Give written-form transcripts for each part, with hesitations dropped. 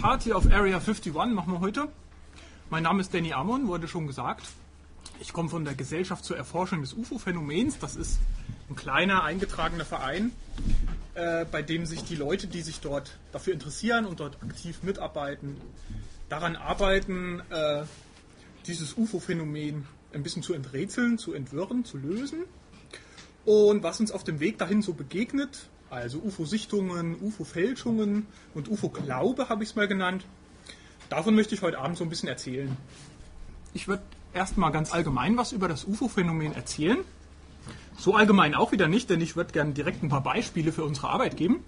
Party auf Area 51 machen wir heute. Mein Name ist Danny Amon, wurde schon gesagt. Ich komme von der Gesellschaft zur Erforschung des UFO-Phänomens. Das ist ein kleiner, eingetragener Verein, bei dem sich die Leute, die sich dort dafür interessieren und dort aktiv mitarbeiten, daran arbeiten, dieses UFO-Phänomen ein bisschen zu enträtseln, zu entwirren, zu lösen. Und was uns auf dem Weg dahin so begegnet, also UFO-Sichtungen, UFO-Fälschungen und UFO-Glaube habe ich es mal genannt, davon möchte ich heute Abend so ein bisschen erzählen. Ich würde erstmal ganz allgemein was über das UFO-Phänomen erzählen. So allgemein auch wieder nicht, denn ich würde gerne direkt ein paar Beispiele für unsere Arbeit geben.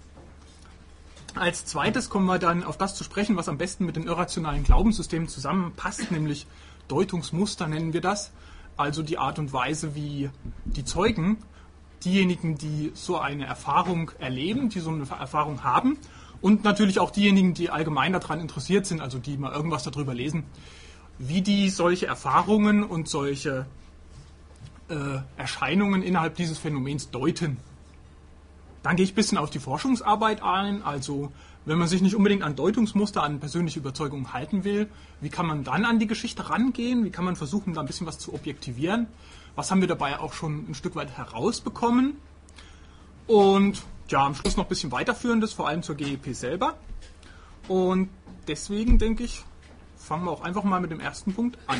Als zweites kommen wir dann auf das zu sprechen, was am besten mit den irrationalen Glaubenssystemen zusammenpasst, nämlich Deutungsmuster nennen wir das. Also die Art und Weise, wie die Zeugen, diejenigen, die so eine Erfahrung erleben, die so eine Erfahrung haben, und natürlich auch diejenigen, die allgemein daran interessiert sind, also die mal irgendwas darüber lesen, wie die solche Erfahrungen und solche Erscheinungen innerhalb dieses Phänomens deuten. Dann gehe ich ein bisschen auf die Forschungsarbeit ein, also wenn man sich nicht unbedingt an Deutungsmuster, an persönliche Überzeugungen halten will, wie kann man dann an die Geschichte rangehen, wie kann man versuchen, da ein bisschen was zu objektivieren, was haben wir dabei auch schon ein Stück weit herausbekommen und ja, am Schluss noch ein bisschen weiterführendes, vor allem zur GEP selber. Und deswegen denke ich, fangen wir auch einfach mal mit dem ersten Punkt an.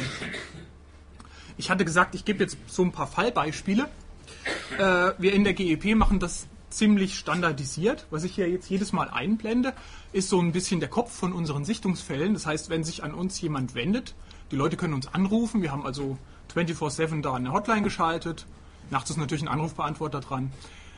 Ich hatte gesagt, ich gebe jetzt so ein paar Fallbeispiele. Wir in der GEP machen das ziemlich standardisiert. Was ich hier jetzt jedes Mal einblende, ist so ein bisschen der Kopf von unseren Sichtungsfällen. Das heißt, wenn sich an uns jemand wendet, die Leute können uns anrufen. Wir haben also 24/7 da eine Hotline geschaltet. Nachts ist natürlich ein Anrufbeantworter dran.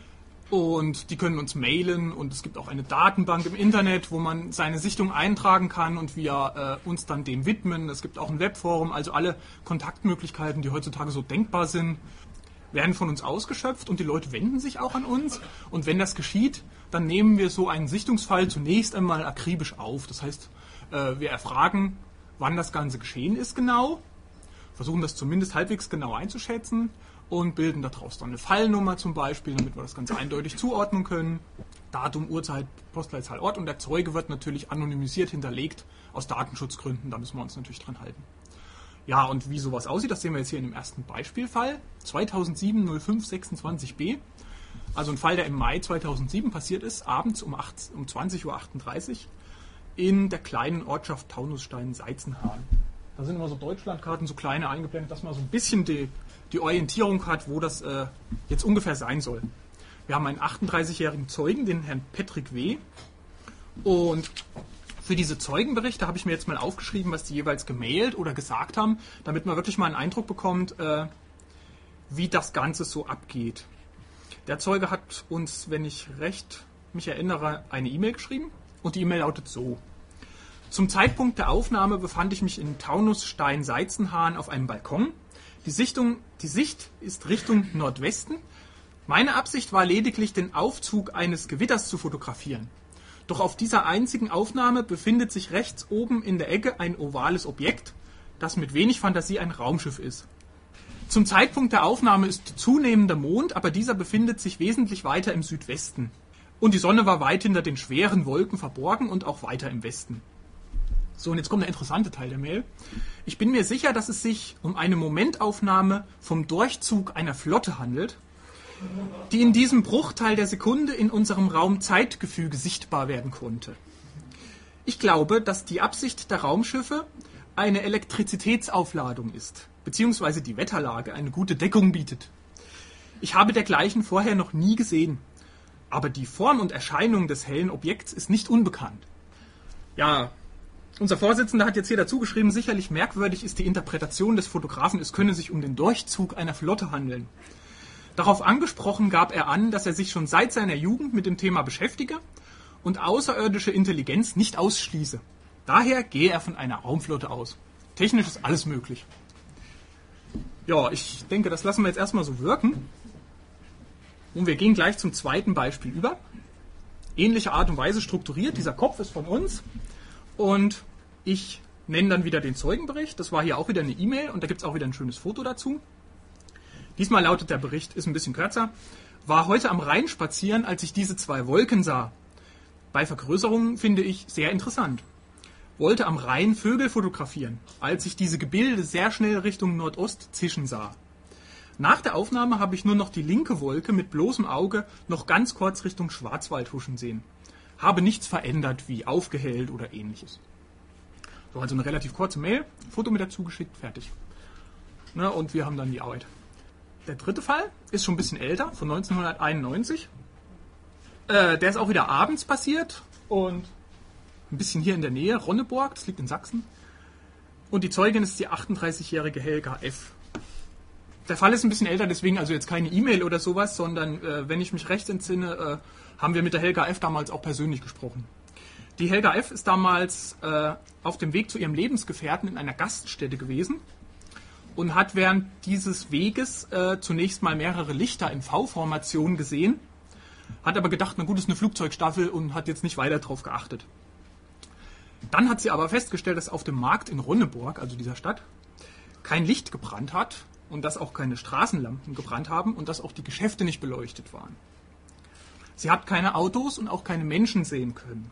Und die können uns mailen und es gibt auch eine Datenbank im Internet, wo man seine Sichtung eintragen kann und wir uns dann dem widmen. Es gibt auch ein Webforum, also alle Kontaktmöglichkeiten, die heutzutage so denkbar sind, werden von uns ausgeschöpft und die Leute wenden sich auch an uns. Und wenn das geschieht, dann nehmen wir so einen Sichtungsfall zunächst einmal akribisch auf. Das heißt, wir erfragen, wann das Ganze geschehen ist genau, versuchen das zumindest halbwegs genau einzuschätzen und bilden daraus dann eine Fallnummer zum Beispiel, damit wir das Ganze eindeutig zuordnen können. Datum, Uhrzeit, Postleitzahl, Ort und der Zeuge wird natürlich anonymisiert hinterlegt aus Datenschutzgründen, da müssen wir uns natürlich dran halten. Ja, und wie sowas aussieht, das sehen wir jetzt hier in dem ersten Beispielfall. 2007-05-26b, also ein Fall, der im Mai 2007 passiert ist, abends um 20:38 Uhr in der kleinen Ortschaft Taunusstein-Seizenhahn. Da sind immer so Deutschlandkarten, so kleine eingeblendet, dass man so ein bisschen die Orientierung hat, wo das jetzt ungefähr sein soll. Wir haben einen 38-jährigen Zeugen, den Herrn Patrick W. Und für diese Zeugenberichte habe ich mir jetzt mal aufgeschrieben, was die jeweils gemailt oder gesagt haben, damit man wirklich mal einen Eindruck bekommt, wie das Ganze so abgeht. Der Zeuge hat uns, wenn ich recht mich erinnere, eine E-Mail geschrieben und die E-Mail lautet so: Zum Zeitpunkt der Aufnahme befand ich mich in Taunusstein-Seizenhahn auf einem Balkon. Die Sicht ist Richtung Nordwesten. Meine Absicht war lediglich, den Aufzug eines Gewitters zu fotografieren. Doch auf dieser einzigen Aufnahme befindet sich rechts oben in der Ecke ein ovales Objekt, das mit wenig Fantasie ein Raumschiff ist. Zum Zeitpunkt der Aufnahme ist zunehmender Mond, aber dieser befindet sich wesentlich weiter im Südwesten. Und die Sonne war weit hinter den schweren Wolken verborgen und auch weiter im Westen. So, und jetzt kommt der interessante Teil der Mail. Ich bin mir sicher, dass es sich um eine Momentaufnahme vom Durchzug einer Flotte handelt, die in diesem Bruchteil der Sekunde in unserem Raumzeitgefüge sichtbar werden konnte. Ich glaube, dass die Absicht der Raumschiffe eine Elektrizitätsaufladung ist, beziehungsweise die Wetterlage eine gute Deckung bietet. Ich habe dergleichen vorher noch nie gesehen, aber die Form und Erscheinung des hellen Objekts ist nicht unbekannt. Ja, unser Vorsitzender hat jetzt hier dazu geschrieben, sicherlich merkwürdig ist die Interpretation des Fotografen, es könne sich um den Durchzug einer Flotte handeln. Darauf angesprochen gab er an, dass er sich schon seit seiner Jugend mit dem Thema beschäftige und außerirdische Intelligenz nicht ausschließe. Daher gehe er von einer Raumflotte aus. Technisch ist alles möglich. Ja, ich denke, das lassen wir jetzt erstmal so wirken. Und wir gehen gleich zum zweiten Beispiel über. Ähnliche Art und Weise strukturiert. Dieser Kopf ist von uns. Und ich nenne dann wieder den Zeugenbericht. Das war hier auch wieder eine E-Mail und da gibt es auch wieder ein schönes Foto dazu. Diesmal lautet der Bericht, ist ein bisschen kürzer. War heute am Rhein spazieren, als ich diese zwei Wolken sah. Bei Vergrößerungen finde ich sehr interessant. wollte am Rhein Vögel fotografieren, als ich diese Gebilde sehr schnell Richtung Nordost zischen sah. Nach der Aufnahme habe ich nur noch die linke Wolke mit bloßem Auge noch ganz kurz Richtung Schwarzwald huschen sehen. Habe nichts verändert, wie aufgehellt oder ähnliches. So, also eine relativ kurze Mail, Foto mit dazu geschickt, fertig. Na, und wir haben dann die Arbeit. Der dritte Fall ist schon ein bisschen älter, von 1991. Der ist auch wieder abends passiert und ein bisschen hier in der Nähe, Ronneborg, das liegt in Sachsen. Und die Zeugin ist die 38-jährige Helga F. Der Fall ist ein bisschen älter, deswegen also jetzt keine E-Mail oder sowas, sondern wenn ich mich recht entsinne, haben wir mit der Helga F. damals auch persönlich gesprochen. Die Helga F. ist damals auf dem Weg zu ihrem Lebensgefährten in einer Gaststätte gewesen und hat während dieses Weges zunächst mal mehrere Lichter in V-Formation gesehen, hat aber gedacht, na gut, ist eine Flugzeugstaffel und hat jetzt nicht weiter drauf geachtet. Dann hat sie aber festgestellt, dass auf dem Markt in Ronneborg, also dieser Stadt, kein Licht gebrannt hat und dass auch keine Straßenlampen gebrannt haben und dass auch die Geschäfte nicht beleuchtet waren. Sie hat keine Autos und auch keine Menschen sehen können.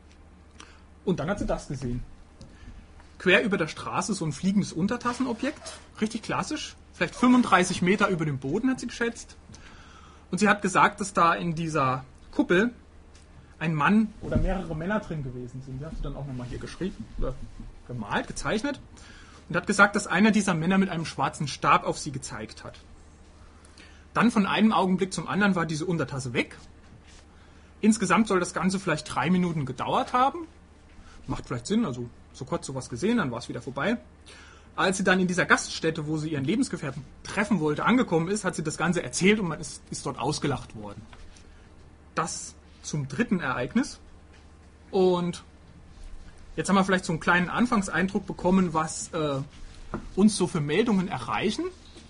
Und dann hat sie das gesehen. Quer über der Straße so ein fliegendes Untertassenobjekt, richtig klassisch, vielleicht 35 Meter über dem Boden hat sie geschätzt. Und sie hat gesagt, dass da in dieser Kuppel ein Mann oder mehrere Männer drin gewesen sind. Die hat sie dann auch nochmal hier geschrieben, gemalt, gezeichnet. Und hat gesagt, dass einer dieser Männer mit einem schwarzen Stab auf sie gezeigt hat. Dann von einem Augenblick zum anderen war diese Untertasse weg. Insgesamt soll das Ganze vielleicht 3 Minuten gedauert haben. Macht vielleicht Sinn, also so kurz sowas gesehen, dann war es wieder vorbei. Als sie dann in dieser Gaststätte, wo sie ihren Lebensgefährten treffen wollte, angekommen ist, hat sie das Ganze erzählt und man ist dort ausgelacht worden. Das zum dritten Ereignis. Und jetzt haben wir vielleicht so einen kleinen Anfangseindruck bekommen, was uns so für Meldungen erreichen.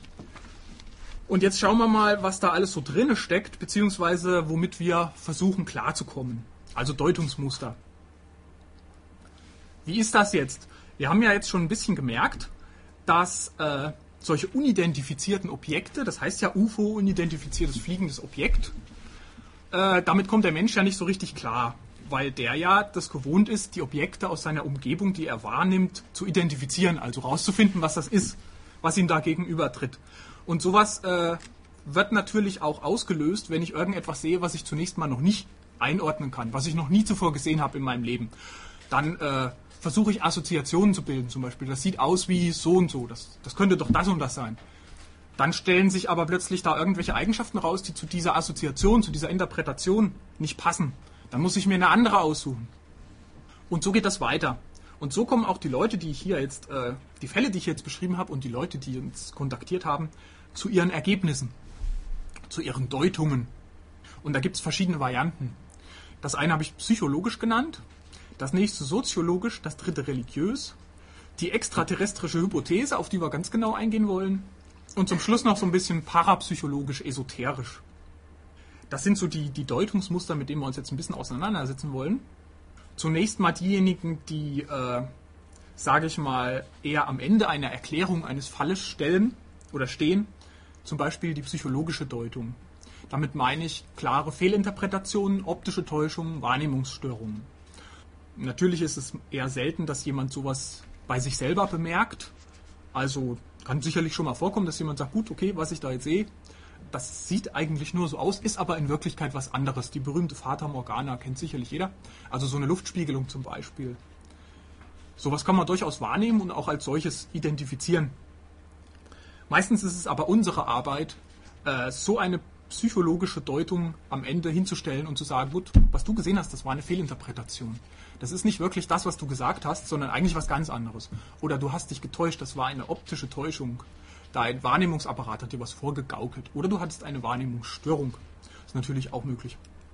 Und jetzt schauen wir mal, was da alles so drin steckt, beziehungsweise womit wir versuchen klarzukommen. Also Deutungsmuster. Wie ist das jetzt? Wir haben ja jetzt schon ein bisschen gemerkt, dass solche unidentifizierten Objekte, das heißt ja UFO, unidentifiziertes fliegendes Objekt, damit kommt der Mensch ja nicht so richtig klar, weil der ja das gewohnt ist, die Objekte aus seiner Umgebung, die er wahrnimmt, zu identifizieren, also rauszufinden, was das ist, was ihm da gegenüber tritt. Und sowas wird natürlich auch ausgelöst, wenn ich irgendetwas sehe, was ich zunächst mal noch nicht einordnen kann, was ich noch nie zuvor gesehen habe in meinem Leben. Dann versuche ich Assoziationen zu bilden, zum Beispiel. Das sieht aus wie so und so, das könnte doch das und das sein. Dann stellen sich aber plötzlich da irgendwelche Eigenschaften raus, die zu dieser Assoziation, zu dieser Interpretation nicht passen. Dann muss ich mir eine andere aussuchen. Und so geht das weiter. Und so kommen auch die Leute, die ich hier jetzt, die Fälle, die ich jetzt beschrieben habe und die Leute, die uns kontaktiert haben, zu ihren Ergebnissen, zu ihren Deutungen. Und da gibt es verschiedene Varianten. Das eine habe ich psychologisch genannt, das nächste soziologisch, das dritte religiös, die extraterrestrische Hypothese, auf die wir ganz genau eingehen wollen, und zum Schluss noch so ein bisschen parapsychologisch, esoterisch. Das sind so die Deutungsmuster, mit denen wir uns jetzt ein bisschen auseinandersetzen wollen. Zunächst mal diejenigen, die, sage ich mal, eher am Ende einer Erklärung eines Falles stellen oder stehen. Zum Beispiel die psychologische Deutung. Damit meine ich klare Fehlinterpretationen, optische Täuschungen, Wahrnehmungsstörungen. Natürlich ist es eher selten, dass jemand sowas bei sich selber bemerkt. Also kann sicherlich schon mal vorkommen, dass jemand sagt, gut, okay, was ich da jetzt sehe, das sieht eigentlich nur so aus, ist aber in Wirklichkeit was anderes. Die berühmte Fata Morgana kennt sicherlich jeder. Also so eine Luftspiegelung zum Beispiel. Sowas kann man durchaus wahrnehmen und auch als solches identifizieren. Meistens ist es aber unsere Arbeit, so eine psychologische Deutung am Ende hinzustellen und zu sagen, gut, was du gesehen hast, das war eine Fehlinterpretation. Das ist nicht wirklich das, was du gesagt hast, sondern eigentlich was ganz anderes. Oder du hast dich getäuscht, das war eine optische Täuschung. Dein Wahrnehmungsapparat hat dir was vorgegaukelt. Oder du hattest eine Wahrnehmungsstörung. Das ist natürlich auch möglich.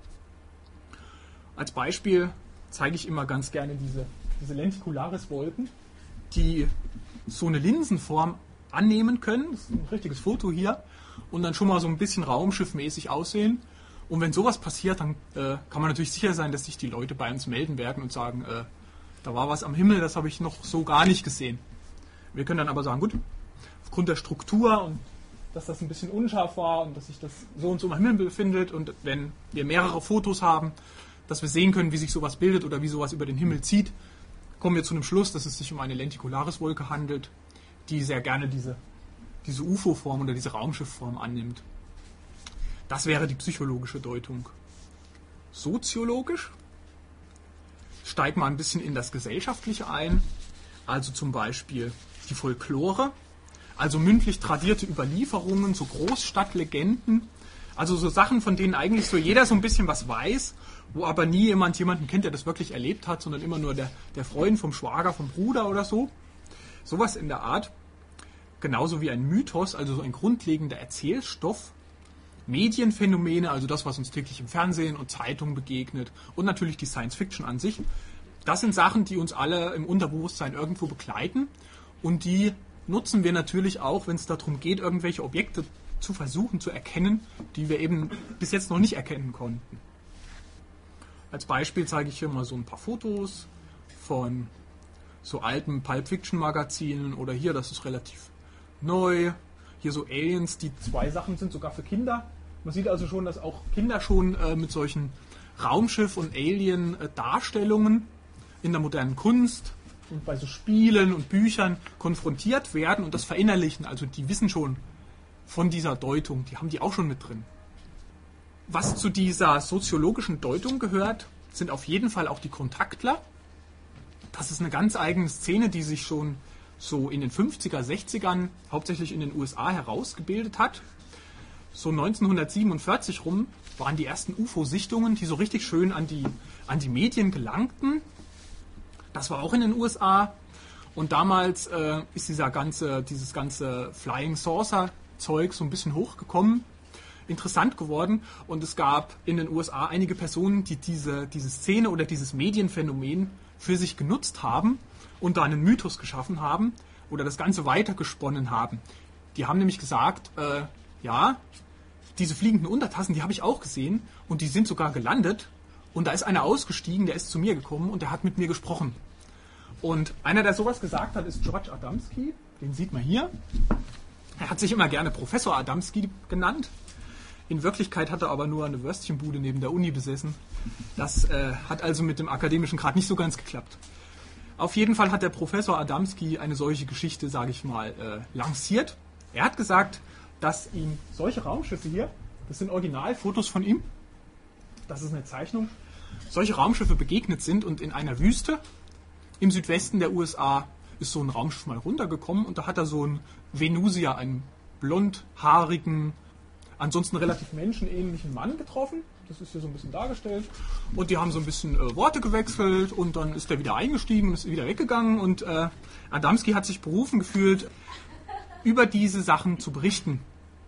Als Beispiel zeige ich immer ganz gerne diese Lenticularis-Wolken, die so eine Linsenform annehmen können. Das ist ein richtiges Foto hier. Und dann schon mal so ein bisschen raumschiffmäßig aussehen. Und wenn sowas passiert, dann kann man natürlich sicher sein, dass sich die Leute bei uns melden werden und sagen, da war was am Himmel, das habe ich noch so gar nicht gesehen. Wir können dann aber sagen, gut, aufgrund der Struktur und dass das ein bisschen unscharf war und dass sich das so und so am Himmel befindet und wenn wir mehrere Fotos haben, dass wir sehen können, wie sich sowas bildet oder wie sowas über den Himmel zieht, kommen wir zu einem Schluss, dass es sich um eine Lenticularis-Wolke handelt, die sehr gerne diese UFO-Form oder diese Raumschiffform annimmt. Das wäre die psychologische Deutung. Soziologisch steigen wir ein bisschen in das Gesellschaftliche ein, also zum Beispiel die Folklore, also mündlich tradierte Überlieferungen, so Großstadtlegenden, also so Sachen, von denen eigentlich so jeder so ein bisschen was weiß, wo aber nie jemanden kennt, der das wirklich erlebt hat, sondern immer nur der Freund vom Schwager, vom Bruder oder so. Sowas in der Art. Genauso wie ein Mythos, also so ein grundlegender Erzählstoff. Medienphänomene, also das, was uns täglich im Fernsehen und Zeitungen begegnet. Und natürlich die Science-Fiction an sich. Das sind Sachen, die uns alle im Unterbewusstsein irgendwo begleiten. Und die nutzen wir natürlich auch, wenn es darum geht, irgendwelche Objekte zu versuchen zu erkennen, die wir eben bis jetzt noch nicht erkennen konnten. Als Beispiel zeige ich hier mal so ein paar Fotos von so alten Pulp-Fiction-Magazinen oder hier, das ist relativ neu. Hier so Aliens, die 2 Sachen sind sogar für Kinder. Man sieht also schon, dass auch Kinder schon mit solchen Raumschiff- und Alien-Darstellungen in der modernen Kunst und bei so Spielen und Büchern konfrontiert werden und das verinnerlichen. Also die wissen schon von dieser Deutung, die haben die auch schon mit drin. Was zu dieser soziologischen Deutung gehört, sind auf jeden Fall auch die Kontaktler. Das ist eine ganz eigene Szene, die sich schon so in den 50er, 60ern, hauptsächlich in den USA herausgebildet hat. So 1947 rum waren die ersten UFO-Sichtungen, die so richtig schön an die Medien gelangten. Das war auch in den USA. Und damals ist dieses ganze Flying Saucer-Zeug so ein bisschen hochgekommen, interessant geworden. Und es gab in den USA einige Personen, die diese Szene oder dieses Medienphänomen für sich genutzt haben und da einen Mythos geschaffen haben oder das Ganze weitergesponnen haben. Die haben nämlich gesagt, ja, diese fliegenden Untertassen, die habe ich auch gesehen und die sind sogar gelandet und da ist einer ausgestiegen, der ist zu mir gekommen und der hat mit mir gesprochen. Und einer, der sowas gesagt hat, ist George Adamski, den sieht man hier. Er hat sich immer gerne Professor Adamski genannt. In Wirklichkeit hat er aber nur eine Würstchenbude neben der Uni besessen. Das hat also mit dem akademischen Grad nicht so ganz geklappt. Auf jeden Fall hat der Professor Adamski eine solche Geschichte, sage ich mal, lanciert. Er hat gesagt, dass ihm solche Raumschiffe hier, das sind Originalfotos von ihm, das ist eine Zeichnung, solche Raumschiffe begegnet sind und in einer Wüste im Südwesten der USA ist so ein Raumschiff mal runtergekommen und da hat er so einen Venusier, einen blondhaarigen, ansonsten relativ menschenähnlichen Mann getroffen. Das ist hier so ein bisschen dargestellt. Und die haben so ein bisschen Worte gewechselt und dann ist er wieder eingestiegen und ist wieder weggegangen. Und Adamski hat sich berufen gefühlt, über diese Sachen zu berichten.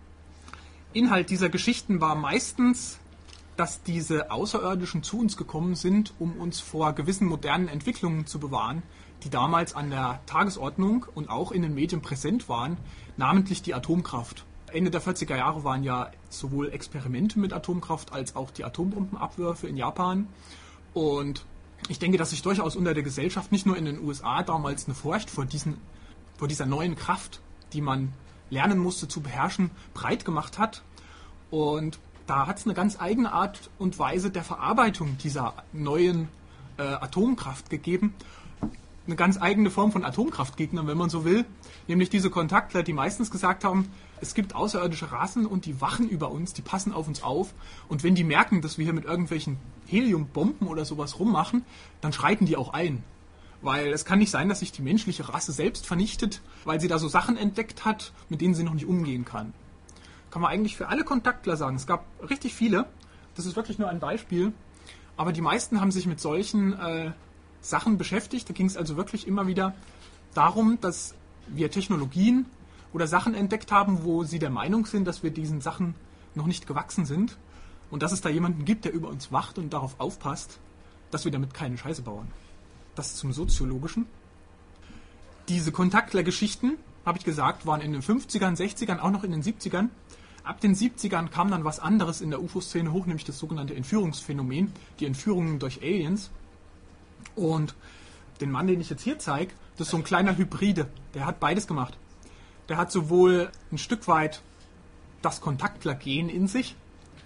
Inhalt dieser Geschichten war meistens, dass diese Außerirdischen zu uns gekommen sind, um uns vor gewissen modernen Entwicklungen zu bewahren, die damals an der Tagesordnung und auch in den Medien präsent waren, namentlich die Atomkraft. Ende der 40er Jahre waren ja sowohl Experimente mit Atomkraft als auch die Atombombenabwürfe in Japan. Und ich denke, dass sich durchaus unter der Gesellschaft, nicht nur in den USA, damals eine Furcht vor dieser neuen Kraft, die man lernen musste zu beherrschen, breit gemacht hat. Und da hat es eine ganz eigene Art und Weise der Verarbeitung dieser neuen Atomkraft gegeben. Eine ganz eigene Form von Atomkraftgegnern, wenn man so will. Nämlich diese Kontaktler, die meistens gesagt haben, es gibt außerirdische Rassen und die wachen über uns, die passen auf uns auf. Und wenn die merken, dass wir hier mit irgendwelchen Heliumbomben oder sowas rummachen, dann schreiten die auch ein. Weil es kann nicht sein, dass sich die menschliche Rasse selbst vernichtet, weil sie da so Sachen entdeckt hat, mit denen sie noch nicht umgehen kann. Kann man eigentlich für alle Kontaktler sagen. Es gab richtig viele. Das ist wirklich nur ein Beispiel. Aber die meisten haben sich mit solchen Sachen beschäftigt. Da ging es also wirklich immer wieder darum, dass wir Technologien oder Sachen entdeckt haben, wo sie der Meinung sind, dass wir diesen Sachen noch nicht gewachsen sind und dass es da jemanden gibt, der über uns wacht und darauf aufpasst, dass wir damit keine Scheiße bauen. Das zum Soziologischen. Diese Kontaktler-Geschichten, habe ich gesagt, waren in den 50ern, 60ern, auch noch in den 70ern. Ab den 70ern kam dann was anderes in der UFO-Szene hoch, nämlich das sogenannte Entführungsphänomen, die Entführungen durch Aliens. Und den Mann, den ich jetzt hier zeige, das ist so ein kleiner Hybride, der hat beides gemacht. Der hat sowohl ein Stück weit das Kontaktler-Gen in sich,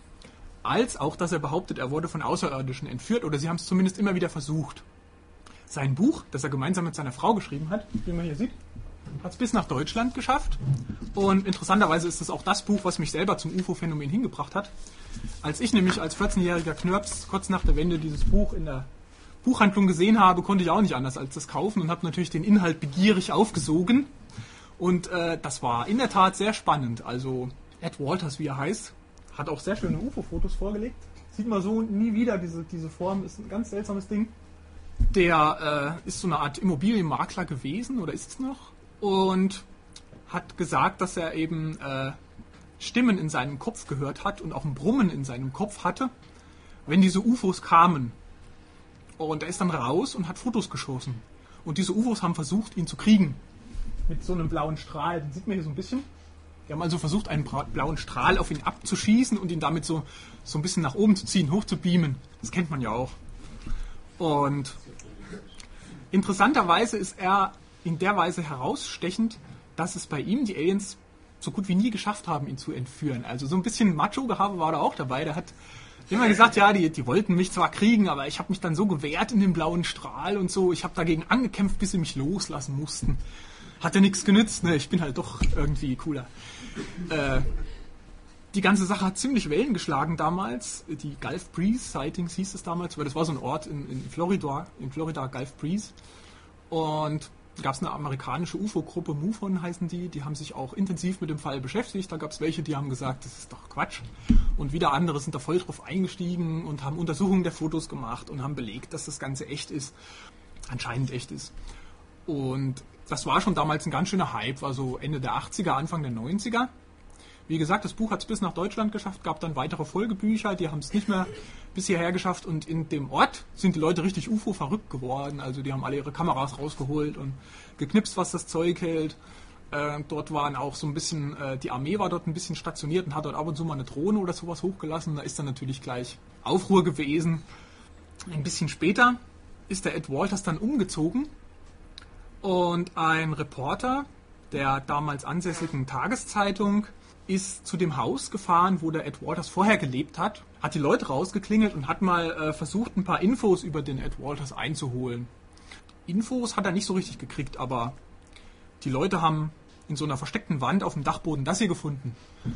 als auch, dass er behauptet, er wurde von Außerirdischen entführt, oder sie haben es zumindest immer wieder versucht. Sein Buch, das er gemeinsam mit seiner Frau geschrieben hat, wie man hier sieht, hat es bis nach Deutschland geschafft. Und interessanterweise ist es auch das Buch, was mich selber zum UFO-Phänomen hingebracht hat. Als ich nämlich als 14-jähriger Knirps kurz nach der Wende dieses Buch in der Buchhandlung gesehen habe, konnte ich auch nicht anders als das kaufen und habe natürlich den Inhalt begierig aufgesogen. Und das war in der Tat sehr spannend. Also Ed Walters, wie er heißt, hat auch sehr schöne UFO-Fotos vorgelegt. Sieht man so nie wieder, diese Form ist ein ganz seltsames Ding. Der ist so eine Art Immobilienmakler gewesen, oder ist es noch? Und hat gesagt, dass er eben Stimmen in seinem Kopf gehört hat und auch ein Brummen in seinem Kopf hatte, wenn diese UFOs kamen. Und er ist dann raus und hat Fotos geschossen. Und diese UFOs haben versucht, ihn zu kriegen. Mit so einem blauen Strahl, den sieht man hier so ein bisschen. Die haben also versucht, einen blauen Strahl auf ihn abzuschießen und ihn damit so ein bisschen nach oben zu ziehen, hoch zu beamen. Das kennt man ja auch. Und interessanterweise ist er in der Weise herausstechend, dass es bei ihm die Aliens so gut wie nie geschafft haben, ihn zu entführen. Also so ein bisschen Macho-Gehabe war da auch dabei. Der hat immer gesagt, ja, die wollten mich zwar kriegen, aber ich habe mich dann so gewehrt in dem blauen Strahl und so. Ich habe dagegen angekämpft, bis sie mich loslassen mussten. Hat ja nichts genützt, ne? Ich bin halt doch irgendwie cooler. Die ganze Sache hat ziemlich Wellen geschlagen damals. Die Gulf Breeze Sightings hieß es damals, weil das war so ein Ort in Florida, Gulf Breeze. Und da gab es eine amerikanische UFO-Gruppe, MUFON heißen die haben sich auch intensiv mit dem Fall beschäftigt. Da gab es welche, die haben gesagt, das ist doch Quatsch. Und wieder andere sind da voll drauf eingestiegen und haben Untersuchungen der Fotos gemacht und haben belegt, dass das Ganze echt ist. Anscheinend echt ist. Und das war schon damals ein ganz schöner Hype, war so Ende der 80er, Anfang der 90er. Wie gesagt, das Buch hat es bis nach Deutschland geschafft, gab dann weitere Folgebücher, die haben es nicht mehr bis hierher geschafft und in dem Ort sind die Leute richtig UFO-verrückt geworden. Also die haben alle ihre Kameras rausgeholt und geknipst, was das Zeug hält. Dort waren auch so ein bisschen, die Armee war dort ein bisschen stationiert und hat dort ab und zu mal eine Drohne oder sowas hochgelassen. Da ist dann natürlich gleich Aufruhr gewesen. Ein bisschen später ist der Ed Walters dann umgezogen und ein Reporter der damals ansässigen Tageszeitung ist zu dem Haus gefahren, wo der Ed Walters vorher gelebt hat, hat die Leute rausgeklingelt und hat mal versucht, ein paar Infos über den Ed Walters einzuholen. Infos hat er nicht so richtig gekriegt, aber die Leute haben in so einer versteckten Wand auf dem Dachboden das hier gefunden.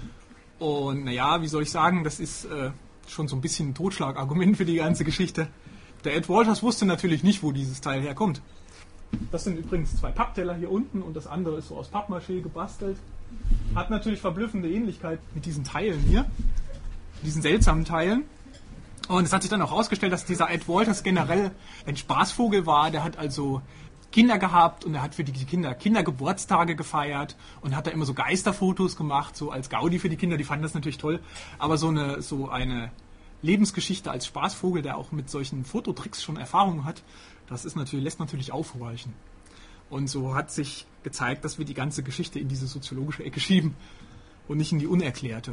Und naja, wie soll ich sagen, das ist schon so ein bisschen ein Totschlagargument für die ganze Geschichte. Der Ed Walters wusste natürlich nicht, wo dieses Teil herkommt. Das sind übrigens 2 Pappteller hier unten und das andere ist so aus Pappmaché gebastelt. Hat natürlich verblüffende Ähnlichkeit mit diesen Teilen hier, diesen seltsamen Teilen. Und es hat sich dann auch herausgestellt, dass dieser Ed Walters generell ein Spaßvogel war. Der hat also Kinder gehabt und er hat für die Kinder Kindergeburtstage gefeiert und hat da immer so Geisterfotos gemacht, so als Gaudi für die Kinder. Die fanden das natürlich toll. Aber so eine Lebensgeschichte als Spaßvogel, der auch mit solchen Fototricks schon Erfahrung hat, lässt natürlich aufhorchen. Und so hat sich gezeigt, dass wir die ganze Geschichte in diese soziologische Ecke schieben und nicht in die unerklärte.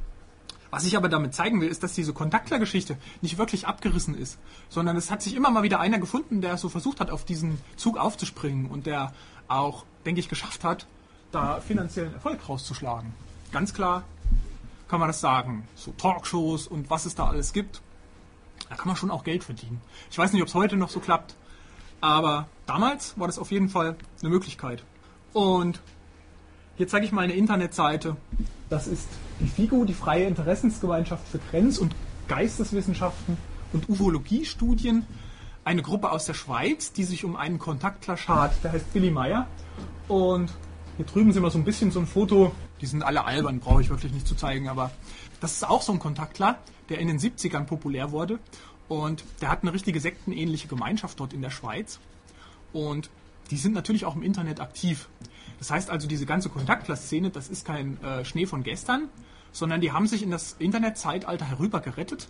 Was ich aber damit zeigen will, ist, dass diese Kontaktler-Geschichte nicht wirklich abgerissen ist, sondern es hat sich immer mal wieder einer gefunden, der so versucht hat, auf diesen Zug aufzuspringen und der auch, denke ich, geschafft hat, da finanziellen Erfolg rauszuschlagen. Ganz klar kann man das sagen. So Talkshows und was es da alles gibt, da kann man schon auch Geld verdienen. Ich weiß nicht, ob es heute noch so klappt, aber damals war das auf jeden Fall eine Möglichkeit. Und hier zeige ich mal eine Internetseite. Das ist die FIGO, die Freie Interessensgemeinschaft für Grenz- und Geisteswissenschaften und Ufologiestudien. Eine Gruppe aus der Schweiz, die sich um einen Kontaktler schart, der heißt Billy Meyer. Und hier drüben sehen wir so ein bisschen so ein Foto. Die sind alle albern, brauche ich wirklich nicht zu zeigen, aber das ist auch so ein Kontaktler, der in den 70ern populär wurde. Und der hat eine richtige sektenähnliche Gemeinschaft dort in der Schweiz. Und die sind natürlich auch im Internet aktiv. Das heißt also, diese ganze Kontaktler-Szene, das ist kein Schnee von gestern, sondern die haben sich in das Internetzeitalter herüber gerettet.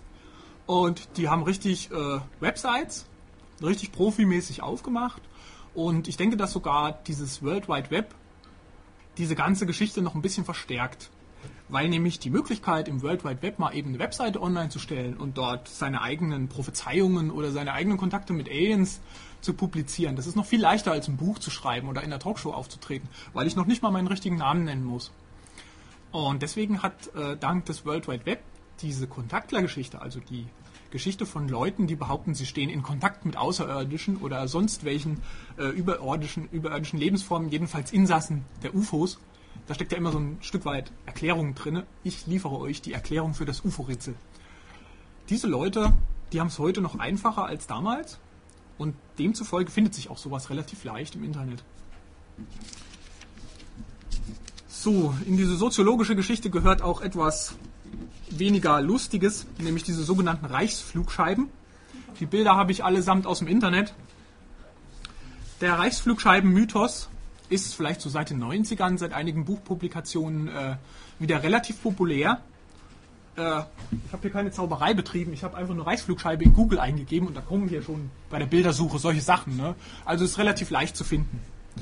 Und die haben richtig Websites, richtig profimäßig aufgemacht. Und ich denke, dass sogar dieses World Wide Web diese ganze Geschichte noch ein bisschen verstärkt. Weil nämlich die Möglichkeit, im World Wide Web mal eben eine Webseite online zu stellen und dort seine eigenen Prophezeiungen oder seine eigenen Kontakte mit Aliens zu publizieren, das ist noch viel leichter, als ein Buch zu schreiben oder in einer Talkshow aufzutreten, weil ich noch nicht mal meinen richtigen Namen nennen muss. Und deswegen hat dank des World Wide Web diese Kontaktler-Geschichte, also die Geschichte von Leuten, die behaupten, sie stehen in Kontakt mit Außerirdischen oder sonst welchen überirdischen Lebensformen, jedenfalls Insassen der UFOs. Da steckt ja immer so ein Stück weit Erklärung drin. Ich liefere euch die Erklärung für das UFO-Rätsel. Diese Leute, die haben es heute noch einfacher als damals und demzufolge findet sich auch sowas relativ leicht im Internet. So, in diese soziologische Geschichte gehört auch etwas weniger Lustiges, nämlich diese sogenannten Reichsflugscheiben. Die Bilder habe ich allesamt aus dem Internet. Der Reichsflugscheiben-Mythos ist vielleicht so seit den 90ern, seit einigen Buchpublikationen wieder relativ populär. Ich habe hier keine Zauberei betrieben, ich habe einfach eine Reichsflugscheibe in Google eingegeben und da kommen hier schon bei der Bildersuche solche Sachen. Ne? Also ist relativ leicht zu finden.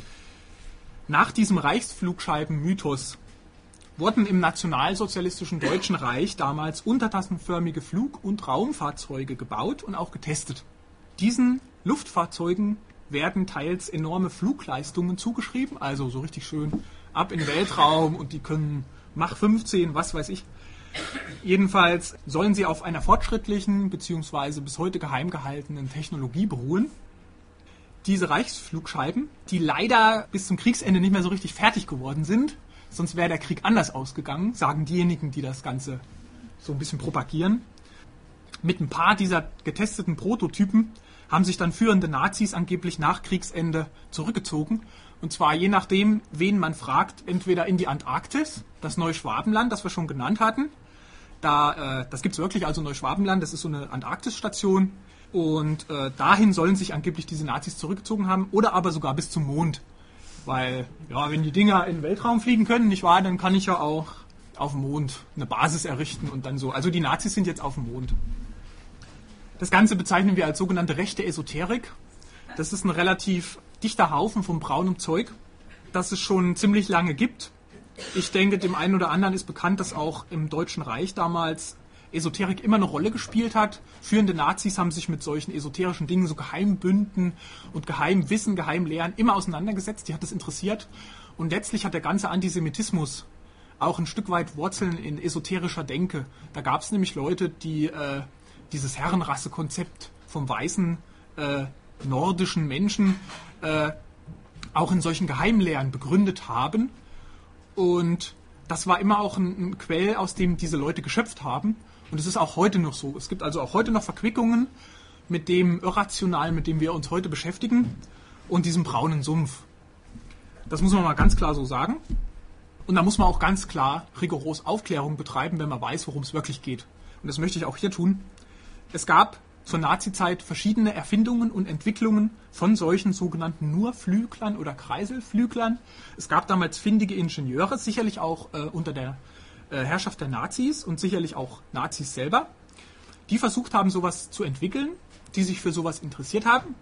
Nach diesem Reichsflugscheiben-Mythos wurden im nationalsozialistischen Deutschen Reich damals untertassenförmige Flug- und Raumfahrzeuge gebaut und auch getestet. Diesen Luftfahrzeugen werden teils enorme Flugleistungen zugeschrieben, also so richtig schön ab in den Weltraum und die können Mach 15, was weiß ich. Jedenfalls sollen sie auf einer fortschrittlichen bzw. bis heute geheim gehaltenen Technologie beruhen. Diese Reichsflugscheiben, die leider bis zum Kriegsende nicht mehr so richtig fertig geworden sind, sonst wäre der Krieg anders ausgegangen, sagen diejenigen, die das Ganze so ein bisschen propagieren. Mit ein paar dieser getesteten Prototypen haben sich dann führende Nazis angeblich nach Kriegsende zurückgezogen. Und zwar je nachdem, wen man fragt, entweder in die Antarktis, das Neuschwabenland, das wir schon genannt hatten. Das gibt es wirklich, also Neuschwabenland, das ist so eine Antarktisstation. Und dahin sollen sich angeblich diese Nazis zurückgezogen haben oder aber sogar bis zum Mond. Weil, ja, wenn die Dinger in den Weltraum fliegen können, nicht wahr, dann kann ich ja auch auf dem Mond eine Basis errichten und dann so. Also die Nazis sind jetzt auf dem Mond. Das Ganze bezeichnen wir als sogenannte rechte Esoterik. Das ist ein relativ dichter Haufen von braunem Zeug, das es schon ziemlich lange gibt. Ich denke, dem einen oder anderen ist bekannt, dass auch im Deutschen Reich damals Esoterik immer eine Rolle gespielt hat. Führende Nazis haben sich mit solchen esoterischen Dingen, so Geheimbünden und Geheimwissen, Geheimlehren immer auseinandergesetzt. Die hat das interessiert. Und letztlich hat der ganze Antisemitismus auch ein Stück weit Wurzeln in esoterischer Denke. Da gab es nämlich Leute, die dieses Herrenrasse-Konzept vom weißen nordischen Menschen auch in solchen Geheimlehren begründet haben. Und das war immer auch ein Quell, aus dem diese Leute geschöpft haben. Und es ist auch heute noch so. Es gibt also auch heute noch Verquickungen mit dem Irrationalen, mit dem wir uns heute beschäftigen, und diesem braunen Sumpf. Das muss man mal ganz klar so sagen. Und da muss man auch ganz klar rigoros Aufklärung betreiben, wenn man weiß, worum es wirklich geht. Und das möchte ich auch hier tun. Es gab zur Nazizeit verschiedene Erfindungen und Entwicklungen von solchen sogenannten Nurflüglern oder Kreiselflüglern. Es gab damals findige Ingenieure, sicherlich auch unter der Herrschaft der Nazis und sicherlich auch Nazis selber, die versucht haben, sowas zu entwickeln, die sich für sowas interessiert haben.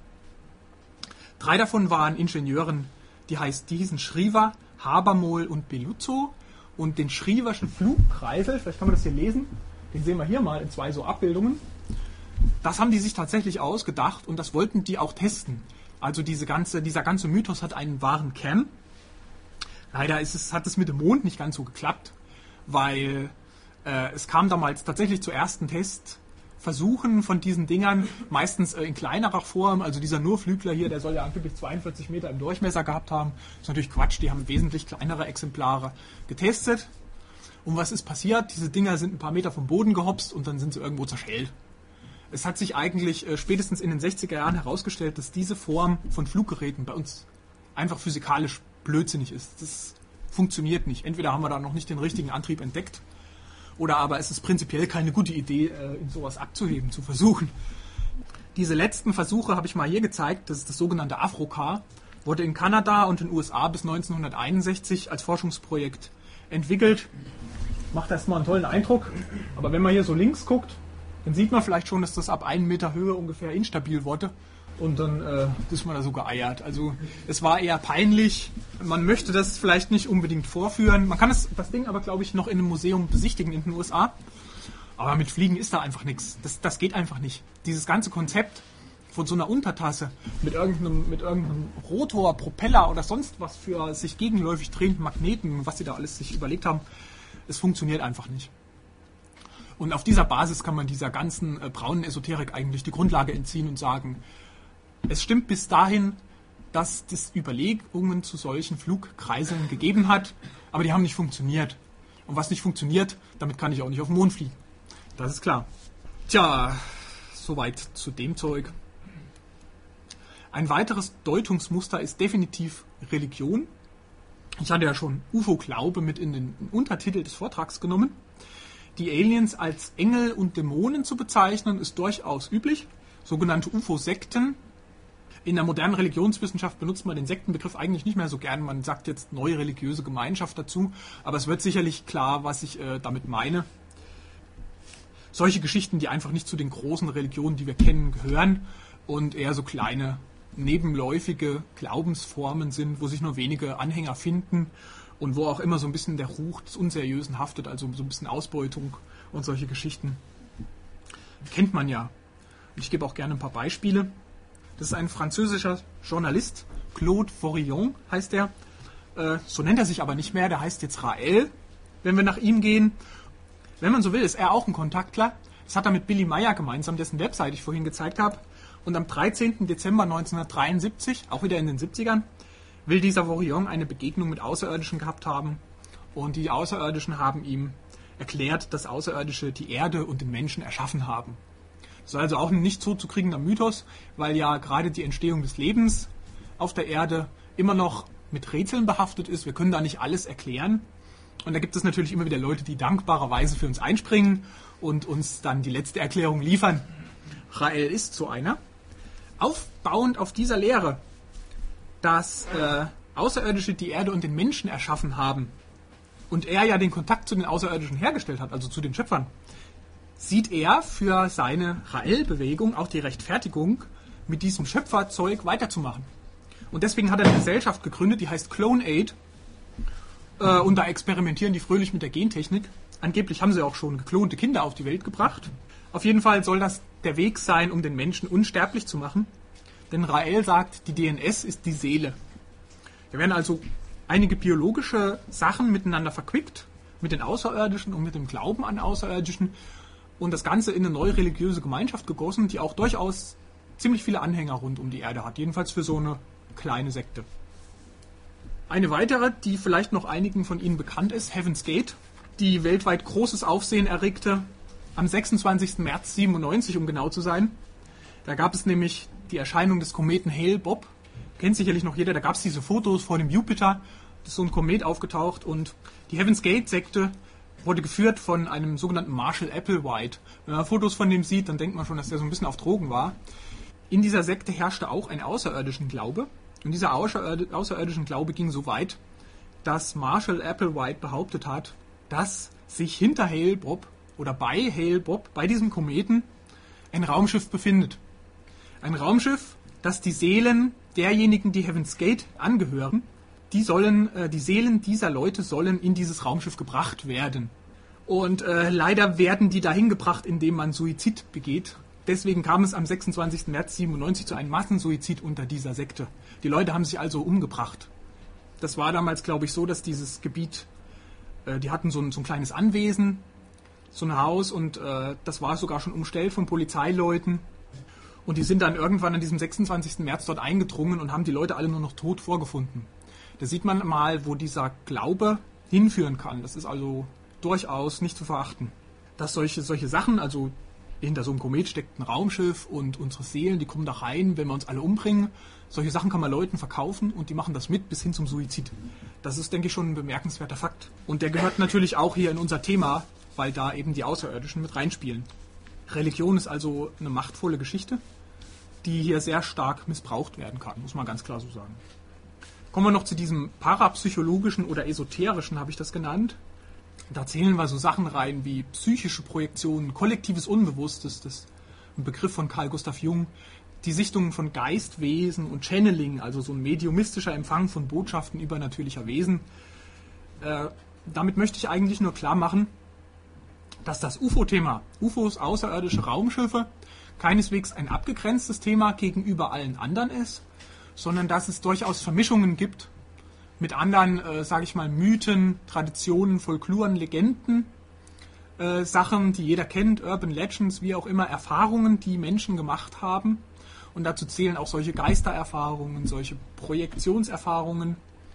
3 davon waren Ingenieuren, die hießen Schriever, Habermohl und Beluzzo. Und den Schrieverschen Flugkreisel, vielleicht kann man das hier lesen, den sehen wir hier mal in 2 so Abbildungen. Das haben die sich tatsächlich ausgedacht und das wollten die auch testen. Also dieser ganze Mythos hat einen wahren Kern. Leider hat es mit dem Mond nicht ganz so geklappt, weil es kam damals tatsächlich zu ersten Testversuchen von diesen Dingern, meistens in kleinerer Form. Also dieser Nurflügler hier, der soll ja angeblich 42 Meter im Durchmesser gehabt haben. Das ist natürlich Quatsch, die haben wesentlich kleinere Exemplare getestet. Und was ist passiert? Diese Dinger sind ein paar Meter vom Boden gehopst und dann sind sie irgendwo zerschellt. Es hat sich eigentlich spätestens in den 60er Jahren herausgestellt, dass diese Form von Fluggeräten bei uns einfach physikalisch blödsinnig ist. Das funktioniert nicht. Entweder haben wir da noch nicht den richtigen Antrieb entdeckt oder aber es ist prinzipiell keine gute Idee, in sowas abzuheben, zu versuchen. Diese letzten Versuche habe ich mal hier gezeigt. Das ist das sogenannte Afrocar. Wurde in Kanada und den USA bis 1961 als Forschungsprojekt entwickelt. Macht erstmal einen tollen Eindruck. Aber wenn man hier so links guckt, dann sieht man vielleicht schon, dass das ab 1 Meter Höhe ungefähr instabil wurde. Und dann ist man da so geeiert. Also es war eher peinlich. Man möchte das vielleicht nicht unbedingt vorführen. Man kann das Ding aber, glaube ich, noch in einem Museum besichtigen in den USA. Aber mit Fliegen ist da einfach nichts. Das geht einfach nicht. Dieses ganze Konzept von so einer Untertasse mit irgendeinem Rotor, Propeller oder sonst was für sich gegenläufig drehenden Magneten, was sie da alles sich überlegt haben, es funktioniert einfach nicht. Und auf dieser Basis kann man dieser ganzen braunen Esoterik eigentlich die Grundlage entziehen und sagen, es stimmt bis dahin, dass es Überlegungen zu solchen Flugkreiseln gegeben hat, aber die haben nicht funktioniert. Und was nicht funktioniert, damit kann ich auch nicht auf den Mond fliegen. Das ist klar. Tja, soweit zu dem Zeug. Ein weiteres Deutungsmuster ist definitiv Religion. Ich hatte ja schon UFO-Glaube mit in den Untertitel des Vortrags genommen. Die Aliens als Engel und Dämonen zu bezeichnen, ist durchaus üblich. Sogenannte UFO-Sekten. In der modernen Religionswissenschaft benutzt man den Sektenbegriff eigentlich nicht mehr so gern. Man sagt jetzt neue religiöse Gemeinschaft dazu. Aber es wird sicherlich klar, was ich damit meine. Solche Geschichten, die einfach nicht zu den großen Religionen, die wir kennen, gehören und eher so kleine, nebenläufige Glaubensformen sind, wo sich nur wenige Anhänger finden und wo auch immer so ein bisschen der Ruch des Unseriösen haftet, also so ein bisschen Ausbeutung und solche Geschichten. Kennt man ja. Und ich gebe auch gerne ein paar Beispiele. Das ist ein französischer Journalist, Claude Vorillon heißt er. So nennt er sich aber nicht mehr, der heißt jetzt Rael, wenn wir nach ihm gehen. Wenn man so will, ist er auch ein Kontaktler. Das hat er mit Billy Meyer gemeinsam, dessen Website ich vorhin gezeigt habe. Und am 13. Dezember 1973, auch wieder in den 70ern, will dieser Vorillon eine Begegnung mit Außerirdischen gehabt haben. Und die Außerirdischen haben ihm erklärt, dass Außerirdische die Erde und den Menschen erschaffen haben. Das ist also auch ein nicht so zu kriegender Mythos, weil ja gerade die Entstehung des Lebens auf der Erde immer noch mit Rätseln behaftet ist. Wir können da nicht alles erklären. Und da gibt es natürlich immer wieder Leute, die dankbarerweise für uns einspringen und uns dann die letzte Erklärung liefern. Rael ist so einer. Aufbauend auf dieser Lehre, dass Außerirdische die Erde und den Menschen erschaffen haben und er ja den Kontakt zu den Außerirdischen hergestellt hat, also zu den Schöpfern, sieht er für seine Rael-Bewegung auch die Rechtfertigung, mit diesem Schöpferzeug weiterzumachen. Und deswegen hat er eine Gesellschaft gegründet, die heißt Clone Aid. Und da experimentieren die fröhlich mit der Gentechnik. Angeblich haben sie auch schon geklonte Kinder auf die Welt gebracht. Auf jeden Fall soll das der Weg sein, um den Menschen unsterblich zu machen. Denn Rael sagt, die DNS ist die Seele. Da werden also einige biologische Sachen miteinander verquickt, mit den Außerirdischen und mit dem Glauben an Außerirdischen. Und das Ganze in eine neue religiöse Gemeinschaft gegossen, die auch durchaus ziemlich viele Anhänger rund um die Erde hat. Jedenfalls für so eine kleine Sekte. Eine weitere, die vielleicht noch einigen von Ihnen bekannt ist, Heaven's Gate, die weltweit großes Aufsehen erregte am 26. März 97, um genau zu sein. Da gab es nämlich die Erscheinung des Kometen Hale-Bopp. Kennt sicherlich noch jeder, da gab es diese Fotos vor dem Jupiter, da ist so ein Komet aufgetaucht und die Heaven's Gate-Sekte wurde geführt von einem sogenannten Marshall Applewhite. Wenn man Fotos von dem sieht, dann denkt man schon, dass der so ein bisschen auf Drogen war. In dieser Sekte herrschte auch ein außerirdischen Glaube. Und dieser außerirdischen Glaube ging so weit, dass Marshall Applewhite behauptet hat, dass sich hinter Hale-Bopp oder bei Hale-Bopp, bei diesem Kometen, ein Raumschiff befindet. Ein Raumschiff, das die Seelen derjenigen, die Heaven's Gate angehören, die Seelen dieser Leute sollen in dieses Raumschiff gebracht werden. Und leider werden die dahin gebracht, indem man Suizid begeht. Deswegen kam es am 26. März 97 zu einem Massensuizid unter dieser Sekte. Die Leute haben sich also umgebracht. Das war damals, glaube ich, so, dass dieses Gebiet, die hatten so ein kleines Anwesen, so ein Haus und das war sogar schon umstellt von Polizeileuten. Und die sind dann irgendwann an diesem 26. März dort eingedrungen und haben die Leute alle nur noch tot vorgefunden. Da sieht man mal, wo dieser Glaube hinführen kann. Das ist also durchaus nicht zu verachten. Dass solche Sachen, also hinter so einem Komet steckt ein Raumschiff und unsere Seelen, die kommen da rein, wenn wir uns alle umbringen. Solche Sachen kann man Leuten verkaufen und die machen das mit bis hin zum Suizid. Das ist, denke ich, schon ein bemerkenswerter Fakt. Und der gehört natürlich auch hier in unser Thema, weil da eben die Außerirdischen mit reinspielen. Religion ist also eine machtvolle Geschichte, die hier sehr stark missbraucht werden kann, muss man ganz klar so sagen. Kommen wir noch zu diesem parapsychologischen oder esoterischen, habe ich das genannt. Da zählen wir so Sachen rein wie psychische Projektionen, kollektives Unbewusstes, das ist ein Begriff von Carl Gustav Jung, die Sichtungen von Geistwesen und Channeling, also so ein mediumistischer Empfang von Botschaften übernatürlicher Wesen. Damit möchte ich eigentlich nur klar machen, dass das UFO-Thema, UFOs, außerirdische Raumschiffe, keineswegs ein abgegrenztes Thema gegenüber allen anderen ist, sondern dass es durchaus Vermischungen gibt mit anderen, sage ich mal, Mythen, Traditionen, Folkloren, Legenden, Sachen, die jeder kennt, Urban Legends, wie auch immer, Erfahrungen, die Menschen gemacht haben. Und dazu zählen auch solche Geistererfahrungen, solche Projektionserfahrungen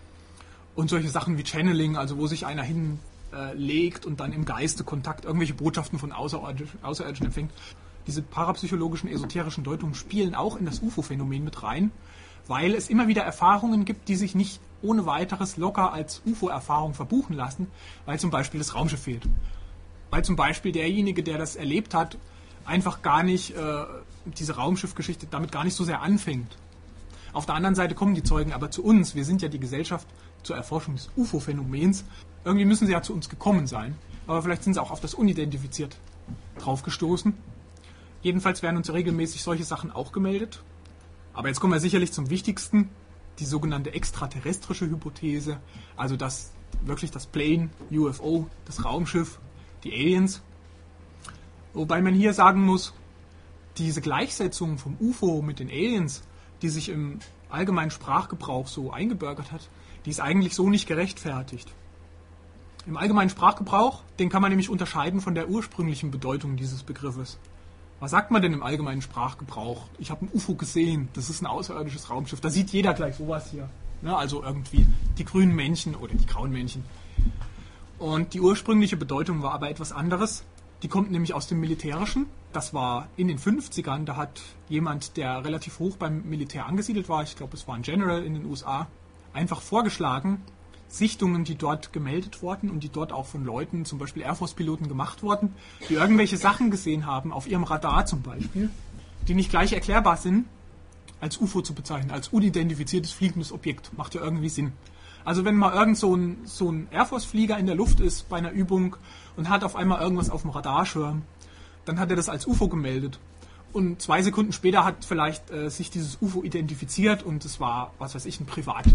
und solche Sachen wie Channeling, also wo sich einer hinlegt und dann im Geiste Kontakt, irgendwelche Botschaften von Außerirdischen empfängt. Diese parapsychologischen, esoterischen Deutungen spielen auch in das UFO-Phänomen mit rein, weil es immer wieder Erfahrungen gibt, die sich nicht ohne weiteres locker als UFO-Erfahrung verbuchen lassen, weil zum Beispiel das Raumschiff fehlt. Weil zum Beispiel derjenige, der das erlebt hat, einfach gar nicht diese Raumschiffgeschichte damit gar nicht so sehr anfängt. Auf der anderen Seite kommen die Zeugen aber zu uns. Wir sind ja die Gesellschaft zur Erforschung des UFO-Phänomens. Irgendwie müssen sie ja zu uns gekommen sein. Aber vielleicht sind sie auch auf das unidentifiziert draufgestoßen. Jedenfalls werden uns regelmäßig solche Sachen auch gemeldet. Aber jetzt kommen wir sicherlich zum Wichtigsten, die sogenannte extraterrestrische Hypothese, also das wirklich das Plane, UFO, das Raumschiff, die Aliens. Wobei man hier sagen muss, diese Gleichsetzung vom UFO mit den Aliens, die sich im allgemeinen Sprachgebrauch so eingebürgert hat, die ist eigentlich so nicht gerechtfertigt. Im allgemeinen Sprachgebrauch, den kann man nämlich unterscheiden von der ursprünglichen Bedeutung dieses Begriffes. Was sagt man denn im allgemeinen Sprachgebrauch? Ich habe ein UFO gesehen, das ist ein außerirdisches Raumschiff. Da sieht jeder gleich sowas hier. Ne? Also irgendwie die grünen Männchen oder die grauen Männchen. Und die ursprüngliche Bedeutung war aber etwas anderes. Die kommt nämlich aus dem Militärischen. Das war in den 50ern. Da hat jemand, der relativ hoch beim Militär angesiedelt war, ich glaube es war ein General in den USA, einfach vorgeschlagen, Sichtungen, die dort gemeldet wurden und die dort auch von Leuten, zum Beispiel Air Force-Piloten gemacht wurden, die irgendwelche Sachen gesehen haben, auf ihrem Radar zum Beispiel, die nicht gleich erklärbar sind, als UFO zu bezeichnen, als unidentifiziertes fliegendes Objekt. Macht ja irgendwie Sinn. Also wenn mal irgend so ein Air Force-Flieger in der Luft ist bei einer Übung und hat auf einmal irgendwas auf dem Radarschirm, dann hat er das als UFO gemeldet. Und 2 Sekunden später hat vielleicht sich dieses UFO identifiziert und es war, was weiß ich, ein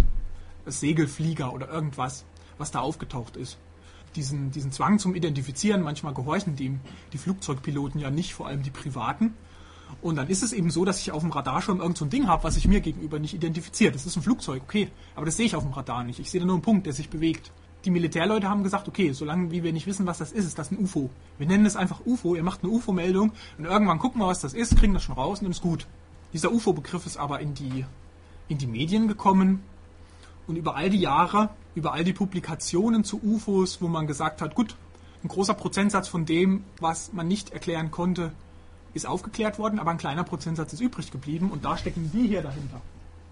Segelflieger oder irgendwas, was da aufgetaucht ist. Diesen Zwang zum Identifizieren, manchmal gehorchen dem die Flugzeugpiloten ja nicht, vor allem die Privaten. Und dann ist es eben so, dass ich auf dem Radarschirm irgend so ein Ding habe, was sich mir gegenüber nicht identifiziert. Das ist ein Flugzeug, okay, aber das sehe ich auf dem Radar nicht. Ich sehe da nur einen Punkt, der sich bewegt. Die Militärleute haben gesagt, okay, solange wie wir nicht wissen, was das ist das ein UFO. Wir nennen es einfach UFO, ihr macht eine UFO-Meldung und irgendwann gucken wir, was das ist, kriegen das schon raus und dann ist gut. Dieser UFO-Begriff ist aber in die Medien gekommen und über all die Jahre, über all die Publikationen zu UFOs, wo man gesagt hat, gut, ein großer Prozentsatz von dem, was man nicht erklären konnte, ist aufgeklärt worden, aber ein kleiner Prozentsatz ist übrig geblieben und da stecken die hier dahinter.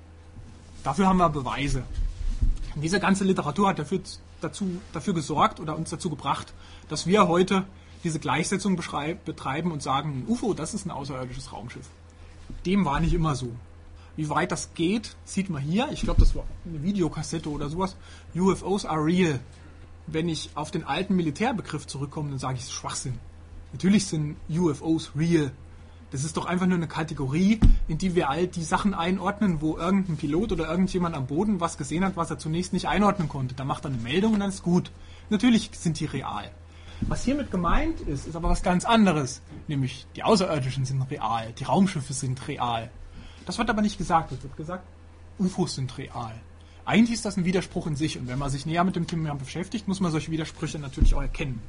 Dafür haben wir Beweise. Und diese ganze Literatur hat dafür gesorgt oder uns dazu gebracht, dass wir heute diese Gleichsetzung betreiben und sagen, ein UFO, das ist ein außerirdisches Raumschiff. Dem war nicht immer so. Wie weit das geht, sieht man hier. Ich glaube, das war eine Videokassette oder sowas. UFOs are real. Wenn ich auf den alten Militärbegriff zurückkomme, dann sage ich, es ist Schwachsinn. Natürlich sind UFOs real. Das ist doch einfach nur eine Kategorie, in die wir all die Sachen einordnen, wo irgendein Pilot oder irgendjemand am Boden was gesehen hat, was er zunächst nicht einordnen konnte. Da macht er eine Meldung und dann ist gut. Natürlich sind die real. Was hiermit gemeint ist, ist aber was ganz anderes. Nämlich die Außerirdischen sind real, die Raumschiffe sind real. Das wird aber nicht gesagt. Es wird gesagt, UFOs sind real. Eigentlich ist das ein Widerspruch in sich und wenn man sich näher mit dem Thema beschäftigt, muss man solche Widersprüche natürlich auch erkennen.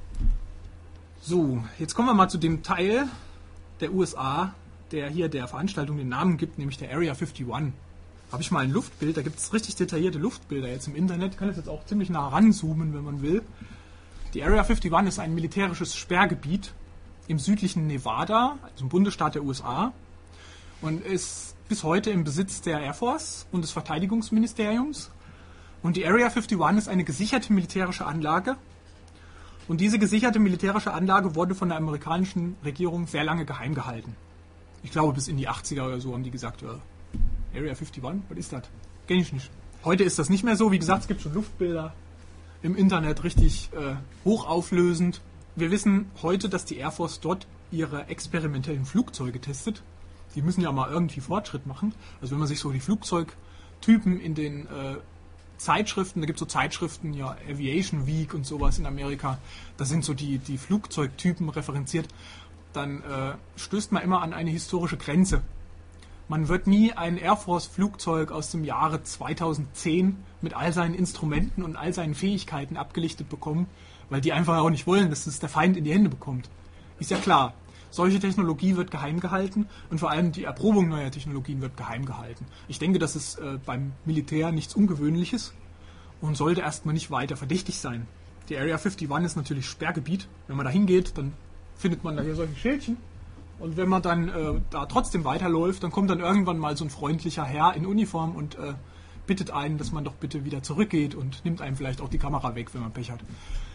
So, jetzt kommen wir mal zu dem Teil der USA, der hier der Veranstaltung den Namen gibt, nämlich der Area 51. Habe ich mal ein Luftbild, da gibt es richtig detaillierte Luftbilder jetzt im Internet, kann es jetzt auch ziemlich nah ranzoomen, wenn man will. Die Area 51 ist ein militärisches Sperrgebiet im südlichen Nevada, also im Bundesstaat der USA, und ist bis heute im Besitz der Air Force und des Verteidigungsministeriums. Und die Area 51 ist eine gesicherte militärische Anlage. Und diese gesicherte militärische Anlage wurde von der amerikanischen Regierung sehr lange geheim gehalten. Ich glaube, bis in die 80er oder so haben die gesagt, Area 51, was ist das? Kenn ich nicht. Heute ist das nicht mehr so. Wie gesagt, es gibt schon Luftbilder im Internet, richtig hochauflösend. Wir wissen heute, dass die Air Force dort ihre experimentellen Flugzeuge testet. Die müssen ja mal irgendwie Fortschritt machen. Also wenn man sich so die Flugzeugtypen in den Zeitschriften, da gibt es so Zeitschriften, ja, Aviation Week und sowas in Amerika, da sind so die Flugzeugtypen referenziert, dann stößt man immer an eine historische Grenze. Man wird nie ein Air Force-Flugzeug aus dem Jahre 2010 mit all seinen Instrumenten und all seinen Fähigkeiten abgelichtet bekommen, weil die einfach auch nicht wollen, dass es der Feind in die Hände bekommt. Ist ja klar. Solche Technologie wird geheim gehalten und vor allem die Erprobung neuer Technologien wird geheim gehalten. Ich denke, das ist beim Militär nichts Ungewöhnliches und sollte erstmal nicht weiter verdächtig sein. Die Area 51 ist natürlich Sperrgebiet. Wenn man da hingeht, dann findet man da hier solche Schildchen. Und wenn man dann da trotzdem weiterläuft, dann kommt dann irgendwann mal so ein freundlicher Herr in Uniform und bittet einen, dass man doch bitte wieder zurückgeht und nimmt einem vielleicht auch die Kamera weg, wenn man Pech hat.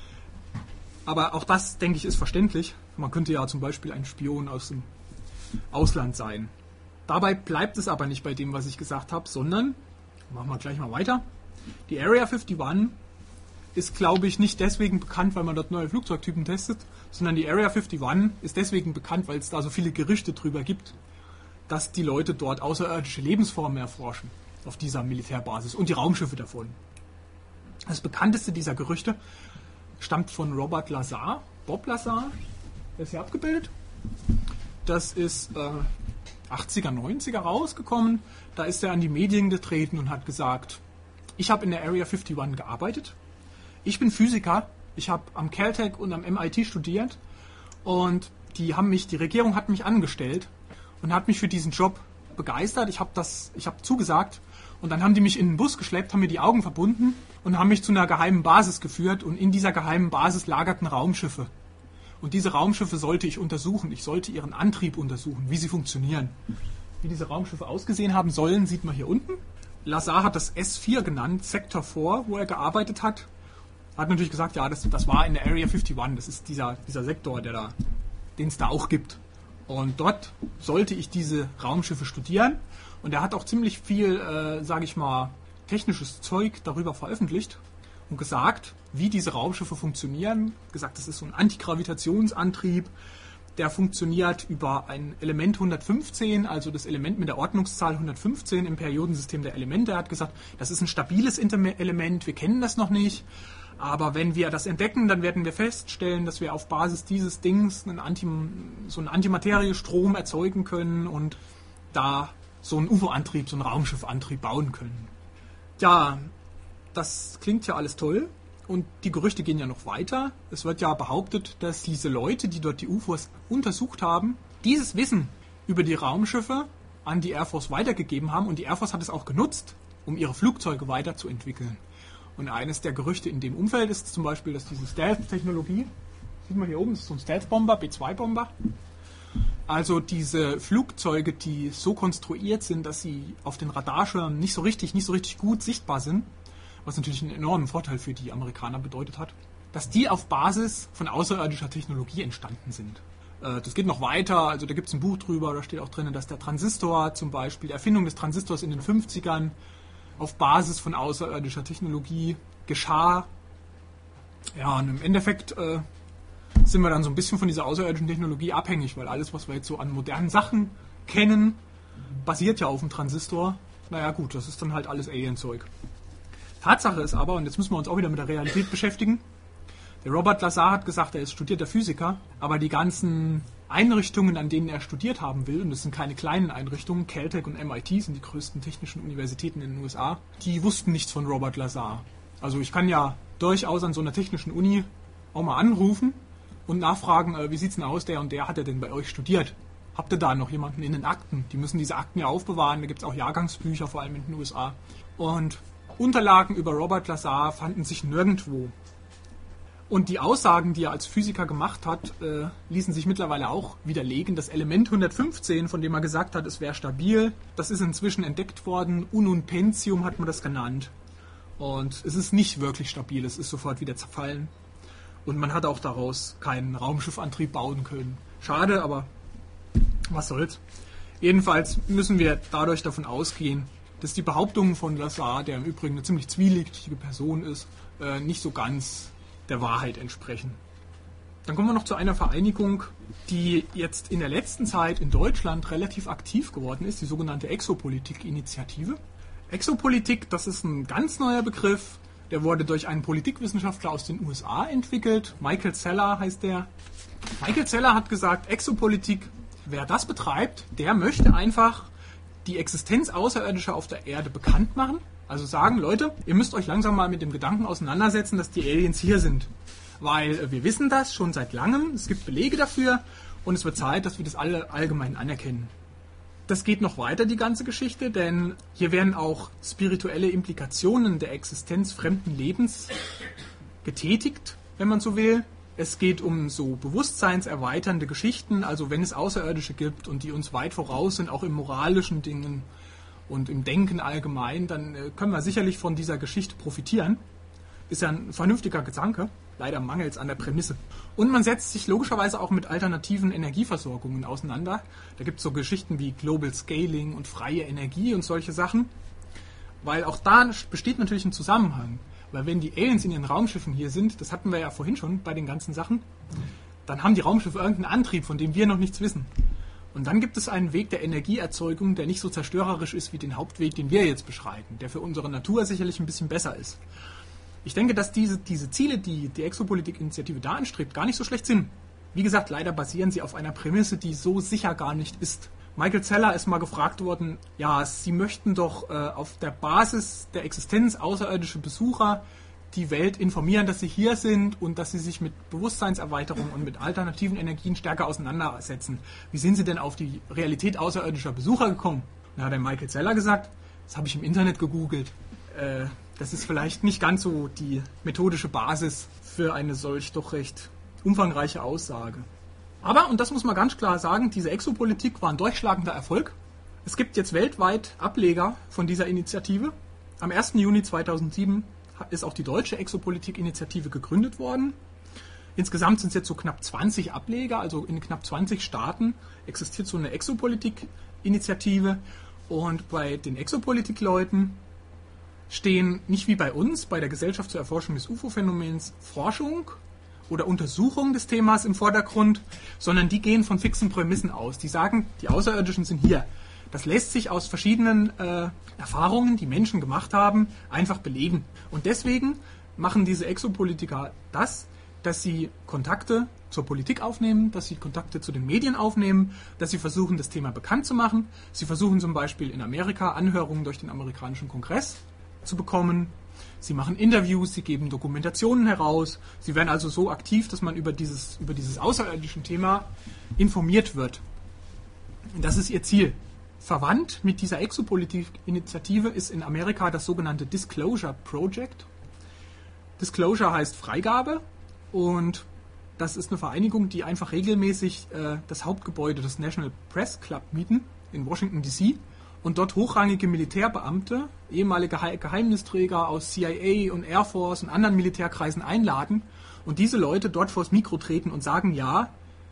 Aber auch das, denke ich, ist verständlich. Man könnte ja zum Beispiel ein Spion aus dem Ausland sein. Dabei bleibt es aber nicht bei dem, was ich gesagt habe, sondern, machen wir gleich mal weiter, die Area 51 ist, glaube ich, nicht deswegen bekannt, weil man dort neue Flugzeugtypen testet, sondern die Area 51 ist deswegen bekannt, weil es da so viele Gerüchte drüber gibt, dass die Leute dort außerirdische Lebensformen erforschen auf dieser Militärbasis und die Raumschiffe davon. Das bekannteste dieser Gerüchte stammt von Robert Lazar, Bob Lazar, der ist hier abgebildet. Das ist 80er, 90er rausgekommen. Da ist er an die Medien getreten und hat gesagt, ich habe in der Area 51 gearbeitet. Ich bin Physiker. Ich habe am Caltech und am MIT studiert. Und die Regierung hat mich angestellt und hat mich für diesen Job begeistert. Ich habe zugesagt. Und dann haben die mich in den Bus geschleppt, haben mir die Augen verbunden und haben mich zu einer geheimen Basis geführt. Und in dieser geheimen Basis lagerten Raumschiffe. Und diese Raumschiffe sollte ich untersuchen. Ich sollte ihren Antrieb untersuchen, wie sie funktionieren. Wie diese Raumschiffe ausgesehen haben sollen, sieht man hier unten. Lazar hat das S4 genannt, Sector 4, wo er gearbeitet hat. Hat natürlich gesagt, ja, das war in der Area 51. Das ist dieser Sektor, den es da auch gibt. Und dort sollte ich diese Raumschiffe studieren. Und er hat auch ziemlich viel, sage ich mal, technisches Zeug darüber veröffentlicht und gesagt, wie diese Raumschiffe funktionieren. Gesagt, das ist so ein Antigravitationsantrieb, der funktioniert über ein Element 115, also das Element mit der Ordnungszahl 115 im Periodensystem der Elemente. Er hat gesagt, das ist ein stabiles Element, wir kennen das noch nicht. Aber wenn wir das entdecken, dann werden wir feststellen, dass wir auf Basis dieses Dings so einen Antimateriestrom erzeugen können und da so einen UFO-Antrieb, so einen Raumschiffantrieb bauen können. Ja, das klingt ja alles toll und die Gerüchte gehen ja noch weiter. Es wird ja behauptet, dass diese Leute, die dort die UFOs untersucht haben, dieses Wissen über die Raumschiffe an die Air Force weitergegeben haben und die Air Force hat es auch genutzt, um ihre Flugzeuge weiterzuentwickeln. Und eines der Gerüchte in dem Umfeld ist zum Beispiel, dass diese Stealth-Technologie, sieht man hier oben, das ist so ein Stealth-Bomber, B-2-Bomber, also diese Flugzeuge, die so konstruiert sind, dass sie auf den Radarschirmen nicht so richtig gut sichtbar sind, was natürlich einen enormen Vorteil für die Amerikaner bedeutet hat, dass die auf Basis von außerirdischer Technologie entstanden sind. Das geht noch weiter, also da gibt es ein Buch drüber, da steht auch drin, dass der Transistor zum Beispiel, die Erfindung des Transistors in den 50ern auf Basis von außerirdischer Technologie geschah. Ja, und im Endeffekt sind wir dann so ein bisschen von dieser außerirdischen Technologie abhängig, weil alles, was wir jetzt so an modernen Sachen kennen, basiert ja auf dem Transistor. Naja gut, das ist dann halt alles Alien-Zeug. Tatsache ist aber, und jetzt müssen wir uns auch wieder mit der Realität beschäftigen, der Robert Lazar hat gesagt, er ist studierter Physiker, aber die ganzen Einrichtungen, an denen er studiert haben will, und das sind keine kleinen Einrichtungen, Caltech und MIT sind die größten technischen Universitäten in den USA, die wussten nichts von Robert Lazar. Also ich kann ja durchaus an so einer technischen Uni auch mal anrufen und nachfragen, wie sieht's denn aus, der und der hat er denn bei euch studiert? Habt ihr da noch jemanden in den Akten? Die müssen diese Akten ja aufbewahren, da gibt es auch Jahrgangsbücher, vor allem in den USA. Und Unterlagen über Robert Lazar fanden sich nirgendwo. Und die Aussagen, die er als Physiker gemacht hat, ließen sich mittlerweile auch widerlegen. Das Element 115, von dem er gesagt hat, es wäre stabil, das ist inzwischen entdeckt worden. Unum Pentium hat man das genannt. Und es ist nicht wirklich stabil, es ist sofort wieder zerfallen. Und man hat auch daraus keinen Raumschiffantrieb bauen können. Schade, aber was soll's. Jedenfalls müssen wir dadurch davon ausgehen, dass die Behauptungen von Lazar, der im Übrigen eine ziemlich zwielichtige Person ist, nicht so ganz der Wahrheit entsprechen. Dann kommen wir noch zu einer Vereinigung, die jetzt in der letzten Zeit in Deutschland relativ aktiv geworden ist, die sogenannte Exopolitik-Initiative. Exopolitik, das ist ein ganz neuer Begriff, der wurde durch einen Politikwissenschaftler aus den USA entwickelt, Michael Zeller heißt der. Michael Zeller hat gesagt, Exopolitik, wer das betreibt, der möchte einfach die Existenz Außerirdischer auf der Erde bekannt machen. Also sagen, Leute, ihr müsst euch langsam mal mit dem Gedanken auseinandersetzen, dass die Aliens hier sind. Weil wir wissen das schon seit langem, es gibt Belege dafür und es wird Zeit, dass wir das alle allgemein anerkennen. Das geht noch weiter, die ganze Geschichte, denn hier werden auch spirituelle Implikationen der Existenz fremden Lebens getätigt, wenn man so will. Es geht um so bewusstseinserweiternde Geschichten, also wenn es Außerirdische gibt und die uns weit voraus sind, auch in moralischen Dingen und im Denken allgemein, dann können wir sicherlich von dieser Geschichte profitieren. Ist ja ein vernünftiger Gedanke, leider mangelt es an der Prämisse. Und man setzt sich logischerweise auch mit alternativen Energieversorgungen auseinander. Da gibt es so Geschichten wie Global Scaling und freie Energie und solche Sachen, weil auch da besteht natürlich ein Zusammenhang. Weil wenn die Aliens in ihren Raumschiffen hier sind, das hatten wir ja vorhin schon bei den ganzen Sachen, dann haben die Raumschiffe irgendeinen Antrieb, von dem wir noch nichts wissen. Und dann gibt es einen Weg der Energieerzeugung, der nicht so zerstörerisch ist wie den Hauptweg, den wir jetzt beschreiten, der für unsere Natur sicherlich ein bisschen besser ist. Ich denke, dass diese Ziele, die die Exopolitik-Initiative da anstrebt, gar nicht so schlecht sind. Wie gesagt, leider basieren sie auf einer Prämisse, die so sicher gar nicht ist. Michael Zeller ist mal gefragt worden, ja, Sie möchten doch auf der Basis der Existenz außerirdischer Besucher die Welt informieren, dass sie hier sind und dass sie sich mit Bewusstseinserweiterung und mit alternativen Energien stärker auseinandersetzen. Wie sind Sie denn auf die Realität außerirdischer Besucher gekommen? Da hat der Michael Zeller gesagt, das habe ich im Internet gegoogelt. Das ist vielleicht nicht ganz so die methodische Basis für eine solch doch recht umfangreiche Aussage. Aber, und das muss man ganz klar sagen, diese Exopolitik war ein durchschlagender Erfolg. Es gibt jetzt weltweit Ableger von dieser Initiative. Am 1. Juni 2007 ist auch die deutsche Exopolitik-Initiative gegründet worden. Insgesamt sind es jetzt so knapp 20 Ableger, also in knapp 20 Staaten existiert so eine Exopolitik-Initiative. Und bei den Exopolitik-Leuten stehen nicht wie bei uns, bei der Gesellschaft zur Erforschung des UFO-Phänomens, Forschung oder Untersuchung des Themas im Vordergrund, sondern die gehen von fixen Prämissen aus. Die sagen, die Außerirdischen sind hier. Das lässt sich aus verschiedenen Erfahrungen, die Menschen gemacht haben, einfach belegen. Und deswegen machen diese Exopolitiker das, dass sie Kontakte zur Politik aufnehmen, dass sie Kontakte zu den Medien aufnehmen, dass sie versuchen, das Thema bekannt zu machen. Sie versuchen zum Beispiel in Amerika Anhörungen durch den amerikanischen Kongress zu bekommen. Sie machen Interviews, sie geben Dokumentationen heraus. Sie werden also so aktiv, dass man über dieses außerirdische Thema informiert wird. Und das ist ihr Ziel. Verwandt mit dieser Exopolitik-Initiative ist in Amerika das sogenannte Disclosure Project. Disclosure heißt Freigabe und das ist eine Vereinigung, die einfach regelmäßig das Hauptgebäude des National Press Club mieten in Washington D.C. und dort hochrangige Militärbeamte, ehemalige Geheimnisträger aus CIA und Air Force und anderen Militärkreisen einladen und diese Leute dort vors Mikro treten und sagen, ja,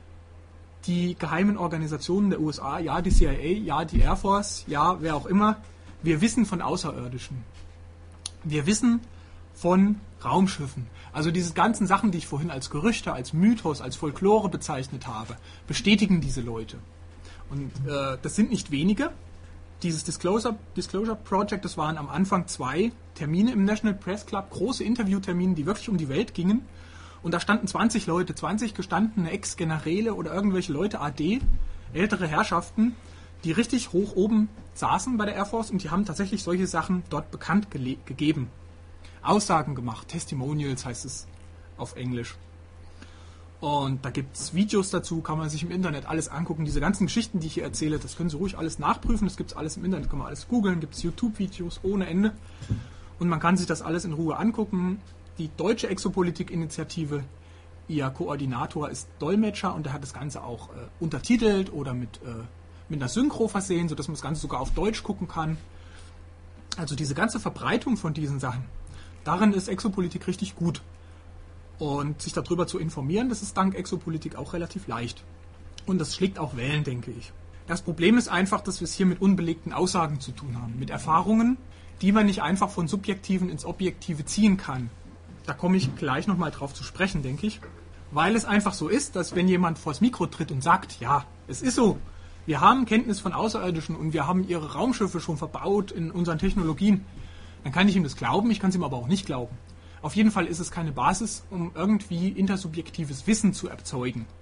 die geheimen Organisationen der USA, ja, die CIA, ja, die Air Force, ja, wer auch immer, wir wissen von Außerirdischen. Wir wissen von Raumschiffen. Also diese ganzen Sachen, die ich vorhin als Gerüchte, als Mythos, als Folklore bezeichnet habe, bestätigen diese Leute. Und das sind nicht wenige. Dieses Disclosure Project, das waren am Anfang 2 Termine im National Press Club, große Interviewtermine, die wirklich um die Welt gingen. Und da standen 20 Leute, 20 gestandene Ex-Generäle oder irgendwelche Leute, AD, ältere Herrschaften, die richtig hoch oben saßen bei der Air Force und die haben tatsächlich solche Sachen dort bekannt gegeben. Aussagen gemacht, Testimonials heißt es auf Englisch. Und da gibt es Videos dazu, kann man sich im Internet alles angucken. Diese ganzen Geschichten, die ich hier erzähle, das können Sie ruhig alles nachprüfen. Das gibt es alles im Internet, kann man alles googeln, gibt es YouTube-Videos ohne Ende. Und man kann sich das alles in Ruhe angucken. Die deutsche Exopolitik-Initiative, ihr Koordinator ist Dolmetscher und der hat das Ganze auch untertitelt oder mit einer Synchro versehen, sodass man das Ganze sogar auf Deutsch gucken kann. Also diese ganze Verbreitung von diesen Sachen, darin ist Exopolitik richtig gut. Und sich darüber zu informieren, das ist dank Exopolitik auch relativ leicht. Und das schlägt auch Wellen, denke ich. Das Problem ist einfach, dass wir es hier mit unbelegten Aussagen zu tun haben. Mit Erfahrungen, die man nicht einfach von Subjektiven ins Objektive ziehen kann. Da komme ich gleich nochmal drauf zu sprechen, denke ich. Weil es einfach so ist, dass wenn jemand vors Mikro tritt und sagt, ja, es ist so, wir haben Kenntnis von Außerirdischen und wir haben ihre Raumschiffe schon verbaut in unseren Technologien, dann kann ich ihm das glauben, ich kann es ihm aber auch nicht glauben. Auf jeden Fall ist es keine Basis, um irgendwie intersubjektives Wissen zu erzeugen.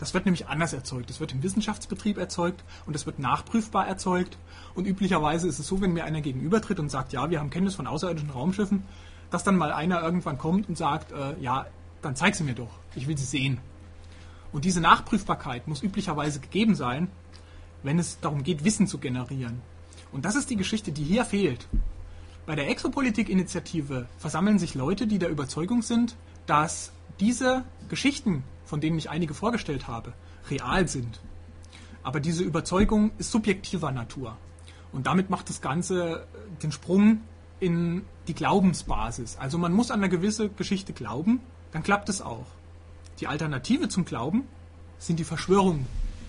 Das wird nämlich anders erzeugt. Das wird im Wissenschaftsbetrieb erzeugt und das wird nachprüfbar erzeugt. Und üblicherweise ist es so, wenn mir einer gegenübertritt und sagt, ja, wir haben Kenntnis von außerirdischen Raumschiffen, dass dann mal einer irgendwann kommt und sagt, ja, dann zeig sie mir doch. Ich will sie sehen. Und diese Nachprüfbarkeit muss üblicherweise gegeben sein, wenn es darum geht, Wissen zu generieren. Und das ist die Geschichte, die hier fehlt. Bei der Exopolitik-Initiative versammeln sich Leute, die der Überzeugung sind, dass diese Geschichten, von denen ich einige vorgestellt habe, real sind. Aber diese Überzeugung ist subjektiver Natur. Und damit macht das Ganze den Sprung in die Glaubensbasis. Also man muss an eine gewisse Geschichte glauben, dann klappt es auch. Die Alternative zum Glauben sind die Verschwörungen.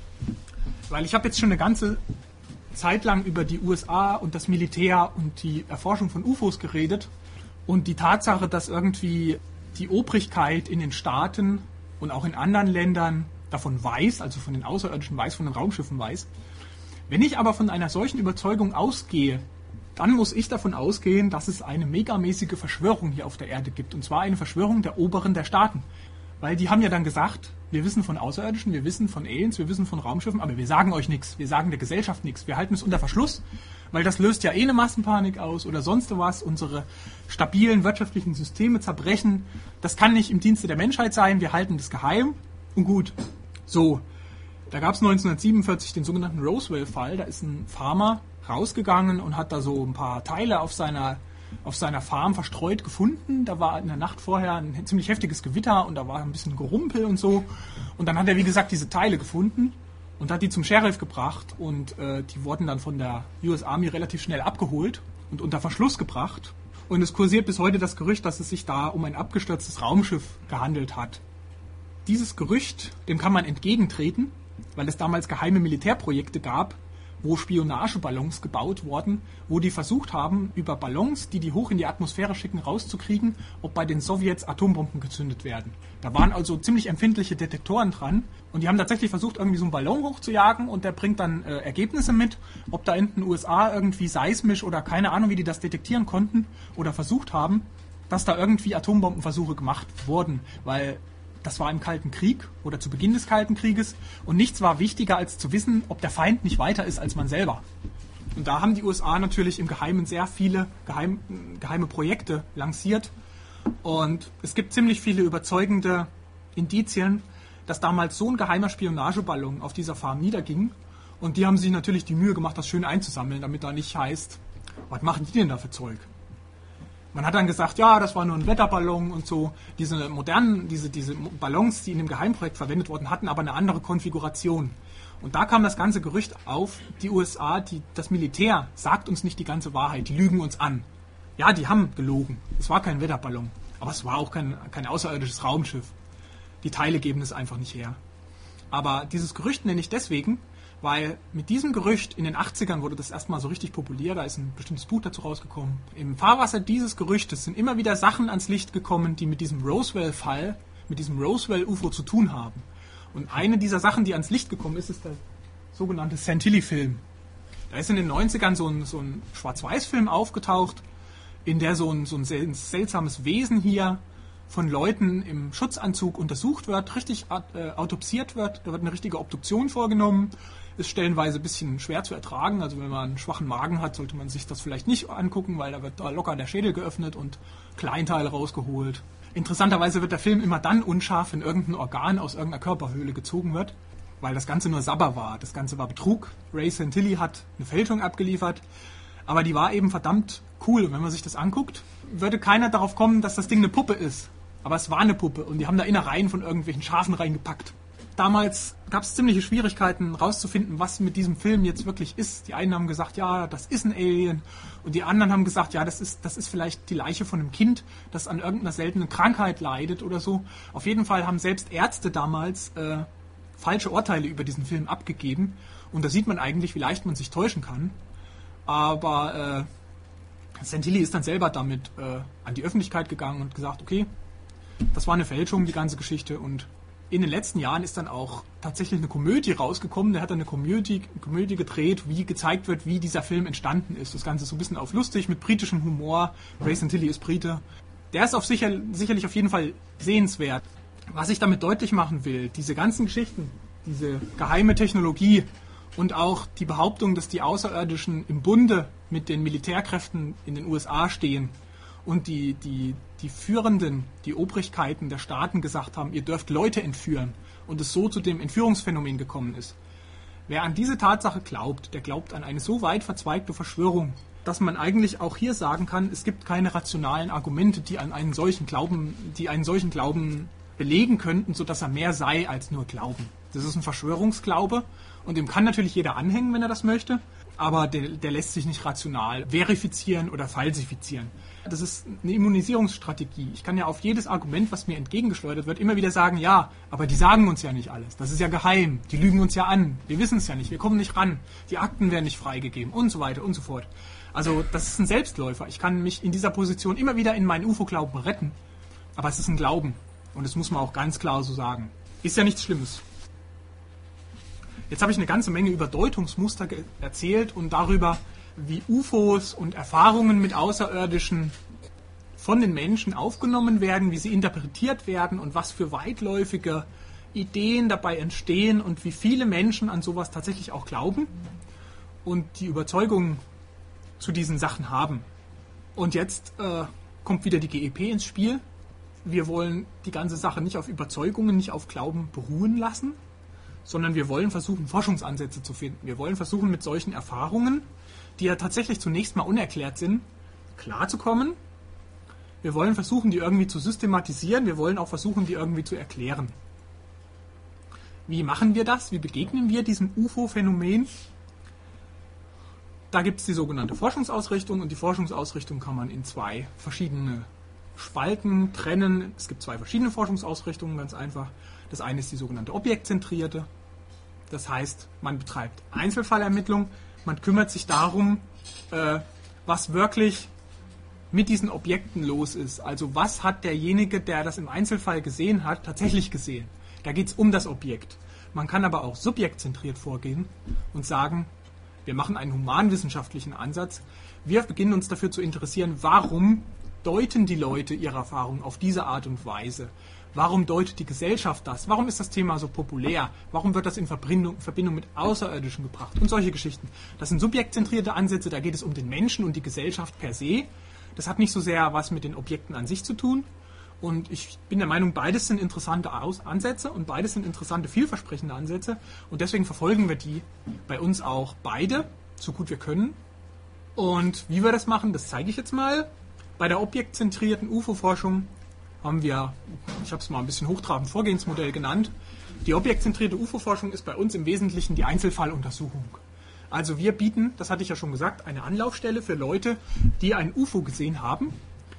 Weil ich habe jetzt schon eine ganze Zeit lang über die USA und das Militär und die Erforschung von UFOs geredet. Und die Tatsache, dass irgendwie die Obrigkeit in den Staaten und auch in anderen Ländern davon weiß, also von den Außerirdischen weiß, von den Raumschiffen weiß. Wenn ich aber von einer solchen Überzeugung ausgehe, dann muss ich davon ausgehen, dass es eine megamäßige Verschwörung hier auf der Erde gibt. Und zwar eine Verschwörung der Oberen der Staaten. Weil die haben ja dann gesagt, wir wissen von Außerirdischen, wir wissen von Aliens, wir wissen von Raumschiffen, aber wir sagen euch nichts, wir sagen der Gesellschaft nichts, wir halten es unter Verschluss, weil das löst ja eine Massenpanik aus oder sonst was, unsere stabilen wirtschaftlichen Systeme zerbrechen. Das kann nicht im Dienste der Menschheit sein, wir halten das geheim und gut. So, da gab es 1947 den sogenannten Roswell-Fall, da ist ein Farmer rausgegangen und hat da so ein paar Teile auf seiner Farm verstreut gefunden. Da war in der Nacht vorher ein ziemlich heftiges Gewitter und da war ein bisschen Gerumpel und so. Und dann hat er, wie gesagt, diese Teile gefunden und hat die zum Sheriff gebracht und die wurden dann von der US Army relativ schnell abgeholt und unter Verschluss gebracht. Und es kursiert bis heute das Gerücht, dass es sich da um ein abgestürztes Raumschiff gehandelt hat. Dieses Gerücht, dem kann man entgegentreten, weil es damals geheime Militärprojekte gab, wo Spionageballons gebaut wurden, wo die versucht haben, über Ballons, die hoch in die Atmosphäre schicken, rauszukriegen, ob bei den Sowjets Atombomben gezündet werden. Da waren also ziemlich empfindliche Detektoren dran und die haben tatsächlich versucht, irgendwie so einen Ballon hochzujagen und der bringt dann Ergebnisse mit, ob da in den USA irgendwie seismisch oder keine Ahnung, wie die das detektieren konnten oder versucht haben, dass da irgendwie Atombombenversuche gemacht wurden, weil das war im Kalten Krieg oder zu Beginn des Kalten Krieges und nichts war wichtiger als zu wissen, ob der Feind nicht weiter ist als man selber. Und da haben die USA natürlich im Geheimen sehr viele geheime Projekte lanciert und es gibt ziemlich viele überzeugende Indizien, dass damals so ein geheimer Spionageballon auf dieser Farm niederging und die haben sich natürlich die Mühe gemacht, das schön einzusammeln, damit da nicht heißt, was machen die denn da für Zeug? Man hat dann gesagt, ja, das war nur ein Wetterballon und so. Diese modernen, diese Ballons, die in dem Geheimprojekt verwendet wurden, hatten aber eine andere Konfiguration. Und da kam das ganze Gerücht auf, die USA, das Militär sagt uns nicht die ganze Wahrheit, die lügen uns an. Ja, die haben gelogen. Es war kein Wetterballon, aber es war auch kein außerirdisches Raumschiff. Die Teile geben es einfach nicht her. Aber dieses Gerücht nenne ich deswegen, weil mit diesem Gerücht in den 80ern wurde das erstmal so richtig populär, da ist ein bestimmtes Buch dazu rausgekommen. Im Fahrwasser dieses Gerüchtes sind immer wieder Sachen ans Licht gekommen, die mit diesem Roswell-Fall, mit diesem Roswell-UFO zu tun haben. Und eine dieser Sachen, die ans Licht gekommen ist, ist der sogenannte Santilli-Film. Da ist in den 90ern so ein Schwarz-Weiß-Film aufgetaucht, in der so ein seltsames Wesen hier von Leuten im Schutzanzug untersucht wird, richtig autopsiert wird, da wird eine richtige Obduktion vorgenommen. Ist stellenweise ein bisschen schwer zu ertragen, also wenn man einen schwachen Magen hat, sollte man sich das vielleicht nicht angucken, weil da wird da locker der Schädel geöffnet und Kleinteile rausgeholt. Interessanterweise wird der Film immer dann unscharf, wenn irgendein Organ aus irgendeiner Körperhöhle gezogen wird, weil das Ganze nur Sabber war. Das Ganze war Betrug. Ray Santilli hat eine Fälschung abgeliefert, aber die war eben verdammt cool. Und wenn man sich das anguckt, würde keiner darauf kommen, dass das Ding eine Puppe ist. Aber es war eine Puppe und die haben da Innereien von irgendwelchen Schafen reingepackt. Damals gab es ziemliche Schwierigkeiten rauszufinden, was mit diesem Film jetzt wirklich ist. Die einen haben gesagt, ja, das ist ein Alien. Und die anderen haben gesagt, ja, das ist vielleicht die Leiche von einem Kind, das an irgendeiner seltenen Krankheit leidet oder so. Auf jeden Fall haben selbst Ärzte damals falsche Urteile über diesen Film abgegeben. Und da sieht man eigentlich, wie leicht man sich täuschen kann. Aber Santilli ist dann selber damit an die Öffentlichkeit gegangen und gesagt, okay, das war eine Fälschung, die ganze Geschichte. Und in den letzten Jahren ist dann auch tatsächlich eine Komödie rausgekommen. Der hat dann eine Komödie gedreht, wie gezeigt wird, wie dieser Film entstanden ist. Das Ganze ist so ein bisschen auf lustig, mit britischem Humor. Ray Santilli ist Brite. Der ist sicherlich auf jeden Fall sehenswert. Was ich damit deutlich machen will, diese ganzen Geschichten, diese geheime Technologie und auch die Behauptung, dass die Außerirdischen im Bunde mit den Militärkräften in den USA stehen und die Führenden, die Obrigkeiten der Staaten gesagt haben, ihr dürft Leute entführen und es so zu dem Entführungsphänomen gekommen ist. Wer an diese Tatsache glaubt, der glaubt an eine so weit verzweigte Verschwörung, dass man eigentlich auch hier sagen kann, es gibt keine rationalen Argumente, die einen solchen Glauben belegen könnten, sodass er mehr sei als nur Glauben. Das ist ein Verschwörungsglaube und dem kann natürlich jeder anhängen, wenn er das möchte, aber der lässt sich nicht rational verifizieren oder falsifizieren. Das ist eine Immunisierungsstrategie. Ich kann ja auf jedes Argument, was mir entgegengeschleudert wird, immer wieder sagen, ja, aber die sagen uns ja nicht alles. Das ist ja geheim. Die lügen uns ja an. Wir wissen es ja nicht. Wir kommen nicht ran. Die Akten werden nicht freigegeben und so weiter und so fort. Also das ist ein Selbstläufer. Ich kann mich in dieser Position immer wieder in meinen UFO-Glauben retten, aber es ist ein Glauben. Und das muss man auch ganz klar so sagen. Ist ja nichts Schlimmes. Jetzt habe ich eine ganze Menge über Deutungsmuster erzählt und darüber, wie UFOs und Erfahrungen mit Außerirdischen von den Menschen aufgenommen werden, wie sie interpretiert werden und was für weitläufige Ideen dabei entstehen und wie viele Menschen an sowas tatsächlich auch glauben und die Überzeugung zu diesen Sachen haben. Und jetzt kommt wieder die GEP ins Spiel. Wir wollen die ganze Sache nicht auf Überzeugungen, nicht auf Glauben beruhen lassen, sondern wir wollen versuchen, Forschungsansätze zu finden. Wir wollen versuchen, mit solchen Erfahrungen, die ja tatsächlich zunächst mal unerklärt sind, klarzukommen. Wir wollen versuchen, die irgendwie zu systematisieren. Wir wollen auch versuchen, die irgendwie zu erklären. Wie machen wir das? Wie begegnen wir diesem UFO-Phänomen? Da gibt es die sogenannte Forschungsausrichtung und die Forschungsausrichtung kann man in zwei verschiedene Spalten trennen. Es gibt zwei verschiedene Forschungsausrichtungen, ganz einfach. Das eine ist die sogenannte objektzentrierte. Das heißt, man betreibt Einzelfallermittlung. Man kümmert sich darum, was wirklich mit diesen Objekten los ist. Also was hat derjenige, der das im Einzelfall gesehen hat, tatsächlich gesehen. Da geht es um das Objekt. Man kann aber auch subjektzentriert vorgehen und sagen, wir machen einen humanwissenschaftlichen Ansatz. Wir beginnen uns dafür zu interessieren, warum deuten die Leute ihre Erfahrungen auf diese Art und Weise? Warum deutet die Gesellschaft das? Warum ist das Thema so populär? Warum wird das in Verbindung mit Außerirdischen gebracht? Und solche Geschichten. Das sind subjektzentrierte Ansätze, da geht es um den Menschen und die Gesellschaft per se. Das hat nicht so sehr was mit den Objekten an sich zu tun. Und ich bin der Meinung, beides sind interessante Ansätze und beides sind interessante, vielversprechende Ansätze. Und deswegen verfolgen wir die bei uns auch beide, so gut wir können. Und wie wir das machen, das zeige ich jetzt mal. Bei der objektzentrierten UFO-Forschung haben wir, ich habe es mal ein bisschen hochtrabend Vorgehensmodell genannt. Die objektzentrierte UFO-Forschung ist bei uns im Wesentlichen die Einzelfalluntersuchung. Also wir bieten, das hatte ich ja schon gesagt, eine Anlaufstelle für Leute, die ein UFO gesehen haben.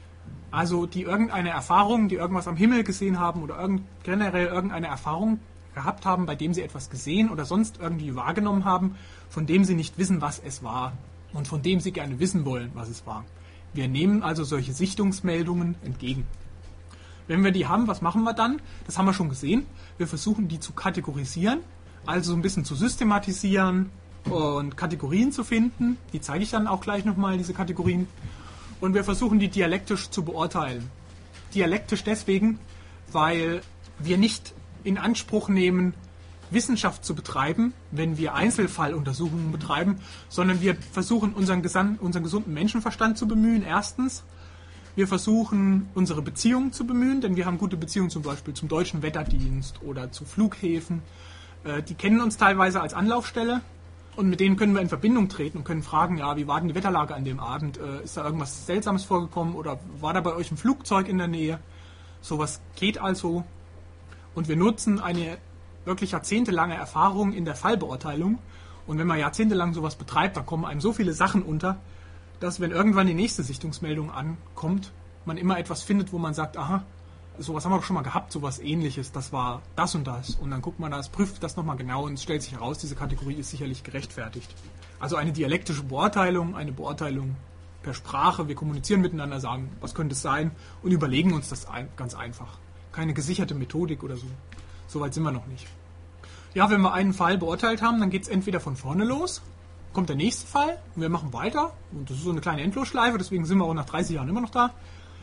Also die irgendeine Erfahrung, die irgendwas am Himmel gesehen haben oder generell irgendeine Erfahrung gehabt haben, bei dem sie etwas gesehen oder sonst irgendwie wahrgenommen haben, von dem sie nicht wissen, was es war und von dem sie gerne wissen wollen, was es war. Wir nehmen also solche Sichtungsmeldungen entgegen. Wenn wir die haben, was machen wir dann? Das haben wir schon gesehen. Wir versuchen, die zu kategorisieren, also so ein bisschen zu systematisieren und Kategorien zu finden. Die zeige ich dann auch gleich nochmal, diese Kategorien. Und wir versuchen, die dialektisch zu beurteilen. Dialektisch deswegen, weil wir nicht in Anspruch nehmen, Wissenschaft zu betreiben, wenn wir Einzelfalluntersuchungen betreiben, sondern wir versuchen, unseren gesunden Menschenverstand zu bemühen, erstens. Wir versuchen, unsere Beziehungen zu bemühen, denn wir haben gute Beziehungen zum Beispiel zum deutschen Wetterdienst oder zu Flughäfen. Die kennen uns teilweise als Anlaufstelle und mit denen können wir in Verbindung treten und können fragen, ja, wie war denn die Wetterlage an dem Abend? Ist da irgendwas Seltsames vorgekommen oder war da bei euch ein Flugzeug in der Nähe? Sowas geht also. Und wir nutzen eine wirklich jahrzehntelange Erfahrung in der Fallbeurteilung. Und wenn man jahrzehntelang sowas betreibt, da kommen einem so viele Sachen unter, dass wenn irgendwann die nächste Sichtungsmeldung ankommt, man immer etwas findet, wo man sagt, aha, sowas haben wir doch schon mal gehabt, sowas Ähnliches, das war das und das. Und dann guckt man das, prüft das nochmal genau und es stellt sich heraus, diese Kategorie ist sicherlich gerechtfertigt. Also eine dialektische Beurteilung, eine Beurteilung per Sprache, wir kommunizieren miteinander, sagen, was könnte es sein und überlegen uns das ganz einfach. Keine gesicherte Methodik oder so. Soweit sind wir noch nicht. Ja, wenn wir einen Fall beurteilt haben, dann geht es entweder von vorne los, kommt der nächste Fall und wir machen weiter. Und das ist so eine kleine Endlosschleife, deswegen sind wir auch nach 30 Jahren immer noch da.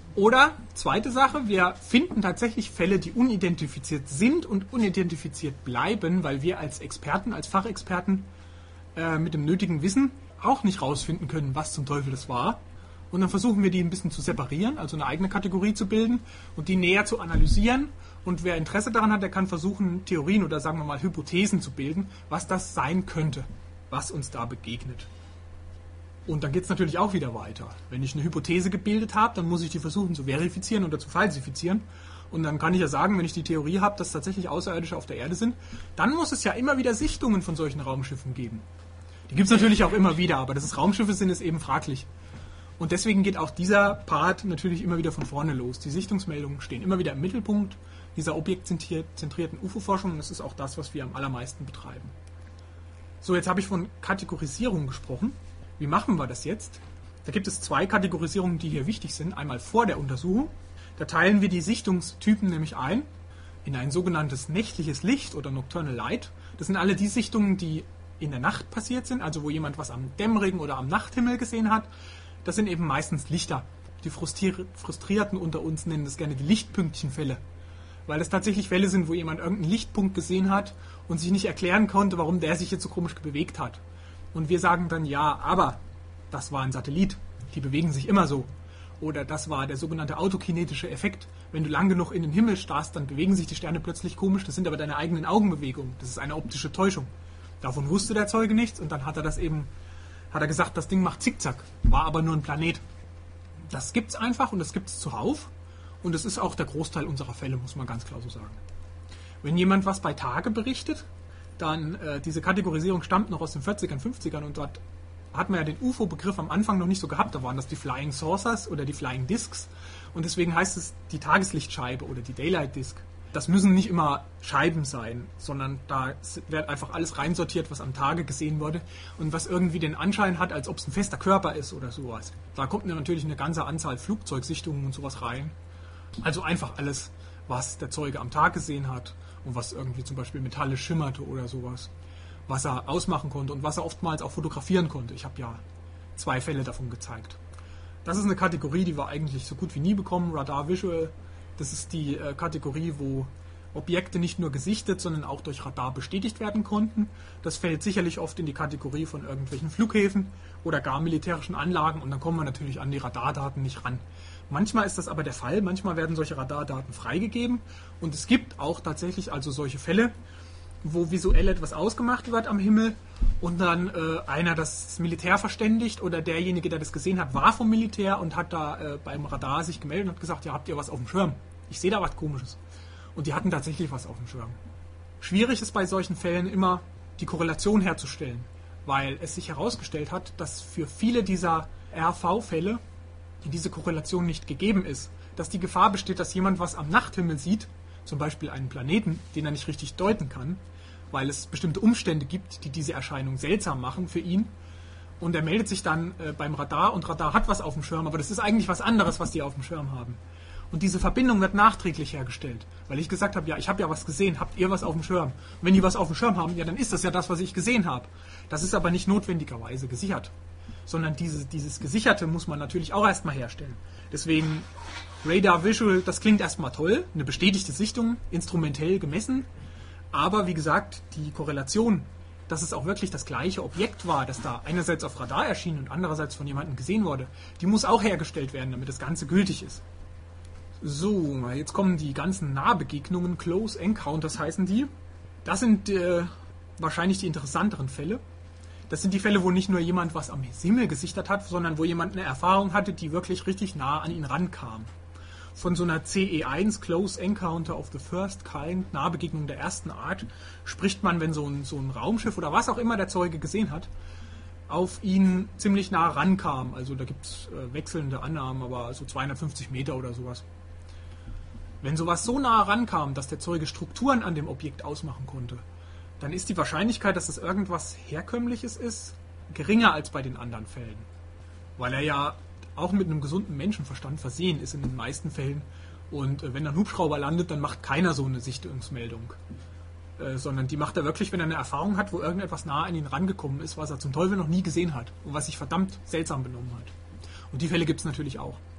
Oder, zweite Sache, wir finden tatsächlich Fälle, die unidentifiziert sind und unidentifiziert bleiben, weil wir als Experten, als Fachexperten mit dem nötigen Wissen auch nicht rausfinden können, was zum Teufel das war. Und dann versuchen wir, die ein bisschen zu separieren, also eine eigene Kategorie zu bilden und die näher zu analysieren. Und wer Interesse daran hat, der kann versuchen, Theorien oder sagen wir mal Hypothesen zu bilden, was das sein könnte, was uns da begegnet. Und dann geht es natürlich auch wieder weiter. Wenn ich eine Hypothese gebildet habe, dann muss ich die versuchen zu verifizieren oder zu falsifizieren. Und dann kann ich ja sagen, wenn ich die Theorie habe, dass tatsächlich Außerirdische auf der Erde sind, dann muss es ja immer wieder Sichtungen von solchen Raumschiffen geben. Die gibt es natürlich auch immer wieder, aber dass es Raumschiffe sind, ist eben fraglich. Und deswegen geht auch dieser Part natürlich immer wieder von vorne los. Die Sichtungsmeldungen stehen immer wieder im Mittelpunkt dieser objektzentrierten UFO-Forschung und das ist auch das, was wir am allermeisten betreiben. So, jetzt habe ich von Kategorisierung gesprochen. Wie machen wir das jetzt? Da gibt es zwei Kategorisierungen, die hier wichtig sind. Einmal vor der Untersuchung. Da teilen wir die Sichtungstypen nämlich ein in ein sogenanntes nächtliches Licht oder Nocturnal Light. Das sind alle die Sichtungen, die in der Nacht passiert sind, also wo jemand was am dämmerigen oder am Nachthimmel gesehen hat. Das sind eben meistens Lichter. Die Frustrierten unter uns nennen das gerne die Lichtpünktchenfälle, weil es tatsächlich Fälle sind, wo jemand irgendeinen Lichtpunkt gesehen hat und sich nicht erklären konnte, warum der sich jetzt so komisch bewegt hat. Und wir sagen dann, ja, aber das war ein Satellit, die bewegen sich immer so. Oder das war der sogenannte autokinetische Effekt. Wenn du lang genug in den Himmel starrst, dann bewegen sich die Sterne plötzlich komisch, das sind aber deine eigenen Augenbewegungen. Das ist eine optische Täuschung. Davon wusste der Zeuge nichts und dann hat er gesagt, das Ding macht Zickzack, war aber nur ein Planet. Das gibt's einfach und das gibt's zuhauf und das ist auch der Großteil unserer Fälle, muss man ganz klar so sagen. Wenn jemand was bei Tage berichtet, dann diese Kategorisierung stammt noch aus den 40ern, 50ern und dort hat man ja den UFO-Begriff am Anfang noch nicht so gehabt, da waren das die Flying Saucers oder die Flying Discs und deswegen heißt es die Tageslichtscheibe oder die Daylight Disc. Das müssen nicht immer Scheiben sein, sondern da wird einfach alles reinsortiert, was am Tage gesehen wurde und was irgendwie den Anschein hat, als ob es ein fester Körper ist oder sowas. Da kommt natürlich eine ganze Anzahl Flugzeugsichtungen und sowas rein. Also einfach alles, was der Zeuge am Tag gesehen hat und was irgendwie zum Beispiel metallisch schimmerte oder sowas, was er ausmachen konnte und was er oftmals auch fotografieren konnte. Ich habe ja 2 Fälle davon gezeigt. Das ist eine Kategorie, die wir eigentlich so gut wie nie bekommen, Radar Visual. Das ist die Kategorie, wo Objekte nicht nur gesichtet, sondern auch durch Radar bestätigt werden konnten. Das fällt sicherlich oft in die Kategorie von irgendwelchen Flughäfen oder gar militärischen Anlagen und dann kommen wir natürlich an die Radardaten nicht ran. Manchmal ist das aber der Fall, manchmal werden solche Radardaten freigegeben und es gibt auch tatsächlich also solche Fälle, wo visuell etwas ausgemacht wird am Himmel und dann einer das Militär verständigt oder derjenige, der das gesehen hat, war vom Militär und hat da beim Radar sich gemeldet und hat gesagt, ja, habt ihr was auf dem Schirm? Ich sehe da was Komisches. Und die hatten tatsächlich was auf dem Schirm. Schwierig ist bei solchen Fällen immer, die Korrelation herzustellen, weil es sich herausgestellt hat, dass für viele dieser RV-Fälle diese Korrelation nicht gegeben ist. Dass die Gefahr besteht, dass jemand was am Nachthimmel sieht, zum Beispiel einen Planeten, den er nicht richtig deuten kann, weil es bestimmte Umstände gibt, die diese Erscheinung seltsam machen für ihn. Und er meldet sich dann beim Radar und Radar hat was auf dem Schirm, aber das ist eigentlich was anderes, was die auf dem Schirm haben. Und diese Verbindung wird nachträglich hergestellt, weil ich gesagt habe, ja, ich habe ja was gesehen, habt ihr was auf dem Schirm? Und wenn die was auf dem Schirm haben, ja, dann ist das ja das, was ich gesehen habe. Das ist aber nicht notwendigerweise gesichert, sondern dieses Gesicherte muss man natürlich auch erstmal herstellen. Deswegen Radar Visual, das klingt erstmal toll, eine bestätigte Sichtung, instrumentell gemessen, aber wie gesagt, die Korrelation, dass es auch wirklich das gleiche Objekt war, das da einerseits auf Radar erschien und andererseits von jemandem gesehen wurde, die muss auch hergestellt werden, damit das Ganze gültig ist. So, jetzt kommen die ganzen Nahbegegnungen, Close Encounters heißen die. Das sind wahrscheinlich die interessanteren Fälle. Das sind die Fälle, wo nicht nur jemand was am Himmel gesichtet hat, sondern wo jemand eine Erfahrung hatte, die wirklich richtig nah an ihn rankam. Von so einer CE1, Close Encounter of the First Kind, Nahbegegnung der ersten Art, spricht man, wenn so ein Raumschiff oder was auch immer der Zeuge gesehen hat, auf ihn ziemlich nah rankam. Also da gibt es wechselnde Annahmen, aber so 250 Meter oder sowas. Wenn sowas so nah rankam, dass der Zeuge Strukturen an dem Objekt ausmachen konnte, dann ist die Wahrscheinlichkeit, dass das irgendwas Herkömmliches ist, geringer als bei den anderen Fällen. Weil er ja auch mit einem gesunden Menschenverstand versehen ist in den meisten Fällen. Und wenn ein Hubschrauber landet, dann macht keiner so eine Sichtungsmeldung. Sondern die macht er wirklich, wenn er eine Erfahrung hat, wo irgendetwas nah an ihn rangekommen ist, was er zum Teufel noch nie gesehen hat und was sich verdammt seltsam benommen hat. Und die Fälle gibt es natürlich auch.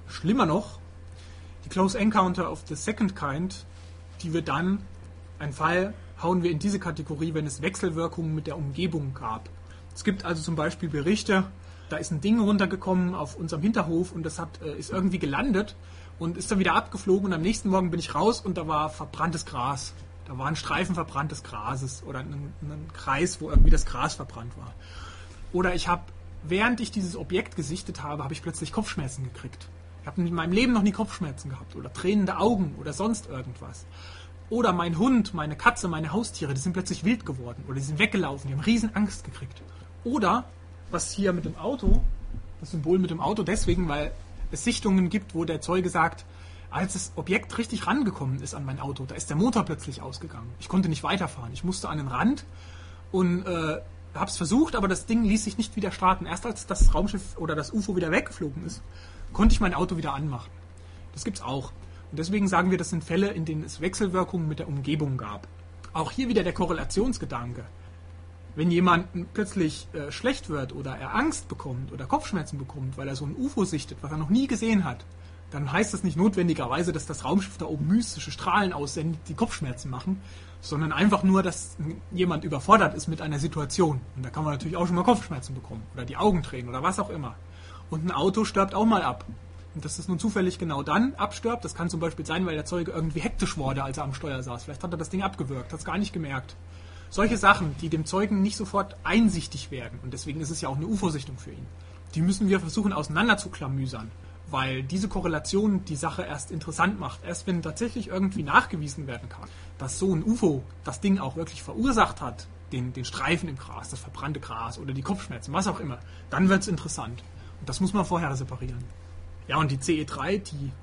Schlimmer noch, die Close Encounter of the Second Kind, die wir dann, einen Fall hauen wir in diese Kategorie, wenn es Wechselwirkungen mit der Umgebung gab. Es gibt also zum Beispiel Berichte, da ist ein Ding runtergekommen auf unserem Hinterhof und das ist irgendwie gelandet und ist dann wieder abgeflogen und am nächsten Morgen bin ich raus und da war verbranntes Gras. Da war ein Streifen verbranntes Grases oder ein Kreis, wo irgendwie das Gras verbrannt war. Oder während ich dieses Objekt gesichtet habe, habe ich plötzlich Kopfschmerzen gekriegt. Ich habe in meinem Leben noch nie Kopfschmerzen gehabt oder tränende Augen oder sonst irgendwas. Oder mein Hund, meine Katze, meine Haustiere, die sind plötzlich wild geworden oder die sind weggelaufen, die haben riesen Angst gekriegt. Oder, was hier mit dem Auto, das Symbol mit dem Auto deswegen, weil es Sichtungen gibt, wo der Zeuge sagt, als das Objekt richtig rangekommen ist an mein Auto, da ist der Motor plötzlich ausgegangen. Ich konnte nicht weiterfahren. Ich musste an den Rand und habe es versucht, aber das Ding ließ sich nicht wieder starten. Erst als das Raumschiff oder das UFO wieder weggeflogen ist, konnte ich mein Auto wieder anmachen. Das gibt's auch. Und deswegen sagen wir, das sind Fälle, in denen es Wechselwirkungen mit der Umgebung gab. Auch hier wieder der Korrelationsgedanke. Wenn jemand plötzlich schlecht wird oder er Angst bekommt oder Kopfschmerzen bekommt, weil er so ein UFO sichtet, was er noch nie gesehen hat, dann heißt das nicht notwendigerweise, dass das Raumschiff da oben mystische Strahlen aussendet, die Kopfschmerzen machen, sondern einfach nur, dass jemand überfordert ist mit einer Situation. Und da kann man natürlich auch schon mal Kopfschmerzen bekommen oder die Augen tränen oder was auch immer. Und ein Auto stirbt auch mal ab. Und dass das nun zufällig genau dann abstirbt, das kann zum Beispiel sein, weil der Zeuge irgendwie hektisch wurde, als er am Steuer saß. Vielleicht hat er das Ding abgewürgt, hat es gar nicht gemerkt. Solche Sachen, die dem Zeugen nicht sofort einsichtig werden, und deswegen ist es ja auch eine UFO-Sichtung für ihn, die müssen wir versuchen auseinanderzuklamüsern, weil diese Korrelation die Sache erst interessant macht. Erst wenn tatsächlich irgendwie nachgewiesen werden kann, dass so ein UFO das Ding auch wirklich verursacht hat, den Streifen im Gras, das verbrannte Gras oder die Kopfschmerzen, was auch immer, dann wird es interessant. Und das muss man vorher separieren. Ja, und die CE3,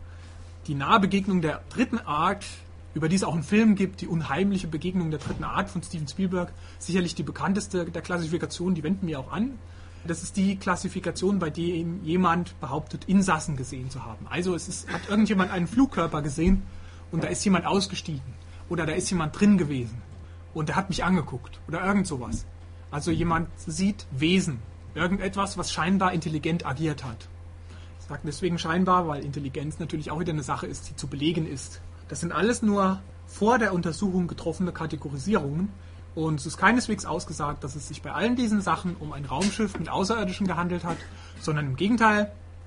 die nahe Begegnung der dritten Art, über die es auch einen Film gibt, die unheimliche Begegnung der dritten Art von Steven Spielberg, sicherlich die bekannteste der Klassifikationen, die wenden wir auch an. Das ist die Klassifikation, bei der jemand behauptet, Insassen gesehen zu haben. Also hat irgendjemand einen Flugkörper gesehen und da ist jemand ausgestiegen oder da ist jemand drin gewesen und der hat mich angeguckt oder irgend sowas. Also jemand sieht Wesen, irgendetwas, was scheinbar intelligent agiert hat. Ich sage deswegen scheinbar, weil Intelligenz natürlich auch wieder eine Sache ist, die zu belegen ist. Das sind alles nur vor der Untersuchung getroffene Kategorisierungen und es ist keineswegs ausgesagt, dass es sich bei allen diesen Sachen um ein Raumschiff mit Außerirdischen gehandelt hat, sondern im Gegenteil,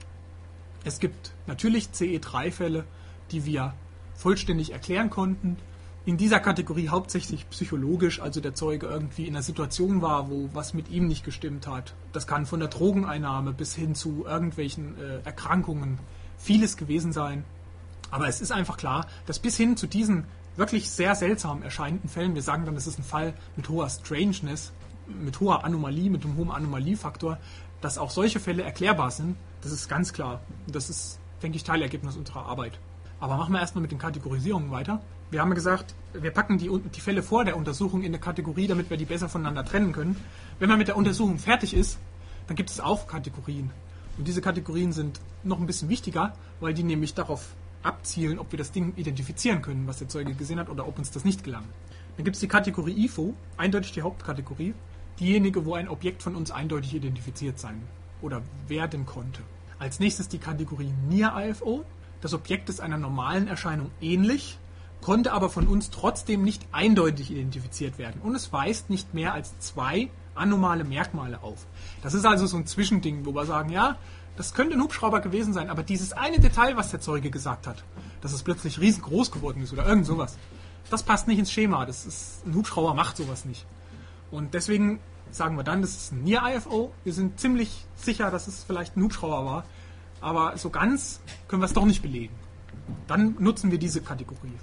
es gibt natürlich CE3-Fälle, die wir vollständig erklären konnten. In dieser Kategorie hauptsächlich psychologisch, also der Zeuge irgendwie in einer Situation war, wo was mit ihm nicht gestimmt hat. Das kann von der Drogeneinnahme bis hin zu irgendwelchen Erkrankungen vieles gewesen sein. Aber es ist einfach klar, dass bis hin zu diesen wirklich sehr seltsam erscheinenden Fällen, wir sagen dann, das ist ein Fall mit hoher Strangeness, mit hoher Anomalie, mit einem hohen Anomaliefaktor, dass auch solche Fälle erklärbar sind, das ist ganz klar. Das ist, denke ich, Teilergebnis unserer Arbeit. Aber machen wir erstmal mit den Kategorisierungen weiter. Wir haben gesagt, wir packen die Fälle vor der Untersuchung in eine Kategorie, damit wir die besser voneinander trennen können. Wenn man mit der Untersuchung fertig ist, dann gibt es auch Kategorien. Und diese Kategorien sind noch ein bisschen wichtiger, weil die nämlich darauf abzielen, ob wir das Ding identifizieren können, was der Zeuge gesehen hat, oder ob uns das nicht gelang. Dann gibt es die Kategorie IFO, eindeutig die Hauptkategorie, diejenige, wo ein Objekt von uns eindeutig identifiziert sein oder werden konnte. Als nächstes die Kategorie Near-IFO. Das Objekt ist einer normalen Erscheinung ähnlich, konnte aber von uns trotzdem nicht eindeutig identifiziert werden. Und es weist nicht mehr als 2 anomale Merkmale auf. Das ist also so ein Zwischending, wo wir sagen, ja, das könnte ein Hubschrauber gewesen sein, aber dieses eine Detail, was der Zeuge gesagt hat, dass es plötzlich riesengroß geworden ist oder irgend sowas, das passt nicht ins Schema. Ein Hubschrauber macht sowas nicht. Und deswegen sagen wir dann, das ist ein Near-IFO. Wir sind ziemlich sicher, dass es vielleicht ein Hubschrauber war, aber so ganz können wir es doch nicht belegen. Dann nutzen wir diese Kategorie.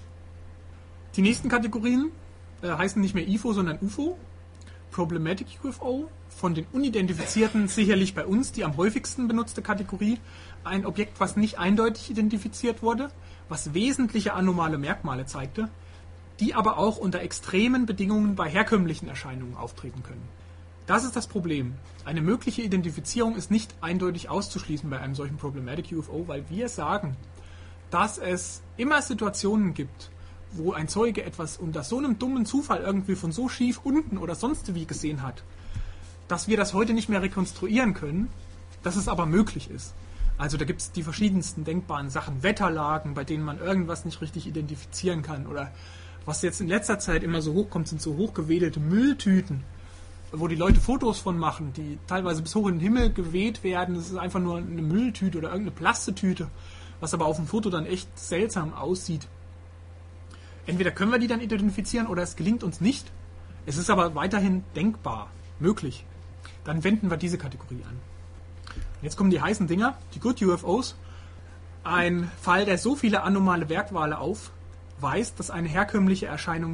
Die nächsten Kategorien heißen nicht mehr IFO, sondern UFO. Problematic UFO, von den Unidentifizierten sicherlich bei uns die am häufigsten benutzte Kategorie. Ein Objekt, was nicht eindeutig identifiziert wurde, was wesentliche anomale Merkmale zeigte, die aber auch unter extremen Bedingungen bei herkömmlichen Erscheinungen auftreten können. Das ist das Problem. Eine mögliche Identifizierung ist nicht eindeutig auszuschließen bei einem solchen Problematic UFO, weil wir sagen, dass es immer Situationen gibt, wo ein Zeuge etwas unter so einem dummen Zufall irgendwie von so schief unten oder sonst wie gesehen hat, dass wir das heute nicht mehr rekonstruieren können, dass es aber möglich ist. Also da gibt es die verschiedensten denkbaren Sachen, Wetterlagen, bei denen man irgendwas nicht richtig identifizieren kann. Oder was jetzt in letzter Zeit immer so hochkommt, sind so hochgewedelte Mülltüten, wo die Leute Fotos von machen, die teilweise bis hoch in den Himmel geweht werden. Das ist einfach nur eine Mülltüte oder irgendeine Plastetüte, was aber auf dem Foto dann echt seltsam aussieht. Entweder können wir die dann identifizieren oder es gelingt uns nicht. Es ist aber weiterhin denkbar, möglich. Dann wenden wir diese Kategorie an. Jetzt kommen die heißen Dinger, die Good UFOs. Ein Fall, der so viele anomale Merkmale aufweist, dass eine herkömmliche Erklärung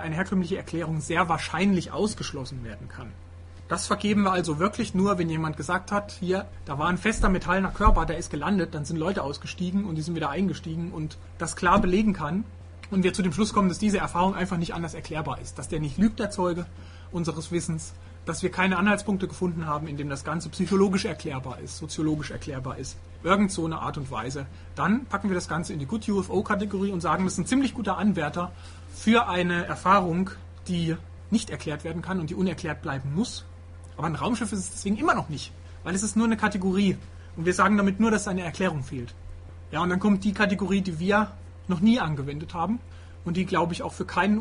sehr wahrscheinlich ausgeschlossen werden kann. Das vergeben wir also wirklich nur, wenn jemand gesagt hat, hier, da war ein fester metallener Körper, der ist gelandet, dann sind Leute ausgestiegen und die sind wieder eingestiegen und das klar belegen kann. Und wir zu dem Schluss kommen, dass diese Erfahrung einfach nicht anders erklärbar ist. Dass der nicht lügt, der Zeuge unseres Wissens, dass wir keine Anhaltspunkte gefunden haben, in dem das Ganze psychologisch erklärbar ist, soziologisch erklärbar ist. Irgend so eine Art und Weise. Dann packen wir das Ganze in die Good UFO-Kategorie und sagen, das ist ein ziemlich guter Anwärter für eine Erfahrung, die nicht erklärt werden kann und die unerklärt bleiben muss. Aber ein Raumschiff ist es deswegen immer noch nicht, weil es ist nur eine Kategorie. Und wir sagen damit nur, dass eine Erklärung fehlt. Ja, und dann kommt die Kategorie, die wir noch nie angewendet haben und die, glaube ich, auch für keinen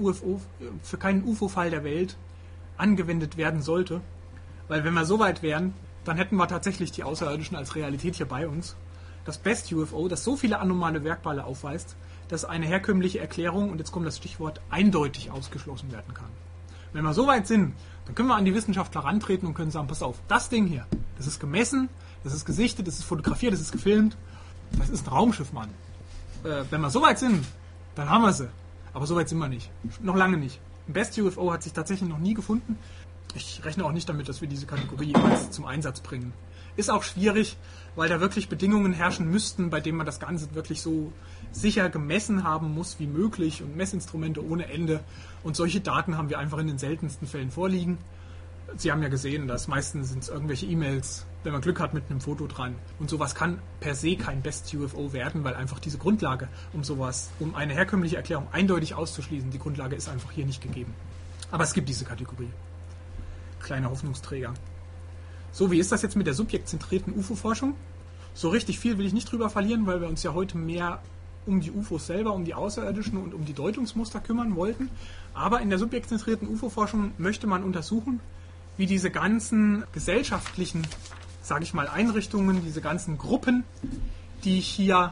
UFO-Fall der Welt angewendet werden sollte. Weil wenn wir so weit wären, dann hätten wir tatsächlich die Außerirdischen als Realität hier bei uns. Das Best UFO, das so viele anomale Merkmale aufweist, dass eine herkömmliche Erklärung, und jetzt kommt das Stichwort, eindeutig ausgeschlossen werden kann. Wenn wir so weit sind, dann können wir an die Wissenschaftler rantreten und können sagen, pass auf, das Ding hier, das ist gemessen, das ist gesichtet, das ist fotografiert, das ist gefilmt, das ist ein Raumschiff, Mann. Wenn wir so weit sind, dann haben wir sie. Aber so weit sind wir nicht. Noch lange nicht. Ein Best UFO hat sich tatsächlich noch nie gefunden. Ich rechne auch nicht damit, dass wir diese Kategorie jemals zum Einsatz bringen. Ist auch schwierig, weil da wirklich Bedingungen herrschen müssten, bei denen man das Ganze wirklich so sicher gemessen haben muss wie möglich und Messinstrumente ohne Ende. Und solche Daten haben wir einfach in den seltensten Fällen vorliegen. Sie haben ja gesehen, dass meistens sind es irgendwelche E-Mails, wenn man Glück hat, mit einem Foto dran. Und sowas kann per se kein Best UFO werden, weil einfach diese Grundlage, um eine herkömmliche Erklärung eindeutig auszuschließen, die Grundlage ist einfach hier nicht gegeben. Aber es gibt diese Kategorie. Kleiner Hoffnungsträger. So, wie ist das jetzt mit der subjektzentrierten UFO-Forschung? So richtig viel will ich nicht drüber verlieren, weil wir uns ja heute mehr um die UFOs selber, um die Außerirdischen und um die Deutungsmuster kümmern wollten. Aber in der subjektzentrierten UFO-Forschung möchte man untersuchen, wie diese ganzen gesellschaftlichen, sage ich mal, Einrichtungen, diese ganzen Gruppen, die ich hier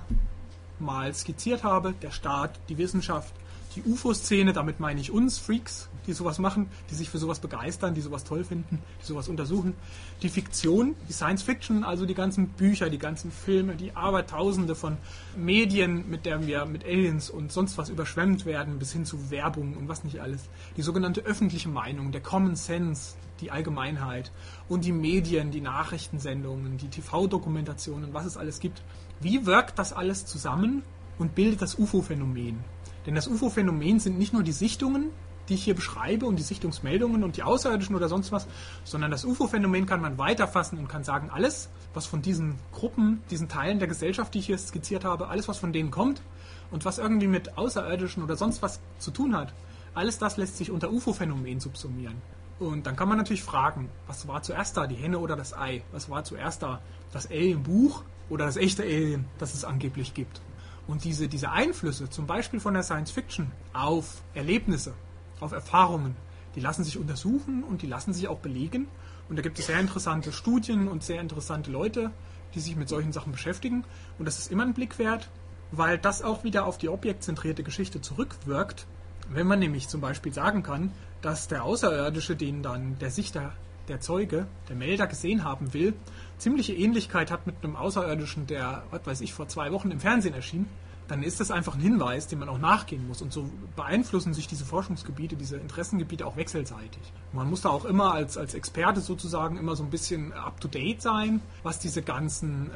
mal skizziert habe, der Staat, die Wissenschaft, die UFO-Szene, damit meine ich uns, Freaks, die sowas machen, die sich für sowas begeistern, die sowas toll finden, die sowas untersuchen. Die Fiktion, die Science-Fiction, also die ganzen Bücher, die ganzen Filme, die Abertausende von Medien, mit der wir mit Aliens und sonst was überschwemmt werden, bis hin zu Werbung und was nicht alles. Die sogenannte öffentliche Meinung, der Common Sense, die Allgemeinheit und die Medien, die Nachrichtensendungen, die TV-Dokumentationen, was es alles gibt. Wie wirkt das alles zusammen und bildet das UFO-Phänomen? Denn das UFO-Phänomen sind nicht nur die Sichtungen, die ich hier beschreibe und die Sichtungsmeldungen und die Außerirdischen oder sonst was, sondern das UFO-Phänomen kann man weiterfassen und kann sagen, alles, was von diesen Gruppen, diesen Teilen der Gesellschaft, die ich hier skizziert habe, alles, was von denen kommt und was irgendwie mit Außerirdischen oder sonst was zu tun hat, alles das lässt sich unter UFO-Phänomen subsumieren. Und dann kann man natürlich fragen, was war zuerst da, die Henne oder das Ei? Was war zuerst da, das Alien-Buch oder das echte Alien, das es angeblich gibt? Und diese Einflüsse, zum Beispiel von der Science-Fiction, auf Erlebnisse, auf Erfahrungen, die lassen sich untersuchen und die lassen sich auch belegen. Und da gibt es sehr interessante Studien und sehr interessante Leute, die sich mit solchen Sachen beschäftigen. Und das ist immer ein Blick wert, weil das auch wieder auf die objektzentrierte Geschichte zurückwirkt. Wenn man nämlich zum Beispiel sagen kann, dass der Außerirdische, den dann der Sichter, der Zeuge, der Melder gesehen haben will, ziemliche Ähnlichkeit hat mit einem Außerirdischen, der, was weiß ich, vor 2 Wochen im Fernsehen erschien, dann ist das einfach ein Hinweis, dem man auch nachgehen muss. Und so beeinflussen sich diese Forschungsgebiete, diese Interessengebiete auch wechselseitig. Man muss da auch immer als Experte sozusagen immer so ein bisschen up-to-date sein, was diese ganzen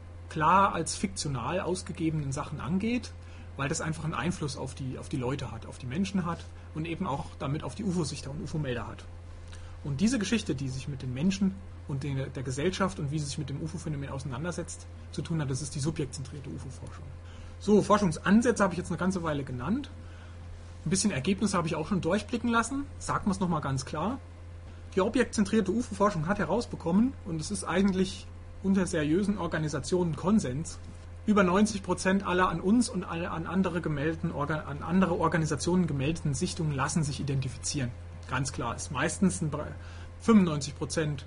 klar als fiktional ausgegebenen Sachen angeht, weil das einfach einen Einfluss auf die Leute hat, auf die Menschen hat und eben auch damit auf die UFO-Sichter und UFO-Melder hat. Und diese Geschichte, die sich mit den Menschen und der Gesellschaft und wie sie sich mit dem UFO-Phänomen auseinandersetzt, zu tun hat, das ist die subjektzentrierte UFO-Forschung. So, Forschungsansätze habe ich jetzt eine ganze Weile genannt. Ein bisschen Ergebnisse habe ich auch schon durchblicken lassen. Sagen wir es nochmal ganz klar. Die objektzentrierte UFO-Forschung hat herausbekommen, und es ist eigentlich unter seriösen Organisationen Konsens. Über 90% aller an uns und alle an andere Organisationen gemeldeten Sichtungen lassen sich identifizieren. Ganz klar, ist meistens 95%,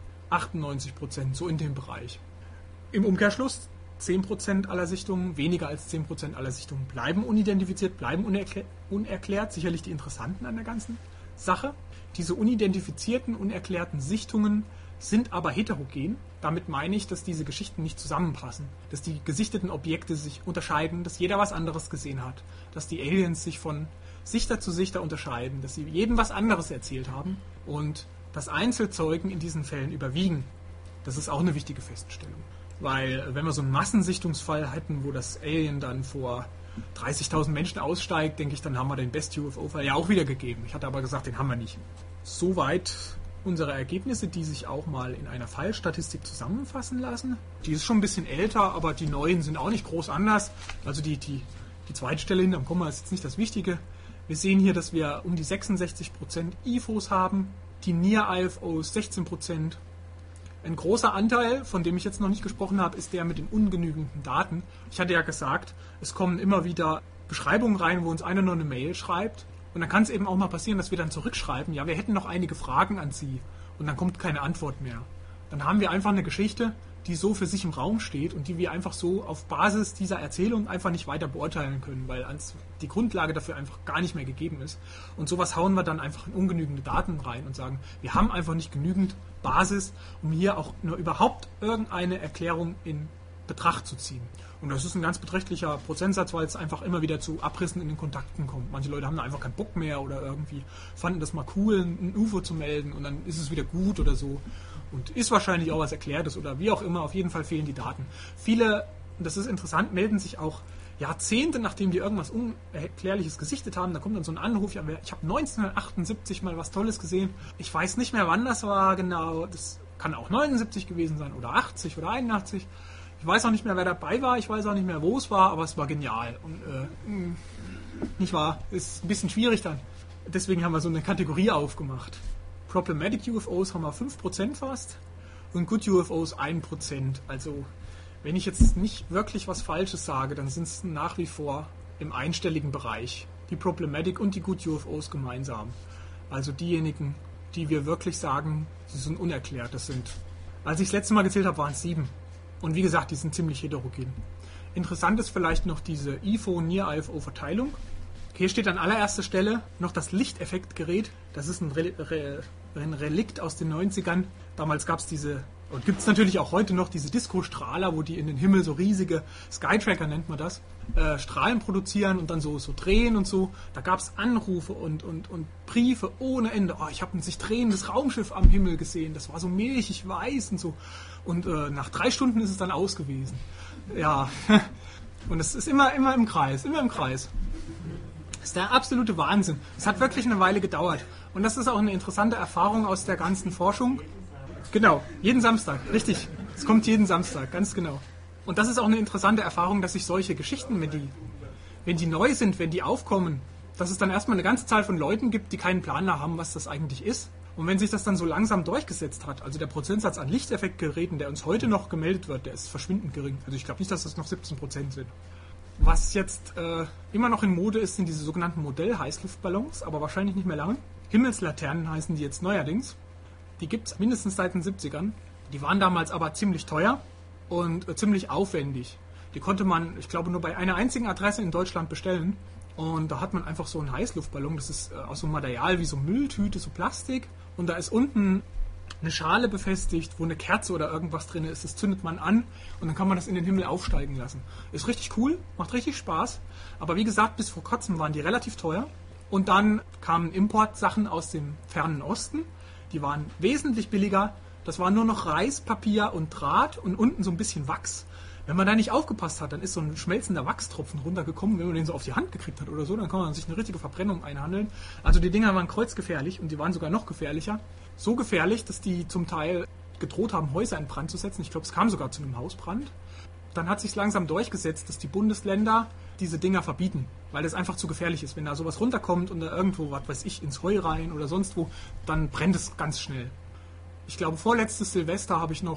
98%, so in dem Bereich. Im Umkehrschluss, 10% aller Sichtungen, weniger als 10% aller Sichtungen bleiben unidentifiziert, bleiben unerklärt. Sicherlich die interessanten an der ganzen Sache. Diese unidentifizierten, unerklärten Sichtungen sind aber heterogen. Damit meine ich, dass diese Geschichten nicht zusammenpassen, dass die gesichteten Objekte sich unterscheiden, dass jeder was anderes gesehen hat, dass die Aliens sich von Sichter zu Sichter unterscheiden, dass sie jedem was anderes erzählt haben und dass Einzelzeugen in diesen Fällen überwiegen. Das ist auch eine wichtige Feststellung. Weil wenn wir so einen Massensichtungsfall hätten, wo das Alien dann vor 30.000 Menschen aussteigt, denke ich, dann haben wir den Best UFO-Fall ja auch wieder gegeben. Ich hatte aber gesagt, den haben wir nicht. Soweit unsere Ergebnisse, die sich auch mal in einer Fallstatistik zusammenfassen lassen. Die ist schon ein bisschen älter, aber die neuen sind auch nicht groß anders. Also die zweite Stelle hinterm Komma ist jetzt nicht das Wichtige. Wir sehen hier, dass wir um die 66% IFOs haben, die Near-IFOs 16%. Ein großer Anteil, von dem ich jetzt noch nicht gesprochen habe, ist der mit den ungenügenden Daten. Ich hatte ja gesagt, es kommen immer wieder Beschreibungen rein, wo uns einer noch eine Mail schreibt. Und dann kann es eben auch mal passieren, dass wir dann zurückschreiben, ja, wir hätten noch einige Fragen an Sie. Und dann kommt keine Antwort mehr. Dann haben wir einfach eine Geschichte, die so für sich im Raum steht und die wir einfach so auf Basis dieser Erzählung einfach nicht weiter beurteilen können, weil die Grundlage dafür einfach gar nicht mehr gegeben ist. Und sowas hauen wir dann einfach in ungenügende Daten rein und sagen, wir haben einfach nicht genügend Basis, um hier auch nur überhaupt irgendeine Erklärung in Betracht zu ziehen. Und das ist ein ganz beträchtlicher Prozentsatz, weil es einfach immer wieder zu Abrissen in den Kontakten kommt. Manche Leute haben da einfach keinen Bock mehr oder irgendwie fanden das mal cool, ein UFO zu melden und dann ist es wieder gut oder so. Und ist wahrscheinlich auch was Erklärtes oder wie auch immer, auf jeden Fall fehlen die Daten. Viele, und das ist interessant, melden sich auch Jahrzehnte, nachdem die irgendwas Unerklärliches gesichtet haben. Da kommt dann so ein Anruf, ja, ich habe 1978 mal was Tolles gesehen. Ich weiß nicht mehr, wann das war genau. Das kann auch 79 gewesen sein oder 80 oder 81. Ich weiß auch nicht mehr, wer dabei war. Ich weiß auch nicht mehr, wo es war, aber es war genial. Und nicht wahr? Ist ein bisschen schwierig dann. Deswegen haben wir so eine Kategorie aufgemacht. Problematic UFOs haben wir 5% fast und Good UFOs 1%. Also wenn ich jetzt nicht wirklich was Falsches sage, dann sind es nach wie vor im einstelligen Bereich. Die Problematic und die Good UFOs gemeinsam. Also diejenigen, die wir wirklich sagen, sie sind unerklärt. Das sind, als ich das letzte Mal gezählt habe, waren es 7. Und wie gesagt, die sind ziemlich heterogen. Interessant ist vielleicht noch diese IFO-Near-IFO-Verteilung. Hier steht an allererster Stelle noch das Lichteffektgerät. Das ist ein Relikt aus den 90ern. Damals gab es und gibt es natürlich auch heute noch diese Disco-Strahler, wo die in den Himmel so riesige, Skytracker nennt man das, Strahlen produzieren und dann so drehen und so. Da gab es Anrufe und Briefe ohne Ende. Oh, ich habe ein sich drehendes Raumschiff am Himmel gesehen. Das war so milchig weiß und so. Und nach 3 Stunden ist es dann aus gewesen. Ja, und es ist immer im Kreis, immer im Kreis. Das ist der absolute Wahnsinn. Es hat wirklich eine Weile gedauert. Und das ist auch eine interessante Erfahrung aus der ganzen Forschung. Genau, jeden Samstag, richtig. Es kommt jeden Samstag, ganz genau. Und das ist auch eine interessante Erfahrung, dass sich solche Geschichten, wenn die neu sind, wenn die aufkommen, dass es dann erstmal eine ganze Zahl von Leuten gibt, die keinen Plan haben, was das eigentlich ist. Und wenn sich das dann so langsam durchgesetzt hat, also der Prozentsatz an Lichteffektgeräten, der uns heute noch gemeldet wird, der ist verschwindend gering. Also ich glaube nicht, dass das noch 17% sind. Was jetzt immer noch in Mode ist, sind diese sogenannten Modell-Heißluftballons, aber wahrscheinlich nicht mehr lange. Himmelslaternen heißen die jetzt neuerdings. Die gibt es mindestens seit den 70ern. Die waren damals aber ziemlich teuer und ziemlich aufwendig. Die konnte man, ich glaube, nur bei einer einzigen Adresse in Deutschland bestellen. Und da hat man einfach so einen Heißluftballon. Das ist aus so einem Material wie so Mülltüte, so Plastik. Und da ist unten eine Schale befestigt, wo eine Kerze oder irgendwas drin ist. Das zündet man an und dann kann man das in den Himmel aufsteigen lassen. Ist richtig cool, macht richtig Spaß. Aber wie gesagt, bis vor kurzem waren die relativ teuer. Und dann kamen Importsachen aus dem fernen Osten. Die waren wesentlich billiger. Das war nur noch Reis, Papier und Draht und unten so ein bisschen Wachs. Wenn man da nicht aufgepasst hat, dann ist so ein schmelzender Wachstropfen runtergekommen. Wenn man den so auf die Hand gekriegt hat oder so, dann kann man sich eine richtige Verbrennung einhandeln. Also die Dinger waren kreuzgefährlich und die waren sogar noch gefährlicher. So gefährlich, dass die zum Teil gedroht haben, Häuser in Brand zu setzen. Ich glaube, es kam sogar zu einem Hausbrand. Dann hat sich langsam durchgesetzt, dass die Bundesländer diese Dinger verbieten, weil das einfach zu gefährlich ist. Wenn da sowas runterkommt und da irgendwo, was weiß ich, ins Heu rein oder sonst wo, dann brennt es ganz schnell. Ich glaube, vorletztes Silvester habe ich noch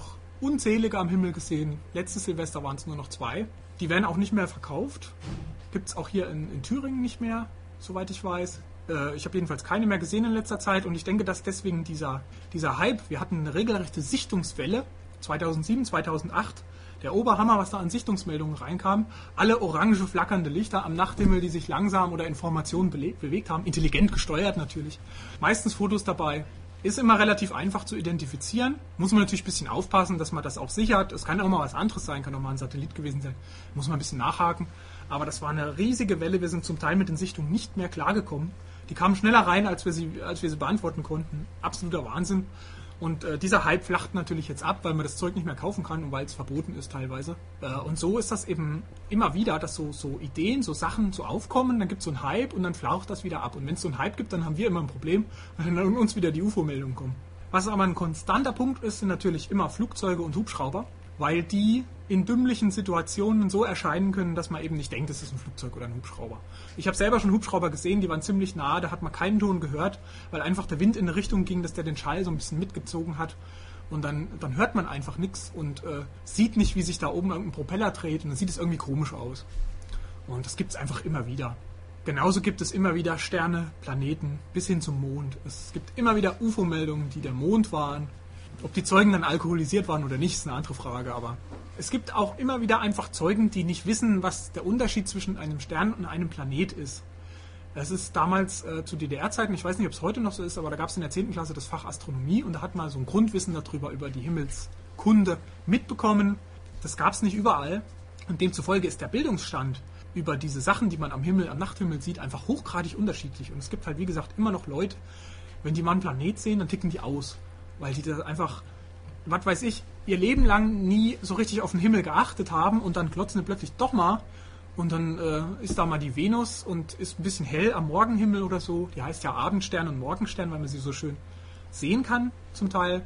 unzählige am Himmel gesehen. Letztes Silvester waren es nur noch 2. Die werden auch nicht mehr verkauft. Gibt es auch hier in Thüringen nicht mehr, soweit ich weiß. Ich habe jedenfalls keine mehr gesehen in letzter Zeit und ich denke, dass deswegen dieser Hype, wir hatten eine regelrechte Sichtungswelle 2007, 2008, der Oberhammer, was da an Sichtungsmeldungen reinkam, alle orange flackernde Lichter am Nachthimmel, die sich langsam oder in Formationen bewegt haben, intelligent gesteuert natürlich, meistens Fotos dabei. Ist immer relativ einfach zu identifizieren. Muss man natürlich ein bisschen aufpassen, dass man das auch sichert. Es kann auch mal was anderes sein, kann auch mal ein Satellit gewesen sein. Muss man ein bisschen nachhaken. Aber das war eine riesige Welle. Wir sind zum Teil mit den Sichtungen nicht mehr klargekommen. Die kamen schneller rein, als wir sie beantworten konnten. Absoluter Wahnsinn. Und dieser Hype flacht natürlich jetzt ab, weil man das Zeug nicht mehr kaufen kann und weil es verboten ist teilweise. Und so ist das eben immer wieder, dass so Ideen, so Sachen so aufkommen, dann gibt es so einen Hype und dann flaucht das wieder ab. Und wenn es so einen Hype gibt, dann haben wir immer ein Problem, weil dann an uns wieder die UFO-Meldungen kommen. Was aber ein konstanter Punkt ist, sind natürlich immer Flugzeuge und Hubschrauber, weil die in dümmlichen Situationen so erscheinen können, dass man eben nicht denkt, es ist ein Flugzeug oder ein Hubschrauber. Ich habe selber schon Hubschrauber gesehen, die waren ziemlich nah, da hat man keinen Ton gehört, weil einfach der Wind in eine Richtung ging, dass der den Schall so ein bisschen mitgezogen hat. Und dann hört man einfach nichts und sieht nicht, wie sich da oben irgendein Propeller dreht und dann sieht es irgendwie komisch aus. Und das gibt es einfach immer wieder. Genauso gibt es immer wieder Sterne, Planeten bis hin zum Mond. Es gibt immer wieder UFO-Meldungen, die der Mond waren. Ob die Zeugen dann alkoholisiert waren oder nicht, ist eine andere Frage, aber es gibt auch immer wieder einfach Zeugen, die nicht wissen, was der Unterschied zwischen einem Stern und einem Planet ist. Es ist damals zu DDR-Zeiten, ich weiß nicht, ob es heute noch so ist, aber da gab es in der 10. Klasse das Fach Astronomie und da hat man so ein Grundwissen darüber, über die Himmelskunde mitbekommen. Das gab es nicht überall und demzufolge ist der Bildungsstand über diese Sachen, die man am Himmel, am Nachthimmel sieht, einfach hochgradig unterschiedlich. Und es gibt halt, wie gesagt, immer noch Leute, wenn die mal einen Planet sehen, dann ticken die aus. Weil die das einfach, was weiß ich, ihr Leben lang nie so richtig auf den Himmel geachtet haben und dann glotzen sie plötzlich doch mal und dann ist da mal die Venus und ist ein bisschen hell am Morgenhimmel oder so. Die heißt ja Abendstern und Morgenstern, weil man sie so schön sehen kann zum Teil.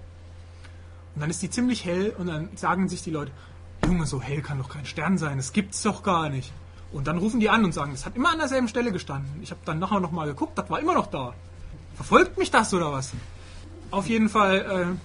Und dann ist die ziemlich hell und dann sagen sich die Leute, Junge, so hell kann doch kein Stern sein, das gibt's doch gar nicht. Und dann rufen die an und sagen, das hat immer an derselben Stelle gestanden. Ich habe dann nachher nochmal geguckt, das war immer noch da. Verfolgt mich das oder was? Auf jeden Fall,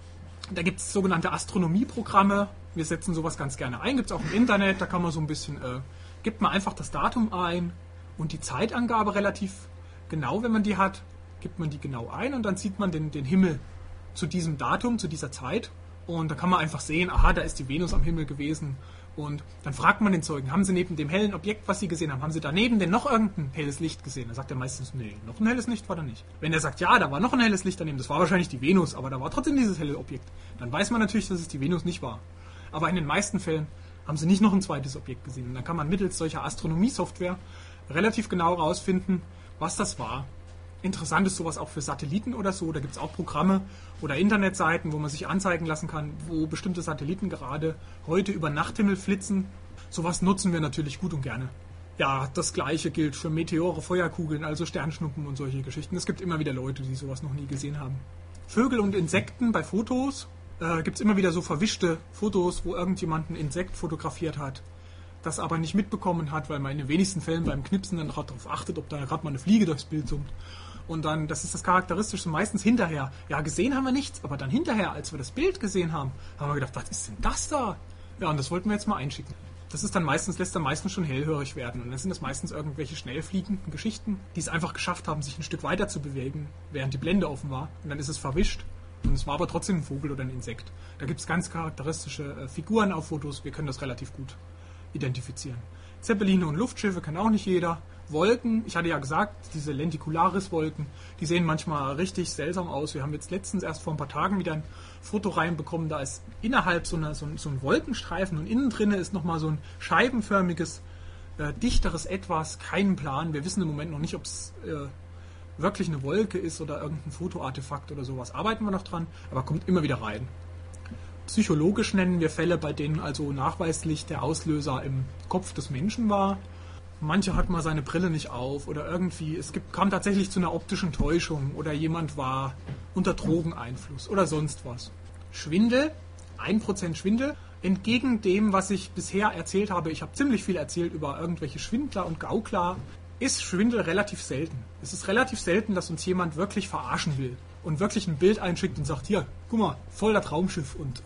da gibt es sogenannte Astronomieprogramme. Wir setzen sowas ganz gerne ein. Gibt es auch im Internet, da kann man so ein bisschen, gibt man einfach das Datum ein und die Zeitangabe relativ genau, wenn man die hat, gibt man die genau ein und dann sieht man den Himmel zu diesem Datum, zu dieser Zeit. Und da kann man einfach sehen, aha, da ist die Venus am Himmel gewesen. Und dann fragt man den Zeugen, haben sie neben dem hellen Objekt, was sie gesehen haben sie daneben denn noch irgendein helles Licht gesehen? Dann sagt er meistens, nee, noch ein helles Licht war da nicht. Wenn er sagt, ja, da war noch ein helles Licht daneben, das war wahrscheinlich die Venus, aber da war trotzdem dieses helle Objekt, dann weiß man natürlich, dass es die Venus nicht war. Aber in den meisten Fällen haben sie nicht noch ein zweites Objekt gesehen. Und dann kann man mittels solcher Astronomie-Software relativ genau herausfinden, was das war. Interessant ist sowas auch für Satelliten oder so. Da gibt es auch Programme oder Internetseiten, wo man sich anzeigen lassen kann, wo bestimmte Satelliten gerade heute über Nachthimmel flitzen. Sowas nutzen wir natürlich gut und gerne. Ja, das Gleiche gilt für Meteore, Feuerkugeln, also Sternschnuppen und solche Geschichten. Es gibt immer wieder Leute, die sowas noch nie gesehen haben. Vögel und Insekten bei Fotos. Gibt es immer wieder so verwischte Fotos, wo irgendjemand ein Insekt fotografiert hat, das aber nicht mitbekommen hat, weil man in den wenigsten Fällen beim Knipsen dann darauf achtet, ob da gerade mal eine Fliege durchs Bild summt. Und dann, das ist das Charakteristische, meistens hinterher. Ja, gesehen haben wir nichts, aber dann hinterher, als wir das Bild gesehen haben, haben wir gedacht, was ist denn das da? Ja, und das wollten wir jetzt mal einschicken. Das ist dann meistens, lässt dann meistens schon hellhörig werden. Und dann sind das meistens irgendwelche schnell fliegenden Geschichten, die es einfach geschafft haben, sich ein Stück weiter zu bewegen, während die Blende offen war. Und dann ist es verwischt. Und es war aber trotzdem ein Vogel oder ein Insekt. Da gibt es ganz charakteristische Figuren auf Fotos. Wir können das relativ gut identifizieren. Zeppeline und Luftschiffe kann auch nicht jeder. Wolken, ich hatte ja gesagt, diese Lenticularis-Wolken, die sehen manchmal richtig seltsam aus. Wir haben jetzt letztens erst vor ein paar Tagen wieder ein Foto reinbekommen, da ist innerhalb so ein Wolkenstreifen und innen drin ist nochmal so ein scheibenförmiges, dichteres Etwas, keinen Plan. Wir wissen im Moment noch nicht, ob es wirklich eine Wolke ist oder irgendein Fotoartefakt oder sowas. Arbeiten wir noch dran, aber kommt immer wieder rein. Psychologisch nennen wir Fälle, bei denen also nachweislich der Auslöser im Kopf des Menschen war. Manche hat mal seine Brille nicht auf oder irgendwie, kam tatsächlich zu einer optischen Täuschung oder jemand war unter Drogeneinfluss oder sonst was. Schwindel, 1% Schwindel, entgegen dem, was ich bisher erzählt habe, ich habe ziemlich viel erzählt über irgendwelche Schwindler und Gaukler, ist Schwindel relativ selten. Es ist relativ selten, dass uns jemand wirklich verarschen will und wirklich ein Bild einschickt und sagt, hier, guck mal, voll das Raumschiff und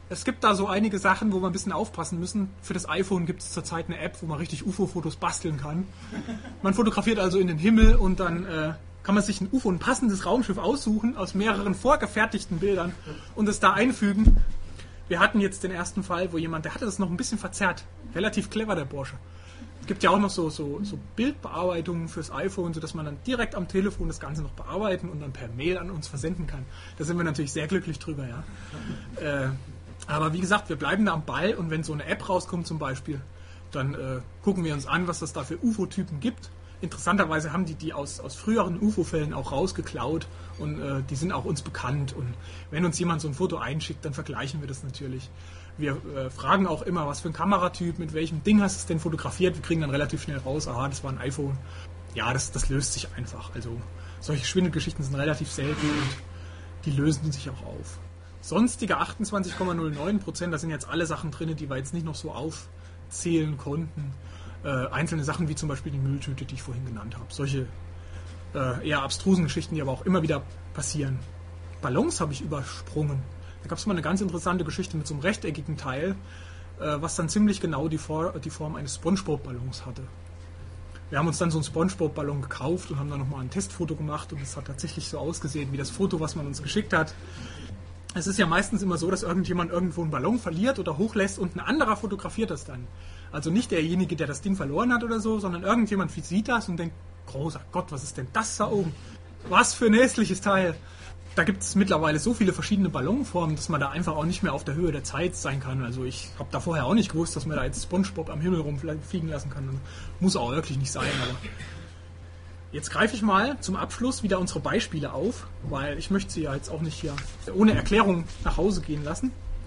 Es gibt da so einige Sachen, wo wir ein bisschen aufpassen müssen. Für das iPhone gibt es zurzeit eine App, wo man richtig UFO-Fotos basteln kann. Man fotografiert also in den Himmel und dann kann man sich ein UFO, ein passendes Raumschiff aussuchen aus mehreren vorgefertigten Bildern und es da einfügen. Wir hatten jetzt den ersten Fall, wo jemand, der hatte das noch ein bisschen verzerrt. Relativ clever, der Bursche. Es gibt ja auch noch so Bildbearbeitungen fürs iPhone, sodass man dann direkt am Telefon das Ganze noch bearbeiten und dann per Mail an uns versenden kann. Da sind wir natürlich sehr glücklich drüber, ja. Aber wie gesagt, wir bleiben da am Ball und wenn so eine App rauskommt zum Beispiel, dann gucken wir uns an, was das da für UFO-Typen gibt. Interessanterweise haben die aus früheren UFO-Fällen auch rausgeklaut und die sind auch uns bekannt. Und wenn uns jemand so ein Foto einschickt, dann vergleichen wir das natürlich. Wir fragen auch immer, was für ein Kameratyp, mit welchem Ding hast du es denn fotografiert. Wir kriegen dann relativ schnell raus, aha, das war ein iPhone. Ja, das löst sich einfach. Also solche Schwindelgeschichten sind relativ selten und die lösen sich auch auf. Sonstige 28,09%, da sind jetzt alle Sachen drin, die wir jetzt nicht noch so aufzählen konnten. Einzelne Sachen wie zum Beispiel die Mülltüte, die ich vorhin genannt habe. Solche eher abstrusen Geschichten, die aber auch immer wieder passieren. Ballons habe ich übersprungen. Da gab es mal eine ganz interessante Geschichte mit so einem rechteckigen Teil, was dann ziemlich genau die Form eines SpongeBob-Ballons hatte. Wir haben uns dann so einen SpongeBob-Ballon gekauft und haben dann nochmal ein Testfoto gemacht und es hat tatsächlich so ausgesehen wie das Foto, was man uns geschickt hat. Es ist ja meistens immer so, dass irgendjemand irgendwo einen Ballon verliert oder hochlässt und ein anderer fotografiert das dann. Also nicht derjenige, der das Ding verloren hat oder so, sondern irgendjemand sieht das und denkt, großer Gott, was ist denn das da oben? Was für ein hässliches Teil. Da gibt es mittlerweile so viele verschiedene Ballonformen, dass man da einfach auch nicht mehr auf der Höhe der Zeit sein kann. Also ich habe da vorher auch nicht gewusst, dass man da jetzt SpongeBob am Himmel rumfliegen lassen kann. Und muss auch wirklich nicht sein. Aber jetzt greife ich mal zum Abschluss wieder unsere Beispiele auf, weil ich möchte sie ja jetzt auch nicht hier ohne Erklärung nach Hause gehen lassen.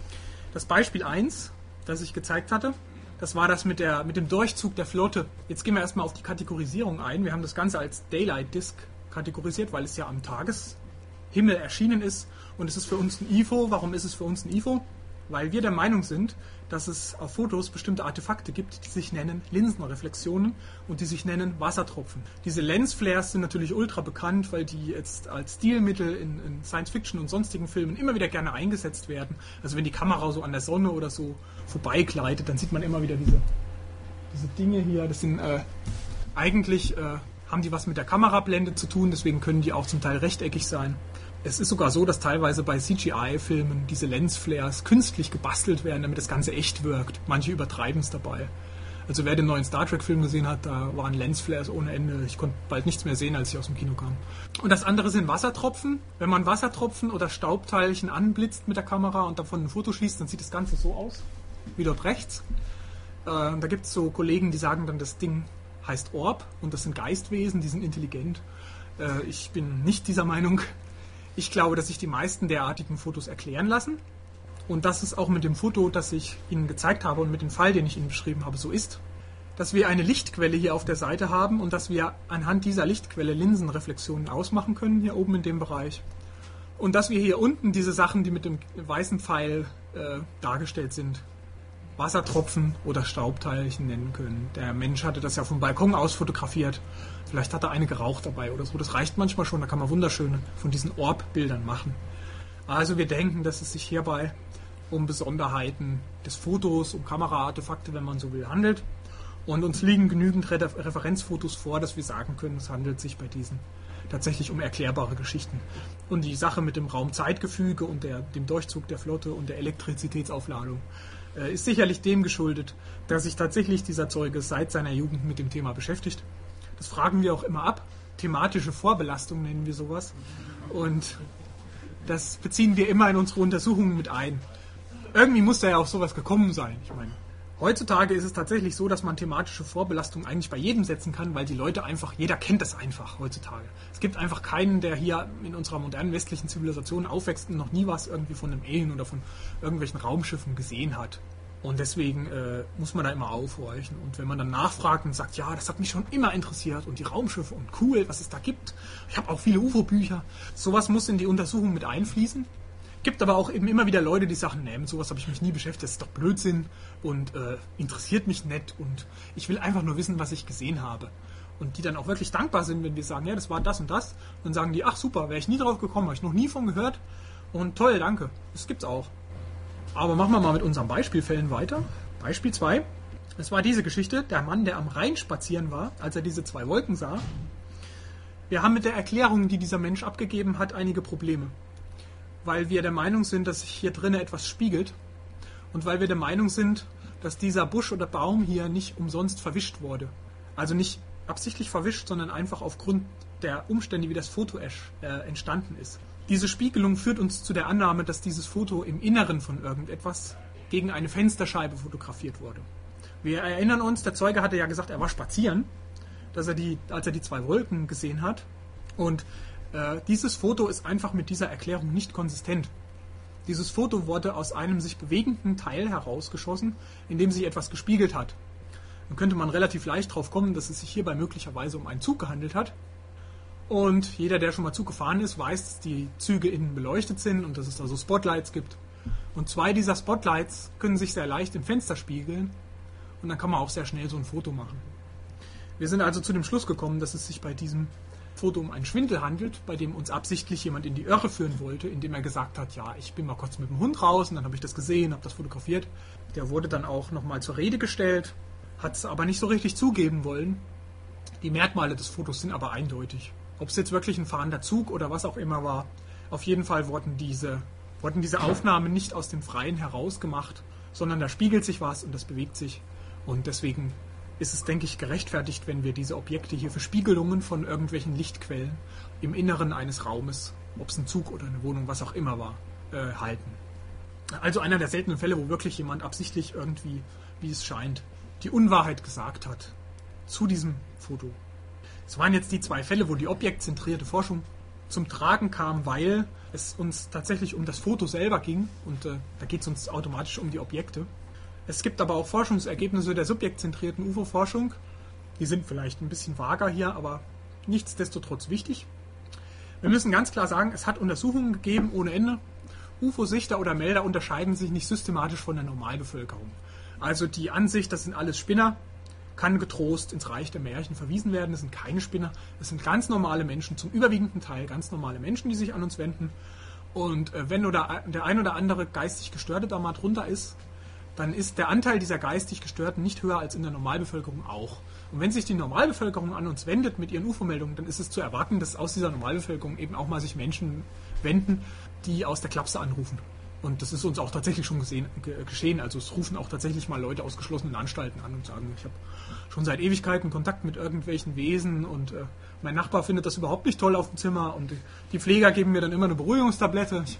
Das Beispiel 1, das ich gezeigt hatte, das war das mit dem Durchzug der Flotte. Jetzt gehen wir erstmal auf die Kategorisierung ein. Wir haben das Ganze als Daylight Disk kategorisiert, weil es ja am Tageshimmel erschienen ist und es ist für uns ein IFO. Warum ist es für uns ein IFO? Weil wir der Meinung sind, dass es auf Fotos bestimmte Artefakte gibt, die sich nennen Linsenreflexionen und die sich nennen Wassertropfen. Diese Lensflares sind natürlich ultra bekannt, weil die jetzt als Stilmittel in Science-Fiction und sonstigen Filmen immer wieder gerne eingesetzt werden. Also wenn die Kamera so an der Sonne oder so vorbeigleitet, dann sieht man immer wieder diese Dinge hier. Das sind eigentlich haben die was mit der Kamerablende zu tun, deswegen können die auch zum Teil rechteckig sein. Es ist sogar so, dass teilweise bei CGI-Filmen diese Lensflares künstlich gebastelt werden, damit das Ganze echt wirkt. Manche übertreiben es dabei. Also wer den neuen Star Trek-Film gesehen hat, da waren Lensflares ohne Ende. Ich konnte bald nichts mehr sehen, als ich aus dem Kino kam. Und das andere sind Wassertropfen. Wenn man Wassertropfen oder Staubteilchen anblitzt mit der Kamera und davon ein Foto schießt, dann sieht das Ganze so aus, wie dort rechts. Da gibt es so Kollegen, die sagen dann, das Ding heißt Orb und das sind Geistwesen, die sind intelligent. Ich bin nicht dieser Meinung. Ich glaube, dass sich die meisten derartigen Fotos erklären lassen und dass es auch mit dem Foto, das ich Ihnen gezeigt habe und mit dem Fall, den ich Ihnen beschrieben habe, so ist, dass wir eine Lichtquelle hier auf der Seite haben und dass wir anhand dieser Lichtquelle Linsenreflexionen ausmachen können, hier oben in dem Bereich. Und dass wir hier unten diese Sachen, die mit dem weißen Pfeil dargestellt sind, Wassertropfen oder Staubteilchen nennen können. Der Mensch hatte das ja vom Balkon aus fotografiert. Vielleicht hat er eine geraucht dabei oder so. Das reicht manchmal schon. Da kann man wunderschöne von diesen Orb-Bildern machen. Also wir denken, dass es sich hierbei um Besonderheiten des Fotos, um Kameraartefakte, wenn man so will, handelt. Und uns liegen genügend Referenzfotos vor, dass wir sagen können, es handelt sich bei diesen tatsächlich um erklärbare Geschichten. Und die Sache mit dem Raumzeitgefüge und dem Durchzug der Flotte und der Elektrizitätsaufladung ist sicherlich dem geschuldet, dass sich tatsächlich dieser Zeuge seit seiner Jugend mit dem Thema beschäftigt. Das fragen wir auch immer ab. Thematische Vorbelastung nennen wir sowas. Und das beziehen wir immer in unsere Untersuchungen mit ein. Irgendwie muss da ja auch sowas gekommen sein. Ich meine, heutzutage ist es tatsächlich so, dass man thematische Vorbelastung eigentlich bei jedem setzen kann, weil die Leute einfach, jeder kennt das einfach heutzutage. Es gibt einfach keinen, der hier in unserer modernen westlichen Zivilisation aufwächst und noch nie was irgendwie von einem Alien oder von irgendwelchen Raumschiffen gesehen hat. Und deswegen muss man da immer aufhorchen. Und wenn man dann nachfragt und sagt, ja, das hat mich schon immer interessiert und die Raumschiffe und cool, was es da gibt. Ich habe auch viele UFO-Bücher. Sowas muss in die Untersuchung mit einfließen. Gibt aber auch eben immer wieder Leute, die sagen, nee, mit sowas habe ich mich nie beschäftigt, das ist doch Blödsinn und interessiert mich nicht und ich will einfach nur wissen, was ich gesehen habe. Und die dann auch wirklich dankbar sind, wenn wir sagen, ja, das war das und das. Dann sagen die, ach super, wäre ich nie drauf gekommen, habe ich noch nie von gehört und toll, danke, das gibt's auch. Aber machen wir mal mit unseren Beispielfällen weiter. Beispiel 2. Es war diese Geschichte, der Mann, der am Rhein spazieren war, als er diese 2 Wolken sah. Wir haben mit der Erklärung, die dieser Mensch abgegeben hat, einige Probleme. Weil wir der Meinung sind, dass sich hier drinnen etwas spiegelt. Und weil wir der Meinung sind, dass dieser Busch oder Baum hier nicht umsonst verwischt wurde. Also nicht absichtlich verwischt, sondern einfach aufgrund der Umstände, wie das Foto entstanden ist. Diese Spiegelung führt uns zu der Annahme, dass dieses Foto im Inneren von irgendetwas gegen eine Fensterscheibe fotografiert wurde. Wir erinnern uns, der Zeuge hatte ja gesagt, er war spazieren, als er die 2 Wolken gesehen hat. Und dieses Foto ist einfach mit dieser Erklärung nicht konsistent. Dieses Foto wurde aus einem sich bewegenden Teil herausgeschossen, in dem sich etwas gespiegelt hat. Dann könnte man relativ leicht drauf kommen, dass es sich hierbei möglicherweise um einen Zug gehandelt hat. Und jeder, der schon mal Zug gefahren ist, weiß, dass die Züge innen beleuchtet sind und dass es da so Spotlights gibt. Und 2 dieser Spotlights können sich sehr leicht im Fenster spiegeln und dann kann man auch sehr schnell so ein Foto machen. Wir sind also zu dem Schluss gekommen, dass es sich bei diesem Foto um einen Schwindel handelt, bei dem uns absichtlich jemand in die Irre führen wollte, indem er gesagt hat, ja, ich bin mal kurz mit dem Hund raus und dann habe ich das gesehen, habe das fotografiert. Der wurde dann auch nochmal zur Rede gestellt, hat es aber nicht so richtig zugeben wollen. Die Merkmale des Fotos sind aber eindeutig. Ob es jetzt wirklich ein fahrender Zug oder was auch immer war, auf jeden Fall wurden diese Aufnahmen nicht aus dem Freien herausgemacht, sondern da spiegelt sich was und das bewegt sich. Und deswegen ist es, denke ich, gerechtfertigt, wenn wir diese Objekte hier für Spiegelungen von irgendwelchen Lichtquellen im Inneren eines Raumes, ob es ein Zug oder eine Wohnung, was auch immer war, halten. Also einer der seltenen Fälle, wo wirklich jemand absichtlich irgendwie, wie es scheint, die Unwahrheit gesagt hat zu diesem Foto. Es waren jetzt die 2 Fälle, wo die objektzentrierte Forschung zum Tragen kam, weil es uns tatsächlich um das Foto selber ging und da geht es uns automatisch um die Objekte. Es gibt aber auch Forschungsergebnisse der subjektzentrierten UFO-Forschung. Die sind vielleicht ein bisschen vager hier, aber nichtsdestotrotz wichtig. Wir müssen ganz klar sagen, es hat Untersuchungen gegeben ohne Ende. UFO-Sichter oder Melder unterscheiden sich nicht systematisch von der Normalbevölkerung. Also die Ansicht, das sind alles Spinner, kann getrost ins Reich der Märchen verwiesen werden. Das sind keine Spinner, das sind ganz normale Menschen, zum überwiegenden Teil ganz normale Menschen, die sich an uns wenden. Und wenn oder der ein oder andere geistig Gestörte da mal drunter ist, dann ist der Anteil dieser geistig Gestörten nicht höher als in der Normalbevölkerung auch. Und wenn sich die Normalbevölkerung an uns wendet mit ihren UFO-Meldungen, dann ist es zu erwarten, dass aus dieser Normalbevölkerung eben auch mal sich Menschen wenden, die aus der Klapse anrufen. Und das ist uns auch tatsächlich schon geschehen. Also es rufen auch tatsächlich mal Leute aus geschlossenen Anstalten an und sagen, ich habe schon seit Ewigkeiten Kontakt mit irgendwelchen Wesen und mein Nachbar findet das überhaupt nicht toll auf dem Zimmer und die Pfleger geben mir dann immer eine Beruhigungstablette. Ich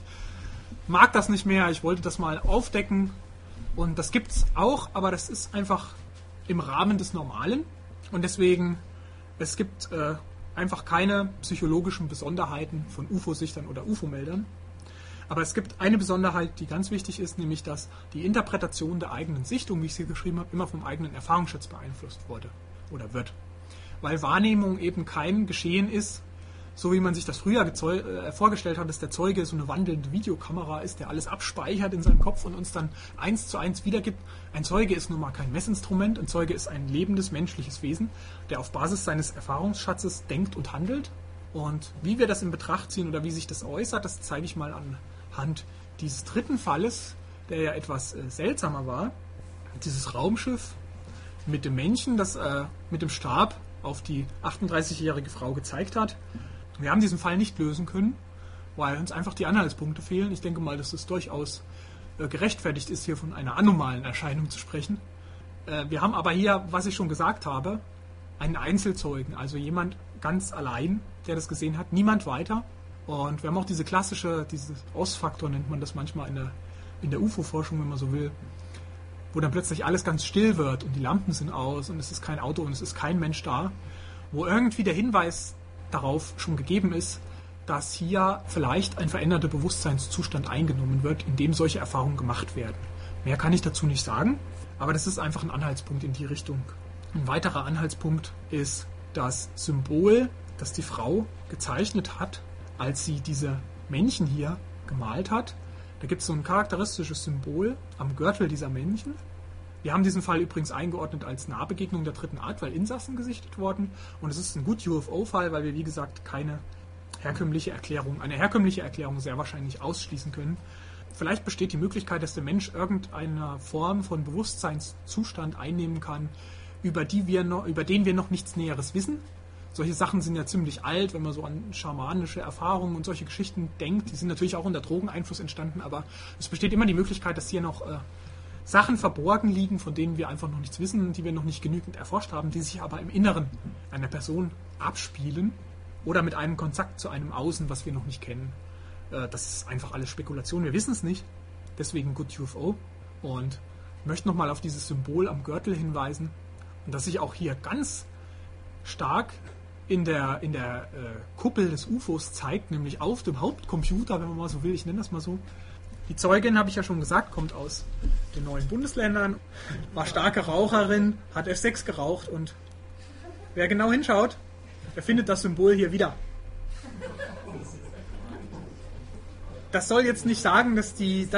mag das nicht mehr, ich wollte das mal aufdecken. Und das gibt's auch, aber das ist einfach im Rahmen des Normalen. Und deswegen, es gibt einfach keine psychologischen Besonderheiten von UFO-Sichtern oder UFO-Meldern. Aber es gibt eine Besonderheit, die ganz wichtig ist, nämlich dass die Interpretation der eigenen Sichtung, wie ich sie geschrieben habe, immer vom eigenen Erfahrungsschatz beeinflusst wurde oder wird. Weil Wahrnehmung eben kein Geschehen ist, so wie man sich das früher vorgestellt hat, dass der Zeuge so eine wandelnde Videokamera ist, der alles abspeichert in seinem Kopf und uns dann 1:1 wiedergibt. Ein Zeuge ist nun mal kein Messinstrument, ein Zeuge ist ein lebendes menschliches Wesen, der auf Basis seines Erfahrungsschatzes denkt und handelt. Und wie wir das in Betracht ziehen oder wie sich das äußert, das zeige ich mal anhand dieses 3. Falles, der ja etwas seltsamer war. Dieses Raumschiff mit dem Männchen, das mit dem Stab auf die 38-jährige Frau gezeigt hat. Wir haben diesen Fall nicht lösen können, weil uns einfach die Anhaltspunkte fehlen. Ich denke mal, dass es durchaus gerechtfertigt ist, hier von einer anomalen Erscheinung zu sprechen. Wir haben aber hier, was ich schon gesagt habe, einen Einzelzeugen, also jemand ganz allein, der das gesehen hat, niemand weiter. Und wir haben auch diese Aus-Faktor nennt man das manchmal in der UFO-Forschung, wenn man so will, wo dann plötzlich alles ganz still wird und die Lampen sind aus und es ist kein Auto und es ist kein Mensch da, wo irgendwie der Hinweis darauf schon gegeben ist, dass hier vielleicht ein veränderter Bewusstseinszustand eingenommen wird, in dem solche Erfahrungen gemacht werden. Mehr kann ich dazu nicht sagen, aber das ist einfach ein Anhaltspunkt in die Richtung. Ein weiterer Anhaltspunkt ist das Symbol, das die Frau gezeichnet hat, als sie diese Männchen hier gemalt hat. Da gibt es so ein charakteristisches Symbol am Gürtel dieser Männchen. Wir haben diesen Fall übrigens eingeordnet als Nahbegegnung der 3. Art, weil Insassen gesichtet wurden. Und es ist ein gut UFO-Fall, weil wir, wie gesagt, eine herkömmliche Erklärung sehr wahrscheinlich ausschließen können. vielleicht besteht die Möglichkeit, dass der Mensch irgendeine Form von Bewusstseinszustand einnehmen kann, über den wir noch nichts Näheres wissen. Solche Sachen sind ja ziemlich alt, wenn man so an schamanische Erfahrungen und solche Geschichten denkt. Die sind natürlich auch unter Drogeneinfluss entstanden, aber es besteht immer die Möglichkeit, dass hier noch Sachen verborgen liegen, von denen wir einfach noch nichts wissen, die wir noch nicht genügend erforscht haben, die sich aber im Inneren einer Person abspielen oder mit einem Kontakt zu einem Außen, was wir noch nicht kennen. Das ist einfach alles Spekulation, wir wissen es nicht. Deswegen Good UFO. Und ich möchte nochmal auf dieses Symbol am Gürtel hinweisen und das sich auch hier ganz stark in der Kuppel des UFOs zeigt, nämlich auf dem Hauptcomputer, wenn man mal so will, ich nenne das mal so. Die Zeugin, habe ich ja schon gesagt, kommt aus den neuen Bundesländern, war starke Raucherin, hat F6 geraucht und wer genau hinschaut, der findet das Symbol hier wieder. Das soll jetzt nicht sagen, dass die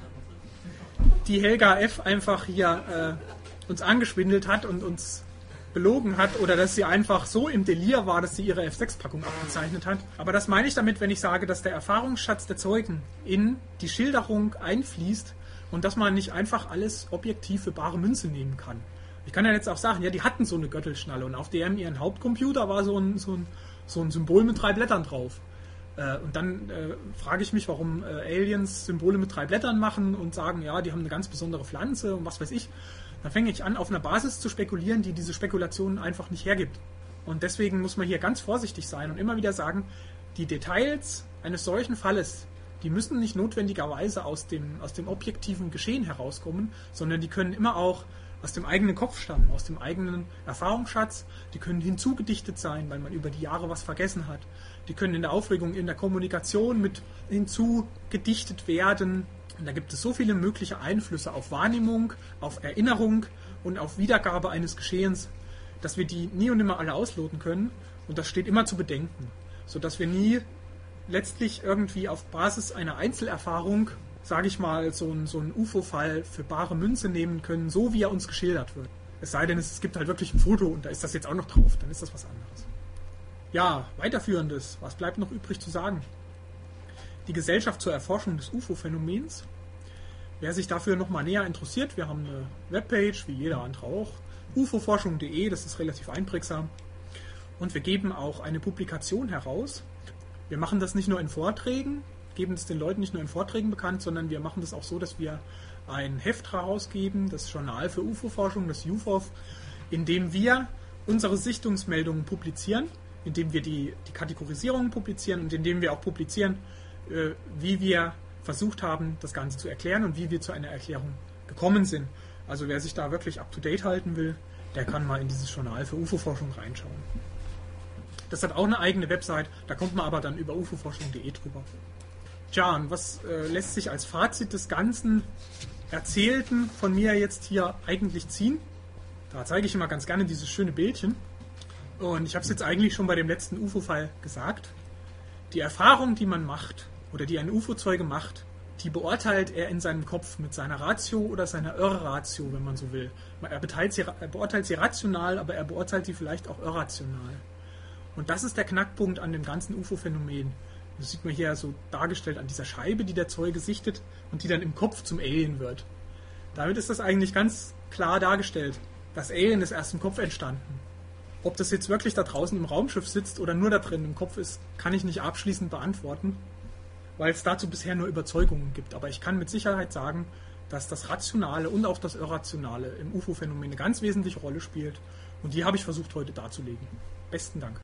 Helga F. einfach hier uns angeschwindelt hat und uns belogen hat oder dass sie einfach so im Delir war, dass sie ihre F6-Packung abgezeichnet hat. Aber das meine ich damit, wenn ich sage, dass der Erfahrungsschatz der Zeugen in die Schilderung einfließt und dass man nicht einfach alles objektiv für bare Münze nehmen kann. Ich kann ja jetzt auch sagen, ja, die hatten so eine Gürtelschnalle und auf ihren Hauptcomputer war so ein Symbol mit 3 Blättern drauf. Und dann frage ich mich, warum Aliens Symbole mit 3 Blättern machen und sagen, ja, die haben eine ganz besondere Pflanze und was weiß ich. Dann fange ich an, auf einer Basis zu spekulieren, die diese Spekulationen einfach nicht hergibt. Und deswegen muss man hier ganz vorsichtig sein und immer wieder sagen, die Details eines solchen Falles, die müssen nicht notwendigerweise aus dem objektiven Geschehen herauskommen, sondern die können immer auch aus dem eigenen Kopf stammen, aus dem eigenen Erfahrungsschatz. Die können hinzugedichtet sein, weil man über die Jahre was vergessen hat. Die können in der Aufregung, in der Kommunikation mit hinzugedichtet werden. Und da gibt es so viele mögliche Einflüsse auf Wahrnehmung, auf Erinnerung und auf Wiedergabe eines Geschehens, dass wir die nie und nimmer alle ausloten können. Und das steht immer zu bedenken, sodass wir nie letztlich irgendwie auf Basis einer Einzelerfahrung, sage ich mal, so einen UFO-Fall für bare Münze nehmen können, so wie er uns geschildert wird. Es sei denn, es gibt halt wirklich ein Foto und da ist das jetzt auch noch drauf, dann ist das was anderes. Ja, weiterführendes, was bleibt noch übrig zu sagen? Die Gesellschaft zur Erforschung des UFO-Phänomens. Wer sich dafür nochmal näher interessiert, wir haben eine Webpage, wie jeder andere auch, ufoforschung.de, das ist relativ einprägsam. Und wir geben auch eine Publikation heraus. Wir machen das nicht nur in Vorträgen, geben es den Leuten nicht nur in Vorträgen bekannt, sondern wir machen das auch so, dass wir ein Heft herausgeben, das Journal für UFO-Forschung, das UFOF, in dem wir unsere Sichtungsmeldungen publizieren, in dem wir die Kategorisierungen publizieren und in dem wir auch publizieren, wie wir versucht haben, das Ganze zu erklären und wie wir zu einer Erklärung gekommen sind. Also wer sich da wirklich up-to-date halten will, der kann mal in dieses Journal für UFO-Forschung reinschauen. Das hat auch eine eigene Website, da kommt man aber dann über ufoforschung.de drüber. Tja, und was lässt sich als Fazit des ganzen Erzählten von mir jetzt hier eigentlich ziehen? Da zeige ich immer ganz gerne dieses schöne Bildchen. Und ich habe es jetzt eigentlich schon bei dem letzten UFO-Fall gesagt. Die Erfahrung, die man macht, oder die ein UFO-Zeuge macht, die beurteilt er in seinem Kopf mit seiner Ratio oder seiner Irratio, wenn man so will. Er beurteilt sie rational, aber er beurteilt sie vielleicht auch irrational. Und das ist der Knackpunkt an dem ganzen UFO-Phänomen. Das sieht man hier so dargestellt an dieser Scheibe, die der Zeuge sichtet und die dann im Kopf zum Alien wird. Damit ist das eigentlich ganz klar dargestellt. Das Alien ist erst im Kopf entstanden. Ob das jetzt wirklich da draußen im Raumschiff sitzt oder nur da drin im Kopf ist, kann ich nicht abschließend beantworten, weil es dazu bisher nur Überzeugungen gibt. Aber ich kann mit Sicherheit sagen, dass das Rationale und auch das Irrationale im UFO-Phänomen eine ganz wesentliche Rolle spielt. Und die habe ich versucht heute darzulegen. Besten Dank.